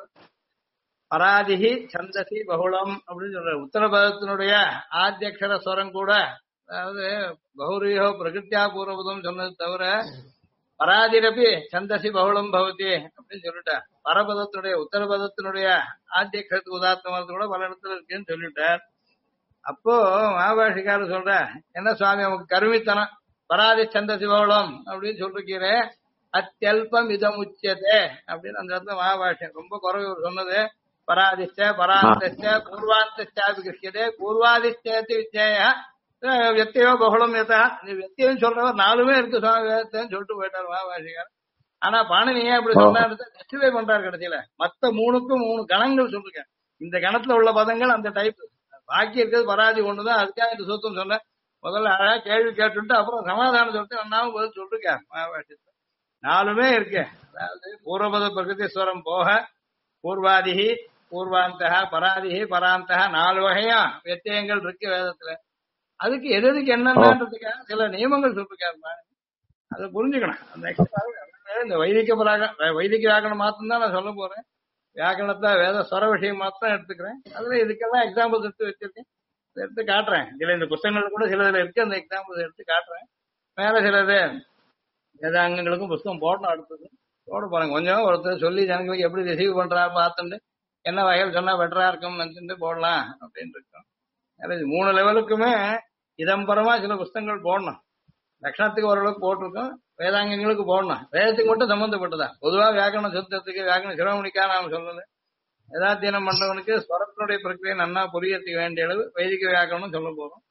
பராதிஹி சந்தசி பகுளம் அப்படின்னு சொல்ற. உத்தரபதத்தினுடைய ஆத்தியக்ஷர ஸ்வரம் கூட, அதாவது பகுரியோ பிரகிருத்தியா பூர்வபதம் சொன்னது தவிர பராதிரப்பி சந்தசி பகுளம் பவதி அப்படின்னு சொல்லிட்டார். பரபதத்தினுடைய உத்தரபதத்தினுடைய ஆத்தியக்ஷரத்துக்கு உதாரணம் கூட பல இடத்துல இருக்குன்னு சொல்லிட்டார். அப்போ மகாபாஷிக்காரர் சொல்ற, என்ன சுவாமி நமக்கு கருமித்தனம் பராதி சந்தசி பகுளம் அப்படின்னு சொல்லிருக்கீரே, அத்தியல்பம் இதம் உச்சதே அப்படின்னு அந்த இடத்துல மகாபாஷ்யம் ரொம்ப குறைவு சொன்னது. பராதிஷ்ட பராந்தஸ்ட பூர்வாந்தஸ்டாபிகிருஷ்யதே பூர்வாதிஷ்டேதி வித்யா வித்தியோ பகுளம் யதா. வித்தியம் சொல்றவர் 4மே இருக்கு சுவாமி வேதத்தைன்னு சொல்லிட்டு போயிட்டார் மகாபாஷிகார். ஆனா பாணினியே அப்படி சொன்னாரு, ஜஸ்டிஃபை பண்றாரு கடைசியில. மத்த 3க்கும் 3 கணங்கள் சொல்லிருக்கேன். இந்த கணத்துல உள்ள பதங்கள் அந்த டைப். பாக்கி இருக்கிறது பராதி ஒண்ணுதான். அதுக்காக இந்த சூத்திரம் சொன்ன. முதல்ல அழகா கேள்வி கேட்டுட்டு அப்புறம் சமாதானம் சொல்லிட்டு நன்னாவும் பதில் சொல்லிருக்காரு மகாபாஷ்யத்துல. 4மே இருக்கு. அதாவது பூர்வபத பிரகிருதீஸ்வரம் போக பூர்வாதிகி பூர்வாந்தகா பராதிகி பராந்தகா 4 வகையா வித்தியங்கள் இருக்கு வேதத்துல. அதுக்கு எதுக்கு என்னன்றதுக்காக சில நியமங்கள் சொல்லிருக்காரு. அதை புரிஞ்சுக்கணும். அந்த இந்த வைதிக வியாக்கரணம் மாத்திரம் தான் நான் சொல்ல போறேன். வியாக்கரணத்தை வேத ஸ்வர விஷயம் மாத்திரம் எடுத்துக்கிறேன். அதுல இதுக்கெல்லாம் எக்ஸாம்பிள்ஸ் எடுத்து வச்சிருக்கேன். எடுத்து காட்டுறேன். இதுல இந்த புத்தகங்கள் கூட சிலதுல இருக்கு. அந்த எக்ஸாம்பிள்ஸ் எடுத்து காட்டுறேன். மேல சிலது வேதாங்கங்களுக்கும் புத்தகம் போடணும். அடுத்தது போட போறாங்க. கொஞ்சம் ஒருத்தர் சொல்லி ஜனங்களுக்கு எப்படி ரிசீவ் பண்றா பார்த்துட்டு என்ன வகையில் சொன்னா பெட்டரா இருக்கும் நினைச்சுட்டு போடலாம் அப்படின்னு இருக்கோம். 3 லெவலுக்குமே இதம்பரமா சில புத்தகங்கள் போடணும். லட்சணத்துக்கு ஓரளவுக்கு போட்டிருக்கோம். வேதாங்கங்களுக்கு போடணும். வேதத்துக்கு மட்டும் சம்பந்தப்பட்டதா. பொதுவா வியாக்கரண சுத்தத்துக்கு வியாக்கரண சிரமணிக்கா நாம சொல்றது. வேதாத்தியனம் பண்றவனுக்கு ஸ்வரத்தினுடைய பிரக்கிரியை நன்னா புரியறதுக்கு வேண்டிய அளவு வைதிக வியாக்கரணம் சொல்ல போறோம்.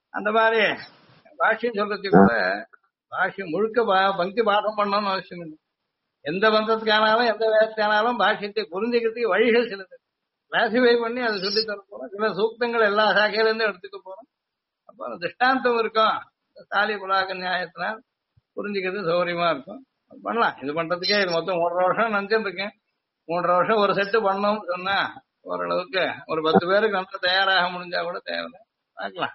அந்த மாதிரி பாஷ்யம் சொல்றதுக்கு கூட பாஷ்யம் முழுக்க பக்தி பாடம் பண்ணணும்னு அவசியம் இல்லை. எந்த பந்தத்துக்கானாலும் எந்த வேதத்துக்கானாலும் பாஷ்யத்தை புரிஞ்சுக்கிறதுக்கு வழிகள் சிலது கிளாசிஃபை பண்ணி அதை சொல்லி தர போறோம். சில சூக்தங்கள் எல்லா சாக்கையில இருந்து எடுத்துக்க போறோம். அப்போ அந்த திருஷ்டாந்தம் இருக்கும். தாலி புலாக நியாயத்தினால் புரிஞ்சுக்கிறது சௌகரியமா இருக்கும். பண்ணலாம். இது பண்றதுக்கே இது மொத்தம் 3.5 வருஷம் நினைச்சுட்டு இருக்கேன். 3.5 வருஷம் ஒரு செட்டு பண்ணோம்னு சொன்னா ஓரளவுக்கு ஒரு 10 பேருக்கு நல்லா தயாராக முடிஞ்சா கூட தேவை. பார்க்கலாம்.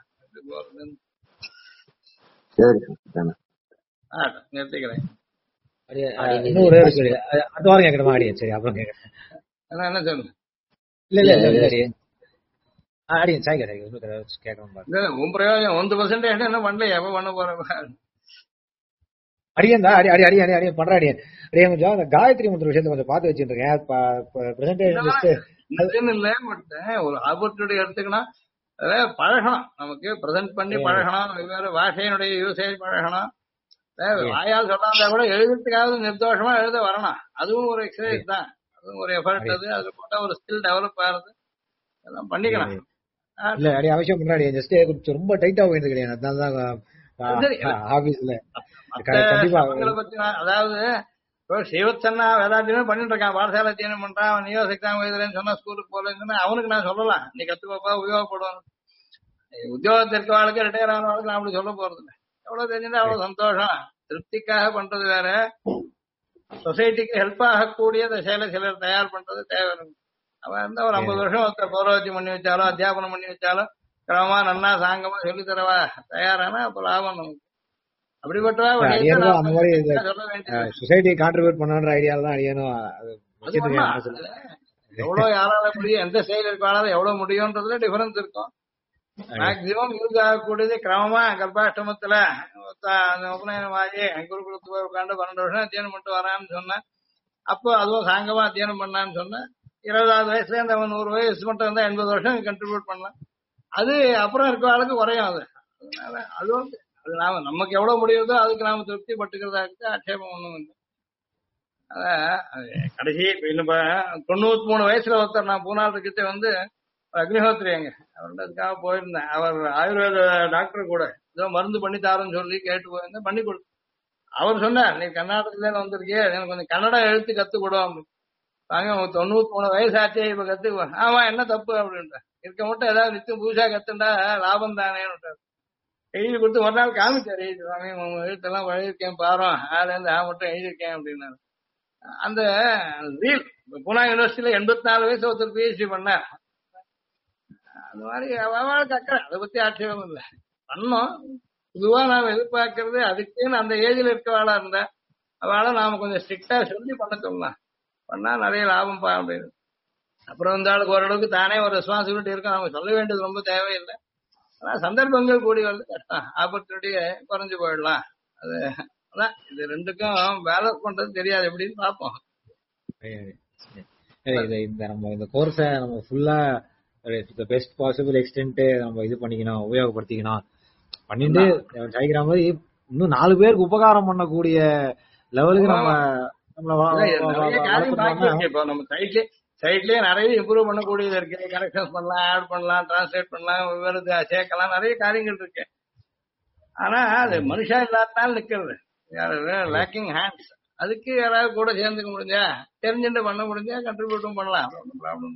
சரி நிறுத்திக்கிறேன். இன்னும் ஒரே ஒரு கேள்வி. அடுத்த வாரம் கேட்கணுமா அடியன்? சரி அப்புறம் கேட்கறேன். என்ன சொல்லுங்க. இல்ல அடியன் அடியன் சாய்க்க கேட்கணும் பாருங்க. உன் பிரயோஜனம் 1% என்ன பண்ணல எப்ப பண்ண போறேன் அடியன் தான் அடியன் பண்ற அடியன் கொஞ்சம் அந்த காயத்ரி மந்திர விஷயத்த கொஞ்சம் பார்த்து வச்சுட்டு இருக்கேன். பிரசன்டேஷன் இல்ல பட் ஒரு ஆப்பர்ச்சுனிட்டி எடுத்துக்கணும். பழகணும். நமக்கு பிரசன்ட் பண்ணி பழகணும். வெவ்வேறு பாஷையினுடைய யூசேஜ் பழகணும். வாயால் சொல்லாத கூட எழுதுறதுக்காவது நிர்தோஷமா எழுத வரணும். அதுவும் ஒரு எக்ஸசைஸ் தான். அதுவும் ஒரு எஃபர்ட். அது போட்டா ஒரு ஸ்கில் டெவலப் ஆகுது. அதெல்லாம் பண்ணிக்கலாம். இல்ல அடி அவசியம் பண்றாடி. ஜஸ்ட் கொஞ்சம் ரொம்ப டைட்டா போயிட்டு கிடையாது. அதனாலதான் ஆபீஸ்ல கண்டிப்பா அதாவது சிவச்சன்னா வேதாத்தியமே பண்ணிட்டு இருக்கான். பாடசாலை அத்தியனம் பண்றான். அவன் நியோஸ் எக்ஸாம் எழுதுறேன்னு சொன்னா ஸ்கூலுக்கு போறேன்னு அவனுக்கு நான் சொல்லலாம். நீ கத்துக்கோப்பா உபயோகப்படுவான். உத்தியோகத்தில் இருக்கவாளுக்கு ரிட்டையர் ஆனவாளுக்கு நான் அப்படி சொல்ல போறது இல்லை. எவ்வளவு தெரிஞ்சுட்டா அவ்வளவு சந்தோஷம். திருப்திக்காக பண்றது வேற, சொசைட்டிக்கு ஹெல்ப் ஆகக்கூடிய செயலை சிலர் தயார் பண்றது தேவை. அவன் இருந்தா ஒரு 50 வருஷம் ஒருத்தர் பௌரோகியம் பண்ணி வச்சாலும் அத்தியாபனம் பண்ணி வச்சாலும் கிரமமா நன்னா சாங்கமா சொல்லி தரவா தயாரானா அப்ப லாபம் நமக்கு. அப்படிப்பட்டவா அந்த மாதிரி சொசைட்டி கான்ட்ரிபியூட் பண்ணன்ற ஐடியால தான் அடியணும். எவ்வளவு யாரால முடியும், எந்த செயல் இருக்காலும் எவ்வளவு முடியும்ன்றதுல டிஃபரன்ஸ் இருக்கும். மேக்சிமம் யூஸ் ஆகக்கூடியது கிரமமா கல்பாஷ்டமத்துல உபநயனமாகி குருகுலத்து போய் உட்காந்து 12 வருஷம் அத்தியனம் பண்ணிட்டு வரான்னு சொன்னேன். அப்போ அதுவும் சாங்கமா அத்தியனம் பண்ணான்னு சொன்னேன். 20வது வயசுல இருந்து அவன் 100 வயசு மட்டும் இருந்தா 80 வருஷம் கண்ட்ரிபியூட் பண்ணலாம். அது அப்புறம் இருக்க ஆளுக்கு குறையும். அது அதனால அது வந்து அது நாம நமக்கு எவ்வளவு முடியுதோ அதுக்கு நாம திருப்தி பட்டுக்கிறதா இருக்கு. ஆட்சேபம் ஒண்ணும் இல்லை. கடைசி இன்னும் 93 வயசுல ஒருத்தர் நான் பூனாளுக்கிட்ட வந்து அக்னிஹோத்ரி அவருக்காக போயிருந்தேன். அவர் ஆயுர்வேத டாக்டர் கூட ஏதோ மருந்து பண்ணி தாருன்னு சொல்லி கேட்டு போயிருந்தேன். பண்ணி கொடுத்து அவர் சொன்னார், நீ கர்நாடகத்துல வந்திருக்கே எனக்கு கொஞ்சம் கன்னடா எழுத்து கத்து கொடுவோம். வாங்க 93 வயசாச்சே இப்ப கத்துக்குவேன். ஆமா என்ன தப்பு அப்படின்ட்டு இருக்க மட்டும் ஏதாவது நிச்சயம் புதுசா கத்துண்டா லாபம் தானேன்னு எழுதி கொடுத்து ஒரு நாள் காமிச்சார். எழுதி வாங்க எழுத்தெல்லாம் எழுதியிருக்கேன் பாரு அதுல இருந்து மட்டும் எழுதியிருக்கேன் அப்படின்னாரு. அந்த ரீல் பூனா யூனிவர்சிட்டியில 84 வயசு ஒருத்தர் பிஹெச்டி பண்ணார். அந்த மாதிரி அவளுக்கு அக்கறை, அதை பத்தி ஆட்சேபம் இல்லை. பண்ணோம். பொதுவா நாம எதிர்பார்க்கறது அதுக்குன்னு அந்த ஏஜ்ல இருக்கவாளா இருந்தா அவளை நாம கொஞ்சம் ஸ்ட்ரிக்டா சொல்லி பண்ண சொல்லலாம். பண்ணா நிறைய லாபம் பா அப்படின்னு. அப்புறம் இந்த ஆளுக்கு ஓரளவுக்கு தானே ஒரு ரெஸ்பான்சிபிலிட்டி இருக்கும். அவங்க சொல்ல வேண்டியது ரொம்ப தேவையில்லை. ஆனா சந்தர்ப்பங்கள் கூடி வந்து கஷ்டம். ஆப்பர்ச்சுனிட்டியை குறைஞ்சு போயிடலாம். அது அதான் இது ரெண்டுக்கும் பேலன்ஸ் பண்றது தெரியாது. எப்படின்னு பார்ப்போம். இந்த கோர்ஸை நம்ம ஃபுல்லா பெஸ்ட் பாசிபிள் எக்ஸ்டென்ட் நம்ம இது பண்ணிக்கணும், உபயோகப்படுத்திக்கணும். பண்ணிட்டு ஜெயிக்கிற மாதிரி இன்னும் 4 பேருக்கு உபகாரம் பண்ணக்கூடிய லெவலுக்கு நம்ம சைட்லயே நிறைய இம்ப்ரூவ் பண்ணக்கூடியது இருக்கு. கரெக்ஷன்ஸ் பண்ணலாம், ஆட் பண்ணலாம், டிரான்ஸ்லேட் பண்ணலாம், வெவ்வேறு சேர்க்கலாம், நிறைய காரியங்கள் இருக்கு. ஆனா அது மனுஷா இல்லாதனால நிக்கிறது லேக்கிங் ஹேண்ட்ஸ். அதுக்கு யாராவது கூட சேர்ந்துக்க முடிஞ்சா தெரிஞ்சுட்டு பண்ண முடிஞ்சா கண்ட்ரிபியூட்டும் பண்ணலாம். ப்ராப்ளம்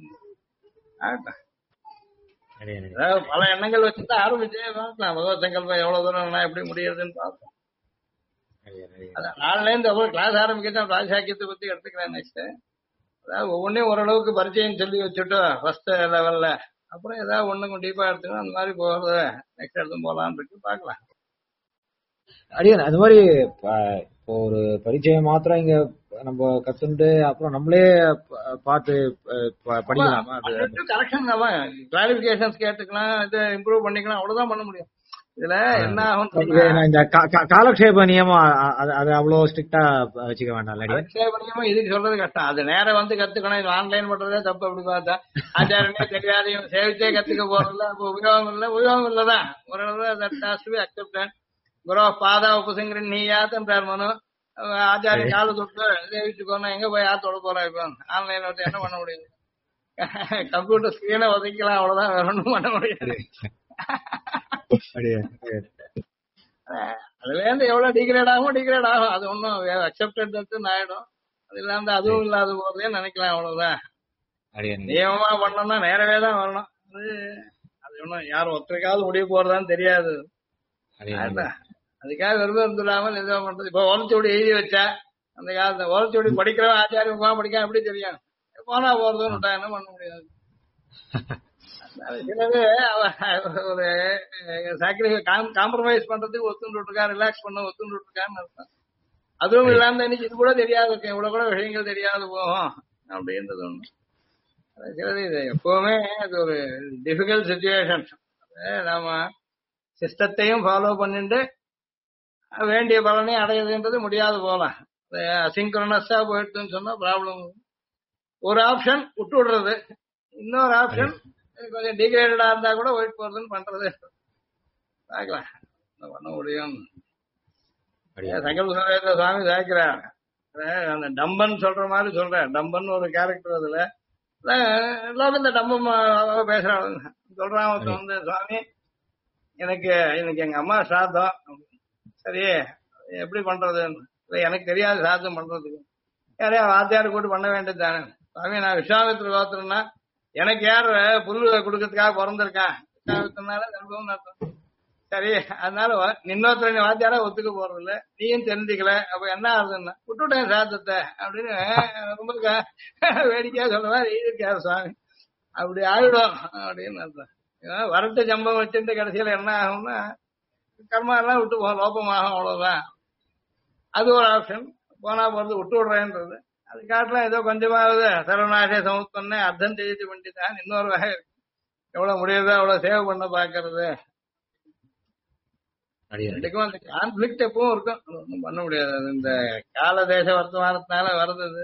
பல எண்ணங்கள் வச்சுட்டு ஆரம்பிச்சே பார்க்கலாம். பகவத் சங்கல்பம் எவ்வளவு தூரம் எப்படி முடியுதுன்னு பார்ப்போம். நாலுல இருந்து அவ்வளவு கிளாஸ் ஆரம்பிக்க ராஜசாக்கியத்தை பத்தி எடுத்துக்கிறேன். நெக்ஸ்ட் அதாவது ஒவ்வொன்றையும் ஓரளவுக்கு பரிச்சயம் சொல்லி வச்சுட்டு ஃபர்ஸ்ட் லெவல்ல அப்புறம் ஏதாவது ஒண்ணுக்கும் டீப்பா எடுத்துக்கணும். அந்த மாதிரி போறது நெக்ஸ்ட் எடுத்து போகலான்னு இருக்கு. பார்க்கலாம். அடியன் அது மாதிரி இப்போ ஒரு பரிச்சயம் மாத்திரம் இங்க நம்ம கத்துட்டு அப்புறம் நம்மளே பார்த்து படிக்கலாமா? கரெக்ஷன் கிளாரிபிகேஷன்ஸ் கேட்டுக்கலாம், இது இம்ப்ரூவ் பண்ணிக்கலாம், அவ்வளவுதான் பண்ண முடியும். இதுல என்ன ஆகும், இந்த காலக்ஷேப நியமம் அது அவ்வளவு ஸ்ட்ரிக்டா வச்சுக்க வேண்டாம். காலக்ஷேப நியமம் இதுக்கு சொல்றது கஷ்டம். அது நேரம் வந்து கத்துக்கணும். இது ஆன்லைன் பண்றதே தப்பு. அப்படி பார்த்தா ஆச்சாரனே தெரியாதையும் சேவிச்சே கத்துக்க போறதுல அப்போ உபயோகம் இல்லதான். ஓரளவு அக்செப்ட் குரு பாதா உபசங்கரன் நீ யாத்தன்றார் மனு. ஆச்சாரிய கால தொட்டு சேவிச்சுக்கோணும். எங்க போய் யார் தொட போறா? இப்போ ஆன்லைன்ல வந்து என்ன பண்ண முடியுது? கம்ப்யூட்டர் ஸ்கிரீனை உதைக்கலாம், அவ்வளவுதான். வேற ஒன்றும் பண்ண முடியாது. அடியேன் அடியேன் அதுல இருந்து எவ்வளவு டிகிரேட் ஆகும் அது ஒன்னும் அக்செப்டட் ஆயிடும். அது இல்லாம அதுவும் இல்லாத போறதே நினைக்கலாம், அவ்வளவுதான். அடியேன் நியமமா பண்ணோம்னா நேரவே தான் வரணும். அது ஒன்னும் யாரும் ஒருத்தருக்காவது முடிய போறதான்னு தெரியாது. அடியேன் அதான். அதுக்காக விரும்பம் இல்லாமல் எதோ பண்றது. இப்ப ஓலச்சுவடி எழுதி வச்சா அந்த காலத்துல ஓலச்சுவடி படிக்கிறவன் ஆச்சாரியமா படிக்காம எப்படி தெரியும்? போனா போறதுன்னு என்ன பண்ண முடியாது. சிலது ஒரு காம்ப்ரமைஸ் பண்றதுக்கு ஒத்துண்டு இருக்கான், ரிலாக்ஸ் பண்ண ஒத்துண்டு இருக்கான்னு அர்த்தம். அதுவும் இல்லாம இன்னைக்கு இது கூட தெரியாது இருக்கு, இவ்வளவு கூட விஷயங்கள் தெரியாது போகும் அப்படின்றது ஒண்ணு. சிலது இது எப்பவுமே அது ஒரு டிஃபிகல்ட் சுச்சுவேஷன். நாம சிஸ்டத்தையும் ஃபாலோ பண்ணிட்டு வேண்டிய பலனையும் அடையுதுன்றது முடியாது போலாம். அசிங்க்ரோனஸா போயிடுதுன்னு சொன்னா ப்ராப்ளம். ஒரு ஆப்ஷன் விட்டு விடுறது, இன்னொரு ஆப்ஷன் கொஞ்சம் டிகிரேடடா இருந்தா கூட ஒயிட் போறதுன்னு பண்றது. பார்க்கலாம் என்ன பண்ண முடியும். சங்கல்ப சமயத்துல சுவாமி சாய்க்கிறார். அந்த டம்பன் சொல்ற மாதிரி சொல்றேன். டம்பன் ஒரு கேரக்டர். அதுல எல்லாரும் இந்த டம்பம் பேசுறாங்க. சொல்றான் ஒருத்தன் வந்து, சுவாமி எனக்கு இன்னைக்கு எங்க அம்மா சாதம். சரி எப்படி பண்றதுன்னு. எனக்கு தெரியாது சாதம் பண்றதுக்கு. யாரையா வாத்தியாரு கூட்டு பண்ண வேண்டியது தானே. சுவாமி நான் விஸ்வாமித்திர கோத்திரம்னா எனக்கு யார் புல்லு கொடுக்கறதுக்காக பிறந்திருக்கான். விஸ்வாமித்திரனால அனுபவம் அர்த்தம். சரி அதனால இன்னொருத்தர் வாத்தியாரா ஒத்துக்க போறது இல்ல, நீயும் தெரிஞ்சுக்கல, அப்ப என்ன ஆகுதுன்னா விட்டுட்டேன் சாதத்தை அப்படின்னு ரொம்ப வேடிக்கையா சொல்றதா இருக்காரு சுவாமி. அப்படி ஆயிடும் அப்படின்னு அர்த்தம். வரட்டு ஜம்பம் வச்சுட்டு கடைசியில என்ன ஆகும்னா கர்மா எல்லாம் விட்டு லோபமாகும், அவ்வளவுதான். அது ஒரு ஆப்ஷன். போனா போறது விட்டு விடுறேன்றது. அது காட்டலாம் ஏதோ கொஞ்சமாவது சர்வநாச சமுத்தம்னு அர்த்தம் தெரிஞ்சு பண்ணிட்டான். இன்னொரு வகை இருக்கு. எவ்வளவு முடியுதோ அவ்வளவு சேவ் பண்ண பாக்குறது. ரெண்டுக்கும் அந்த கான்ஃபிளிக்ட் எப்பவும் இருக்கும், ஒன்றும் பண்ண முடியாது. அது இந்த கால தேச வர்த்தமானத்தினால வருது.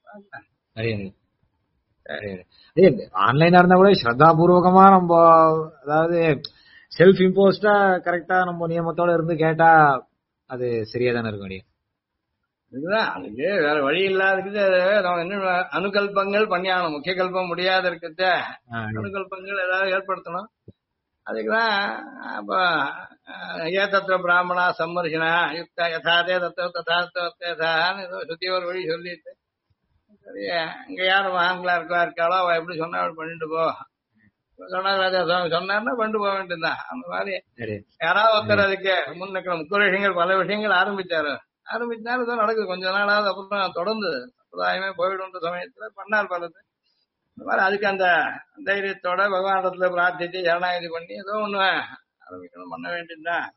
ஆன்லைனா இருந்தா கூட ஸ்ரத்தாபூர்வகமா நம்ம அதாவது செல்ஃப் இம்போஸ்டா கரெக்டா நம்ம நியமத்தோட இருந்து கேட்டா அது சரியா தானே இருக்கும். அடியே இதுதான் அதுக்கு வேற வழி இல்லாததுக்கு நம்ம என்ன அனுகல்பங்கள் பண்ணியாகணும். முக்கிய கல்பம் முடியாத இருக்கிறத அனுகல்பங்கள் ஏதாவது ஏற்படுத்தணும். அதுக்குதான் அப்ப ஏதத்திர பிராமணா சம்மர்ஷனா யுக்தா யதாதே தத்துவ ததார்த்தேதான்னு ஏதோ சுத்தி ஒரு வழி சொல்லிட்டு, சரி அங்க யாரு மகான்களா இருக்காளோ அவ எப்படி சொன்னா அவள் பண்ணிட்டு போ சொன்னா ராஜா சுவாமி சொன்னார்னா பண்ணிட்டு போக வேண்டியதுதான். அந்த மாதிரி யாராவது ஒருத்தர் அதுக்கு முன்னிக்கணும். முக்கிய விஷயங்கள் பல விஷயங்கள் ஆரம்பிச்சாலும் தான் நடக்குது. கொஞ்ச நாளாவது அப்புறம் தொடர்ந்து சமுதாயமே போயிடுன்ற சமயத்துல பண்ணார் பலது. இந்த மாதிரி அதுக்கு அந்த தைரியத்தோட பகவானிடத்துல பிரார்த்திச்சு ஜனநாயகம் பண்ணி ஏதோ ஒண்ணு ஆரம்பிக்கணும், பண்ண வேண்டியதுதான்.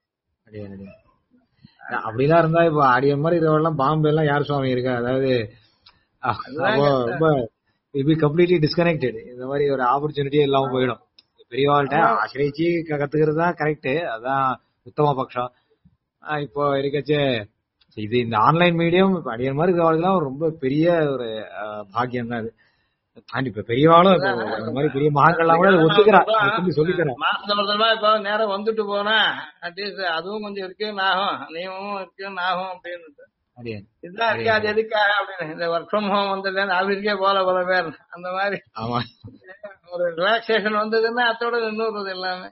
அப்படிலாம் இருந்தா இப்ப ஆடியோ மாதிரி இதெல்லாம் பாம்பு எல்லாம் யார் சுவாமி இருக்கா? அதாவது ரொம்ப கம்ப்ளீட்லி டிஸ்கனெக்டட். இந்த மாதிரி ஒரு ஆப்பர்ச்சுனிட்டியே இல்லாம போயிடும். பெரியவாள்கிட்ட ஆசிரியிச்சு கத்துக்கிறது தான் கரெக்ட், அதான் உத்தம பட்சம். இப்போ இருக்கச்சே இது இந்த ஆன்லைன் மீடியம் இப்ப அடிய மாதிரி இருக்கிறவங்களுக்குலாம் ரொம்ப பெரிய ஒரு பாக்கியம் தான். அது இப்ப பெரியவாளும் இந்த மாதிரி பெரிய மகான்கள்லாம் கூட ஒத்துக்கிறான் சொல்லிக்கிறேன். மாசமா இப்ப நேரம் வந்துட்டு போனா அட்லீஸ்ட் அதுவும் கொஞ்சம் இருக்கு நாகும், நியமமும் இருக்கு நாகும் அப்படின்னு இதுதான் இருக்கு. அது எதுக்காக அப்படின்னு இந்த ஒர்க் ஃப்ரம் ஹோம் வந்ததுல ஆபீஸ்க்கே போல பல பேர் அந்த மாதிரி ஒரு ரிலாக்ஸேஷன் வந்ததுன்னா அதோட நின்றுறது எல்லாமே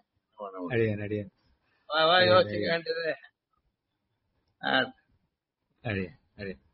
யோசிக்க வேண்டியது.